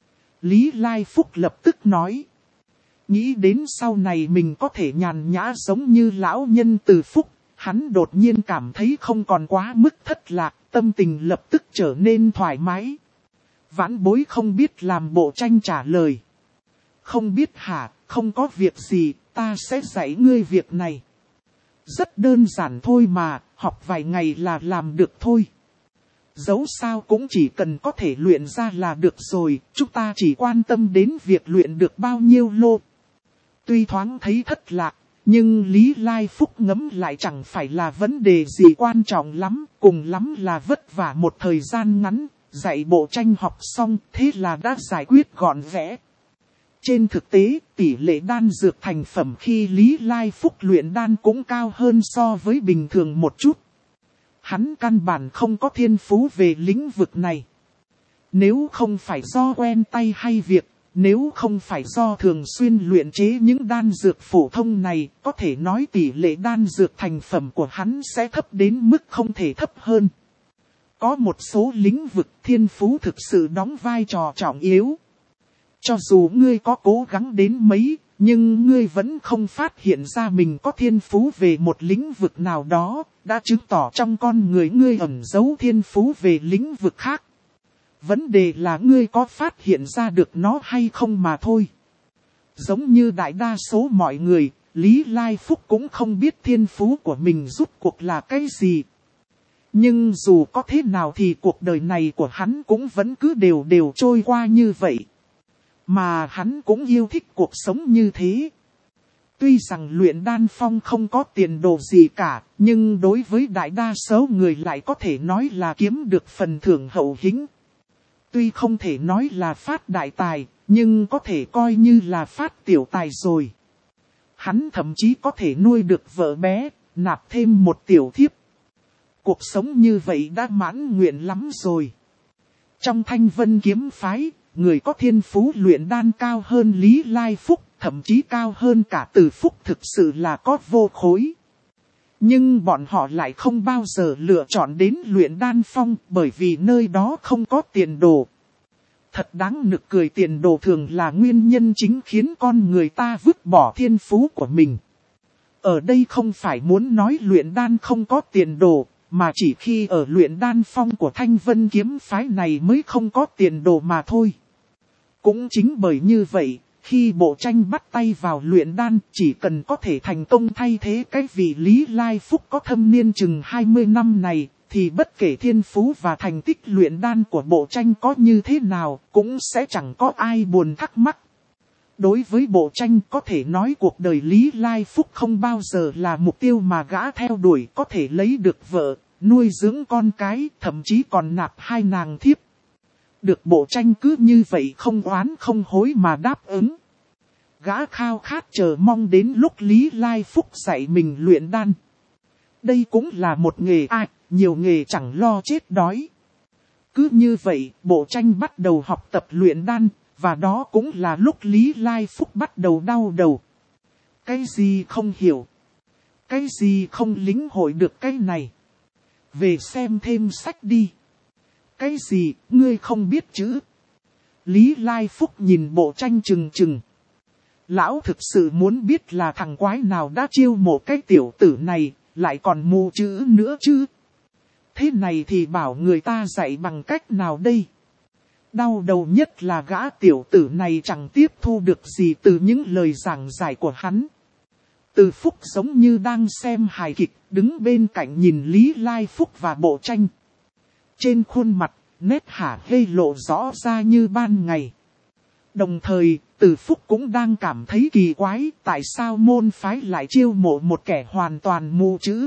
Lý Lai Phúc lập tức nói. Nghĩ đến sau này mình có thể nhàn nhã giống như lão nhân Từ Phúc, hắn đột nhiên cảm thấy không còn quá mức thất lạc, tâm tình lập tức trở nên thoải mái. Vãn bối không biết làm bộ tranh trả lời. Không biết hả, không có việc gì, ta sẽ dạy ngươi việc này. Rất đơn giản thôi mà, học vài ngày là làm được thôi. Dẫu sao cũng chỉ cần có thể luyện ra là được rồi, chúng ta chỉ quan tâm đến việc luyện được bao nhiêu lô. Tuy thoáng thấy thất lạc, nhưng Lý Lai Phúc ngẫm lại chẳng phải là vấn đề gì quan trọng lắm, cùng lắm là vất vả một thời gian ngắn, dạy bộ tranh học xong, thế là đã giải quyết gọn gẽ. Trên thực tế, tỷ lệ đan dược thành phẩm khi Lý Lai Phúc luyện đan cũng cao hơn so với bình thường một chút. Hắn căn bản không có thiên phú về lĩnh vực này. Nếu không phải do quen tay hay việc, nếu không phải do thường xuyên luyện chế những đan dược phổ thông này, có thể nói tỷ lệ đan dược thành phẩm của hắn sẽ thấp đến mức không thể thấp hơn. Có một số lĩnh vực thiên phú thực sự đóng vai trò trọng yếu. Cho dù ngươi có cố gắng đến mấy, nhưng ngươi vẫn không phát hiện ra mình có thiên phú về một lĩnh vực nào đó, đã chứng tỏ trong con người ngươi ẩn giấu thiên phú về lĩnh vực khác. Vấn đề là ngươi có phát hiện ra được nó hay không mà thôi. Giống như đại đa số mọi người, Lý Lai Phúc cũng không biết thiên phú của mình rốt cuộc là cái gì. Nhưng dù có thế nào thì cuộc đời này của hắn cũng vẫn cứ đều đều trôi qua như vậy. Mà hắn cũng yêu thích cuộc sống như thế. Tuy rằng luyện đan phong không có tiền đồ gì cả, nhưng đối với đại đa số người lại có thể nói là kiếm được phần thưởng hậu hĩnh. Tuy không thể nói là phát đại tài, nhưng có thể coi như là phát tiểu tài rồi. Hắn thậm chí có thể nuôi được vợ bé, nạp thêm một tiểu thiếp. Cuộc sống như vậy đã mãn nguyện lắm rồi. Trong Thanh Vân kiếm phái, người có thiên phú luyện đan cao hơn Lý Lai Phúc, thậm chí cao hơn cả Từ Phúc thực sự là có vô khối. Nhưng bọn họ lại không bao giờ lựa chọn đến luyện đan phong bởi vì nơi đó không có tiền đồ. Thật đáng nực cười, tiền đồ thường là nguyên nhân chính khiến con người ta vứt bỏ thiên phú của mình. Ở đây không phải muốn nói luyện đan không có tiền đồ, mà chỉ khi ở luyện đan phong của Thanh Vân kiếm phái này mới không có tiền đồ mà thôi. Cũng chính bởi như vậy, Khi bộ tranh bắt tay vào luyện đan, chỉ cần có thể thành công thay thế cái vị Lý Lai Phúc có thâm niên chừng hai mươi năm này, thì bất kể thiên phú và thành tích luyện đan của bộ tranh có như thế nào, cũng sẽ chẳng có ai buồn thắc mắc. Đối với bộ tranh có thể nói cuộc đời Lý Lai Phúc không bao giờ là mục tiêu mà gã theo đuổi, có thể lấy được vợ, nuôi dưỡng con cái, thậm chí còn nạp hai nàng thiếp. Được bộ tranh cứ như vậy không oán không hối mà đáp ứng. Gã khao khát chờ mong đến lúc Lý Lai Phúc dạy mình luyện đan. Đây cũng là một nghề ai, nhiều nghề chẳng lo chết đói. Cứ như vậy, bộ tranh bắt đầu học tập luyện đan, và đó cũng là lúc Lý Lai Phúc bắt đầu đau đầu. Cái gì không hiểu? Cái gì không lĩnh hội được cái này? Về xem thêm sách đi. Cái gì, ngươi không biết chữ? Lý Lai Phúc nhìn bộ tranh chừng chừng. Lão thực sự muốn biết là thằng quái nào đã chiêu mộ cái tiểu tử này, lại còn mù chữ nữa chứ. Thế này thì bảo người ta dạy bằng cách nào đây? Đau đầu nhất là gã tiểu tử này chẳng tiếp thu được gì từ những lời giảng giải của hắn. Từ Phúc giống như đang xem hài kịch, đứng bên cạnh nhìn Lý Lai Phúc và bộ tranh. Trên khuôn mặt, nét hả hê lộ rõ ra như ban ngày. Đồng thời, Từ Phúc cũng đang cảm thấy kỳ quái tại sao môn phái lại chiêu mộ một kẻ hoàn toàn mù chữ.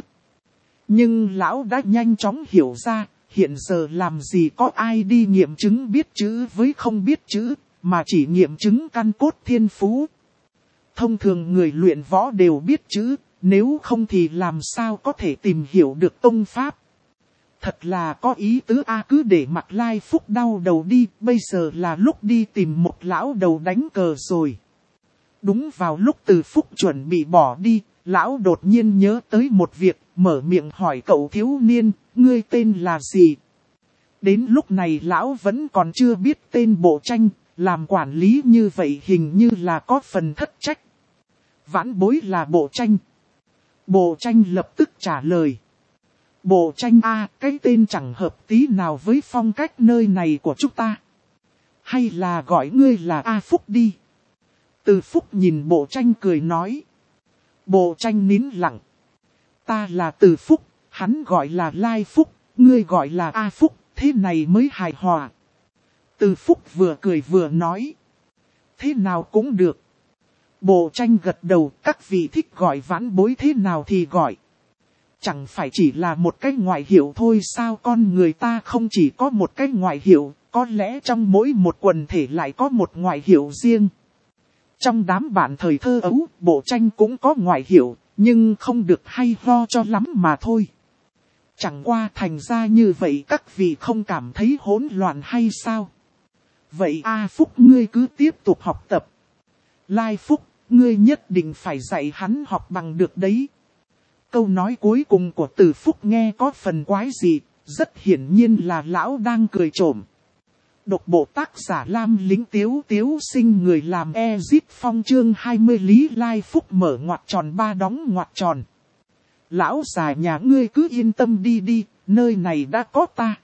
Nhưng lão đã nhanh chóng hiểu ra, hiện giờ làm gì có ai đi nghiệm chứng biết chữ với không biết chữ, mà chỉ nghiệm chứng căn cốt thiên phú. Thông thường người luyện võ đều biết chữ, nếu không thì làm sao có thể tìm hiểu được tông pháp. Thật là có ý tứ a, cứ để mặc Lai Phúc đau đầu đi, bây giờ là lúc đi tìm một lão đầu đánh cờ rồi. Đúng vào lúc Từ Phúc chuẩn bị bỏ đi, lão đột nhiên nhớ tới một việc, mở miệng hỏi cậu thiếu niên, ngươi tên là gì? Đến lúc này lão vẫn còn chưa biết tên bộ tranh, làm quản lý như vậy hình như là có phần thất trách. Vãn bối là bộ tranh. Bộ tranh lập tức trả lời. Bộ tranh a, cái tên chẳng hợp tí nào với phong cách nơi này của chúng ta. Hay là gọi ngươi là A Phúc đi. Từ Phúc nhìn bộ tranh cười nói. Bộ tranh nín lặng. Ta là Từ Phúc, hắn gọi là Lai Phúc, ngươi gọi là A Phúc, thế này mới hài hòa. Từ Phúc vừa cười vừa nói. Thế nào cũng được. Bộ tranh gật đầu, các vị thích gọi vãn bối thế nào thì gọi. Chẳng phải chỉ là một cái ngoại hiệu thôi sao, con người ta không chỉ có một cái ngoại hiệu, có lẽ trong mỗi một quần thể lại có một ngoại hiệu riêng. Trong đám bạn thời thơ ấu, bộ tranh cũng có ngoại hiệu, nhưng không được hay ho cho lắm mà thôi. Chẳng qua thành ra như vậy các vị không cảm thấy hỗn loạn hay sao? Vậy A Phúc ngươi cứ tiếp tục học tập. Lai Phúc, ngươi nhất định phải dạy hắn học bằng được đấy. Câu nói cuối cùng của Từ Phúc nghe có phần quái dị, rất hiển nhiên là lão đang cười trộm. Độc bộ tác giả Lam Lính Tiếu Tiếu sinh người làm Ezit Phong chương hai mươi Lý Lai Phúc mở ngoặc tròn ba đóng ngoặc tròn. Lão già nhà ngươi cứ yên tâm đi đi, nơi này đã có ta.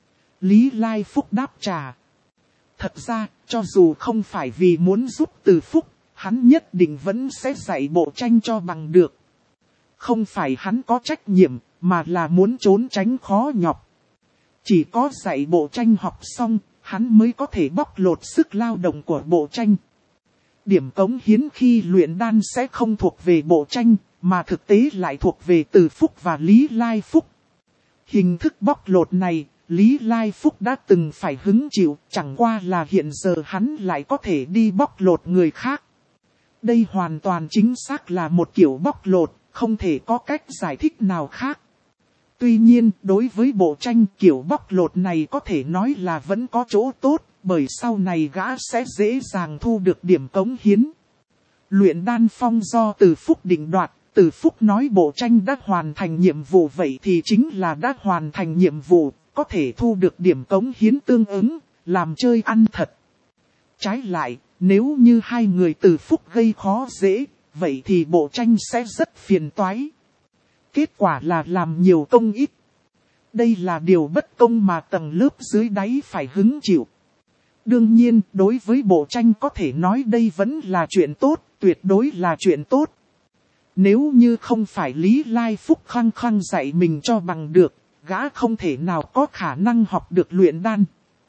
Lý Lai Phúc đáp trả. Thật ra, cho dù không phải vì muốn giúp Từ Phúc, hắn nhất định vẫn sẽ dạy bộ tranh cho bằng được. Không phải hắn có trách nhiệm, mà là muốn trốn tránh khó nhọc. Chỉ có dạy bộ tranh học xong, hắn mới có thể bóc lột sức lao động của bộ tranh. Điểm cống hiến khi luyện đan sẽ không thuộc về bộ tranh, mà thực tế lại thuộc về Từ Phúc và Lý Lai Phúc. Hình thức bóc lột này, Lý Lai Phúc đã từng phải hứng chịu, chẳng qua là hiện giờ hắn lại có thể đi bóc lột người khác. Đây hoàn toàn chính xác là một kiểu bóc lột, không thể có cách giải thích nào khác. Tuy nhiên, đối với bộ tranh kiểu bóc lột này có thể nói là vẫn có chỗ tốt, bởi sau này gã sẽ dễ dàng thu được điểm cống hiến. Luyện đan phong do Từ Phúc định đoạt, Từ Phúc nói bộ tranh đã hoàn thành nhiệm vụ vậy thì chính là đã hoàn thành nhiệm vụ, có thể thu được điểm cống hiến tương ứng, làm chơi ăn thật. Trái lại, nếu như hai người Từ Phúc gây khó dễ, vậy thì bộ tranh sẽ rất phiền toái. Kết quả là làm nhiều công ít. Đây là điều bất công mà tầng lớp dưới đáy phải hứng chịu. Đương nhiên, đối với bộ tranh có thể nói đây vẫn là chuyện tốt, tuyệt đối là chuyện tốt. Nếu như không phải Lý Lai Phúc khăng khăng dạy mình cho bằng được, gã không thể nào có khả năng học được luyện đan.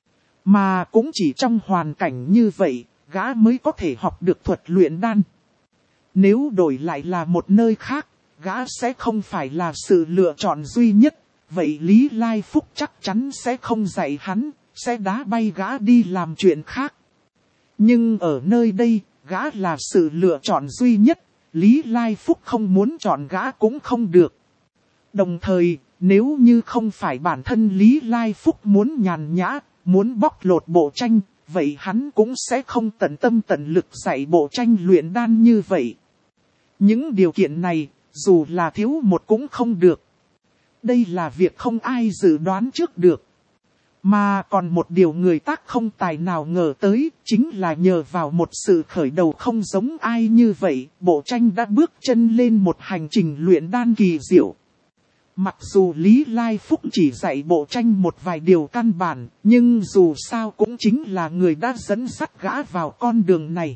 Mà cũng chỉ trong hoàn cảnh như vậy, gã mới có thể học được thuật luyện đan. Nếu đổi lại là một nơi khác, gã sẽ không phải là sự lựa chọn duy nhất. Vậy Lý Lai Phúc chắc chắn sẽ không dạy hắn, sẽ đá bay gã đi làm chuyện khác. Nhưng ở nơi đây, gã là sự lựa chọn duy nhất, Lý Lai Phúc không muốn chọn gã cũng không được. Đồng thời, nếu như không phải bản thân Lý Lai Phúc muốn nhàn nhã, muốn bóc lột bộ tranh, vậy hắn cũng sẽ không tận tâm tận lực dạy bộ tranh luyện đan như vậy. Những điều kiện này, dù là thiếu một cũng không được. Đây là việc không ai dự đoán trước được. Mà còn một điều người tác không tài nào ngờ tới, chính là nhờ vào một sự khởi đầu không giống ai như vậy, bộ tranh đã bước chân lên một hành trình luyện đan kỳ diệu. Mặc dù Lý Lai Phúc chỉ dạy bộ tranh một vài điều căn bản, nhưng dù sao cũng chính là người đã dẫn dắt gã vào con đường này.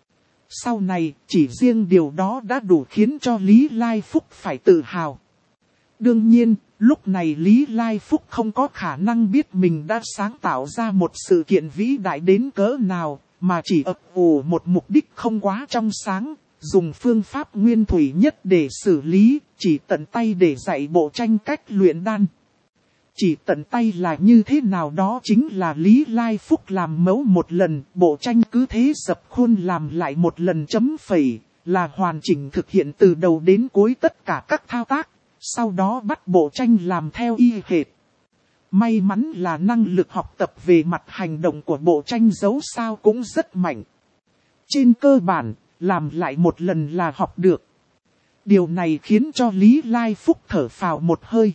Sau này, chỉ riêng điều đó đã đủ khiến cho Lý Lai Phúc phải tự hào. Đương nhiên, lúc này Lý Lai Phúc không có khả năng biết mình đã sáng tạo ra một sự kiện vĩ đại đến cỡ nào, mà chỉ ấp ủ một mục đích không quá trong sáng, dùng phương pháp nguyên thủy nhất để xử lý, chỉ tận tay để dạy bộ tranh cách luyện đan. Chỉ tận tay là như thế nào đó chính là Lý Lai Phúc làm mẫu một lần, bộ tranh cứ thế dập khuôn làm lại một lần chấm phẩy, là hoàn chỉnh thực hiện từ đầu đến cuối tất cả các thao tác. Sau đó bắt bộ tranh làm theo y hệt. May mắn là năng lực học tập về mặt hành động của bộ tranh dấu sao cũng rất mạnh. Trên cơ bản, làm lại một lần là học được. Điều này khiến cho Lý Lai Phúc thở phào một hơi.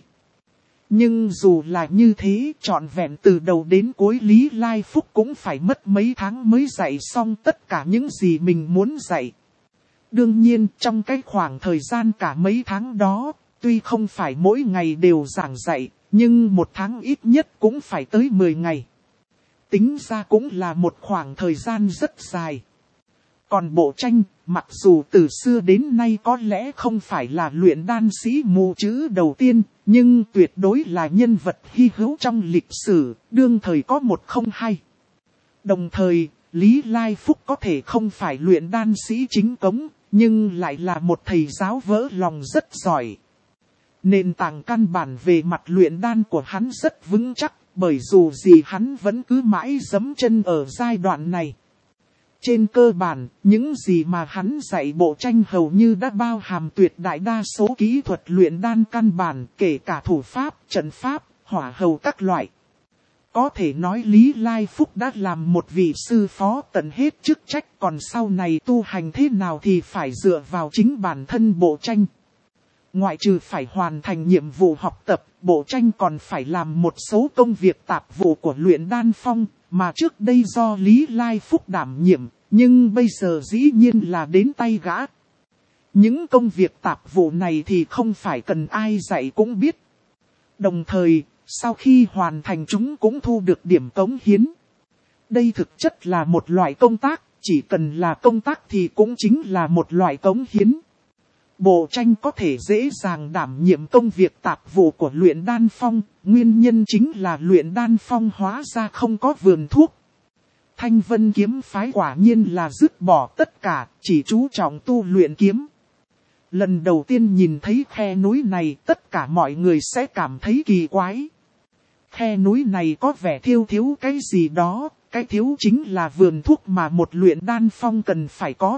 Nhưng dù là như thế, trọn vẹn từ đầu đến cuối Lý Lai Phúc cũng phải mất mấy tháng mới dạy xong tất cả những gì mình muốn dạy. Đương nhiên, trong cái khoảng thời gian cả mấy tháng đó, tuy không phải mỗi ngày đều giảng dạy, nhưng một tháng ít nhất cũng phải tới mười ngày. Tính ra cũng là một khoảng thời gian rất dài. Còn bộ tranh, mặc dù từ xưa đến nay có lẽ không phải là luyện đan sĩ mù chữ đầu tiên, nhưng tuyệt đối là nhân vật hy hữu trong lịch sử, đương thời có một không hai. Đồng thời, Lý Lai Phúc có thể không phải luyện đan sĩ chính cống, nhưng lại là một thầy giáo vỡ lòng rất giỏi. Nền tảng căn bản về mặt luyện đan của hắn rất vững chắc, bởi dù gì hắn vẫn cứ mãi giẫm chân ở giai đoạn này. Trên cơ bản, những gì mà hắn dạy bộ tranh hầu như đã bao hàm tuyệt đại đa số kỹ thuật luyện đan căn bản, kể cả thủ pháp, trận pháp, hỏa hầu các loại. Có thể nói Lý Lai Phúc đã làm một vị sư phó tận hết chức trách, còn sau này tu hành thế nào thì phải dựa vào chính bản thân bộ tranh. Ngoại trừ phải hoàn thành nhiệm vụ học tập, bộ tranh còn phải làm một số công việc tạp vụ của luyện đan phong, mà trước đây do Lý Lai Phúc đảm nhiệm, nhưng bây giờ dĩ nhiên là đến tay gã. Những công việc tạp vụ này thì không phải cần ai dạy cũng biết. Đồng thời, sau khi hoàn thành chúng cũng thu được điểm cống hiến. Đây thực chất là một loại công tác, chỉ cần là công tác thì cũng chính là một loại cống hiến. Bộ tranh có thể dễ dàng đảm nhiệm công việc tạp vụ của luyện đan phong, nguyên nhân chính là luyện đan phong hóa ra không có vườn thuốc. Thanh Vân kiếm phái quả nhiên là dứt bỏ tất cả, chỉ chú trọng tu luyện kiếm. Lần đầu tiên nhìn thấy khe núi này, tất cả mọi người sẽ cảm thấy kỳ quái. Khe núi này có vẻ thiếu thiếu cái gì đó, cái thiếu chính là vườn thuốc mà một luyện đan phong cần phải có.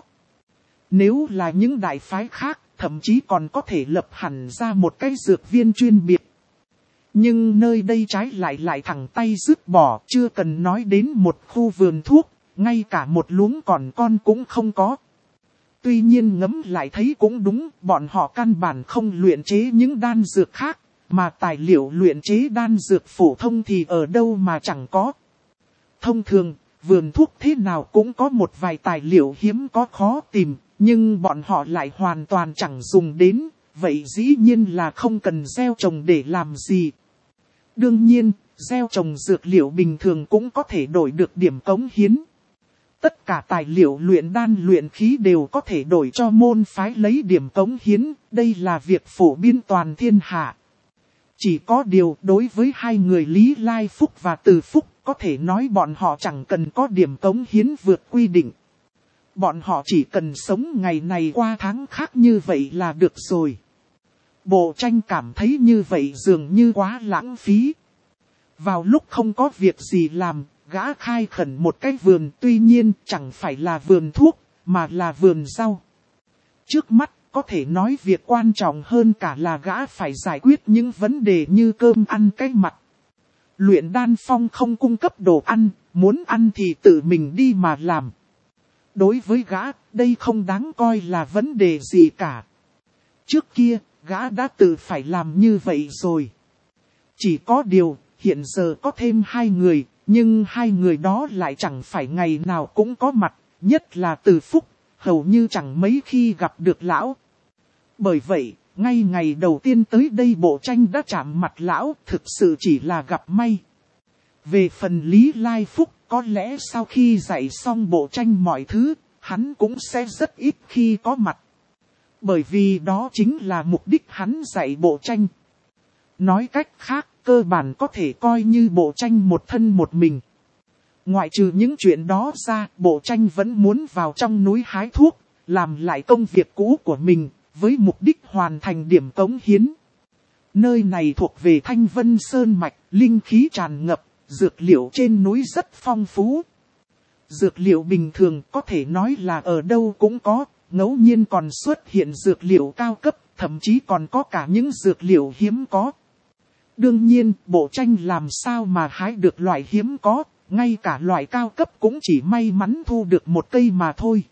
Nếu là những đại phái khác, thậm chí còn có thể lập hẳn ra một cái dược viên chuyên biệt. Nhưng nơi đây trái lại lại thẳng tay dứt bỏ, chưa cần nói đến một khu vườn thuốc, ngay cả một luống còn con cũng không có. Tuy nhiên ngẫm lại thấy cũng đúng, bọn họ căn bản không luyện chế những đan dược khác, mà tài liệu luyện chế đan dược phổ thông thì ở đâu mà chẳng có. Thông thường, vườn thuốc thế nào cũng có một vài tài liệu hiếm có khó tìm, nhưng bọn họ lại hoàn toàn chẳng dùng đến, vậy dĩ nhiên là không cần gieo trồng để làm gì. Đương nhiên, gieo trồng dược liệu bình thường cũng có thể đổi được điểm cống hiến. Tất cả tài liệu luyện đan luyện khí đều có thể đổi cho môn phái lấy điểm cống hiến, đây là việc phổ biến toàn thiên hạ. Chỉ có điều đối với hai người Lý Lai Phúc và Từ Phúc, có thể nói bọn họ chẳng cần có điểm cống hiến vượt quy định. Bọn họ chỉ cần sống ngày này qua tháng khác như vậy là được rồi. Bộ Tranh cảm thấy như vậy dường như quá lãng phí. Vào lúc không có việc gì làm, gã khai khẩn một cái vườn, tuy nhiên chẳng phải là vườn thuốc, mà là vườn rau. Trước mắt, có thể nói việc quan trọng hơn cả là gã phải giải quyết những vấn đề như cơm ăn cái mặt. Luyện đan phong không cung cấp đồ ăn, muốn ăn thì tự mình đi mà làm. Đối với gã, đây không đáng coi là vấn đề gì cả. Trước kia, gã đã tự phải làm như vậy rồi. Chỉ có điều, hiện giờ có thêm hai người, nhưng hai người đó lại chẳng phải ngày nào cũng có mặt, nhất là Từ Phúc, hầu như chẳng mấy khi gặp được lão. Bởi vậy, ngay ngày đầu tiên tới đây Bộ Tranh đã chạm mặt lão, thực sự chỉ là gặp may. Về phần Lý Lai Phúc, có lẽ sau khi dạy xong Bộ Tranh mọi thứ, hắn cũng sẽ rất ít khi có mặt. Bởi vì đó chính là mục đích hắn dạy Bộ Tranh. Nói cách khác, cơ bản có thể coi như Bộ Tranh một thân một mình. Ngoại trừ những chuyện đó ra, Bộ Tranh vẫn muốn vào trong núi hái thuốc, làm lại công việc cũ của mình, với mục đích hoàn thành điểm cống hiến. Nơi này thuộc về Thanh Vân Sơn Mạch, linh khí tràn ngập, dược liệu trên núi rất phong phú. Dược liệu bình thường có thể nói là ở đâu cũng có, ngẫu nhiên còn xuất hiện dược liệu cao cấp, thậm chí còn có cả những dược liệu hiếm có. Đương nhiên, Bộ Tranh làm sao mà hái được loại hiếm có, ngay cả loại cao cấp cũng chỉ may mắn thu được một cây mà thôi.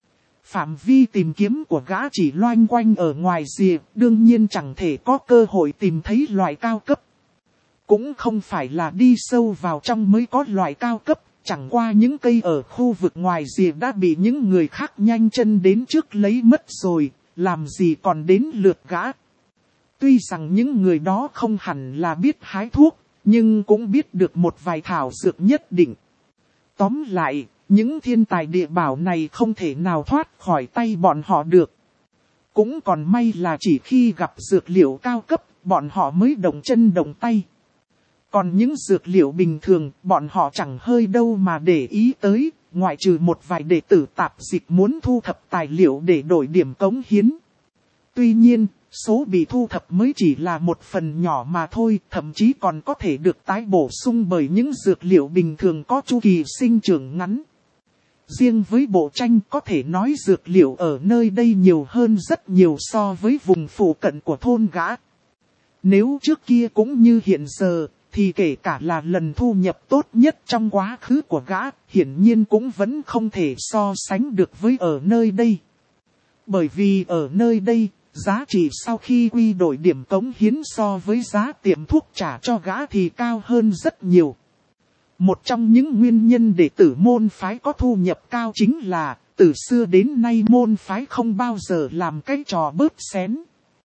Phạm vi tìm kiếm của gã chỉ loanh quanh ở ngoài rìa, đương nhiên chẳng thể có cơ hội tìm thấy loại cao cấp. Cũng không phải là đi sâu vào trong mới có loại cao cấp, chẳng qua những cây ở khu vực ngoài rìa đã bị những người khác nhanh chân đến trước lấy mất rồi, làm gì còn đến lượt gã. Tuy rằng những người đó không hẳn là biết hái thuốc, nhưng cũng biết được một vài thảo dược nhất định. Tóm lại, những thiên tài địa bảo này không thể nào thoát khỏi tay bọn họ được. Cũng còn may là chỉ khi gặp dược liệu cao cấp, bọn họ mới động chân động tay. Còn những dược liệu bình thường, bọn họ chẳng hơi đâu mà để ý tới, ngoại trừ một vài đệ tử tạp dịch muốn thu thập tài liệu để đổi điểm cống hiến. Tuy nhiên, số bị thu thập mới chỉ là một phần nhỏ mà thôi, thậm chí còn có thể được tái bổ sung bởi những dược liệu bình thường có chu kỳ sinh trưởng ngắn. Riêng với Bộ Tranh có thể nói dược liệu ở nơi đây nhiều hơn rất nhiều so với vùng phụ cận của thôn gã. Nếu trước kia cũng như hiện giờ, thì kể cả là lần thu nhập tốt nhất trong quá khứ của gã, hiển nhiên cũng vẫn không thể so sánh được với ở nơi đây. Bởi vì ở nơi đây, giá trị sau khi quy đổi điểm cống hiến so với giá tiệm thuốc trả cho gã thì cao hơn rất nhiều. Một trong những nguyên nhân để tử môn phái có thu nhập cao chính là, từ xưa đến nay môn phái không bao giờ làm cái trò bớt xén.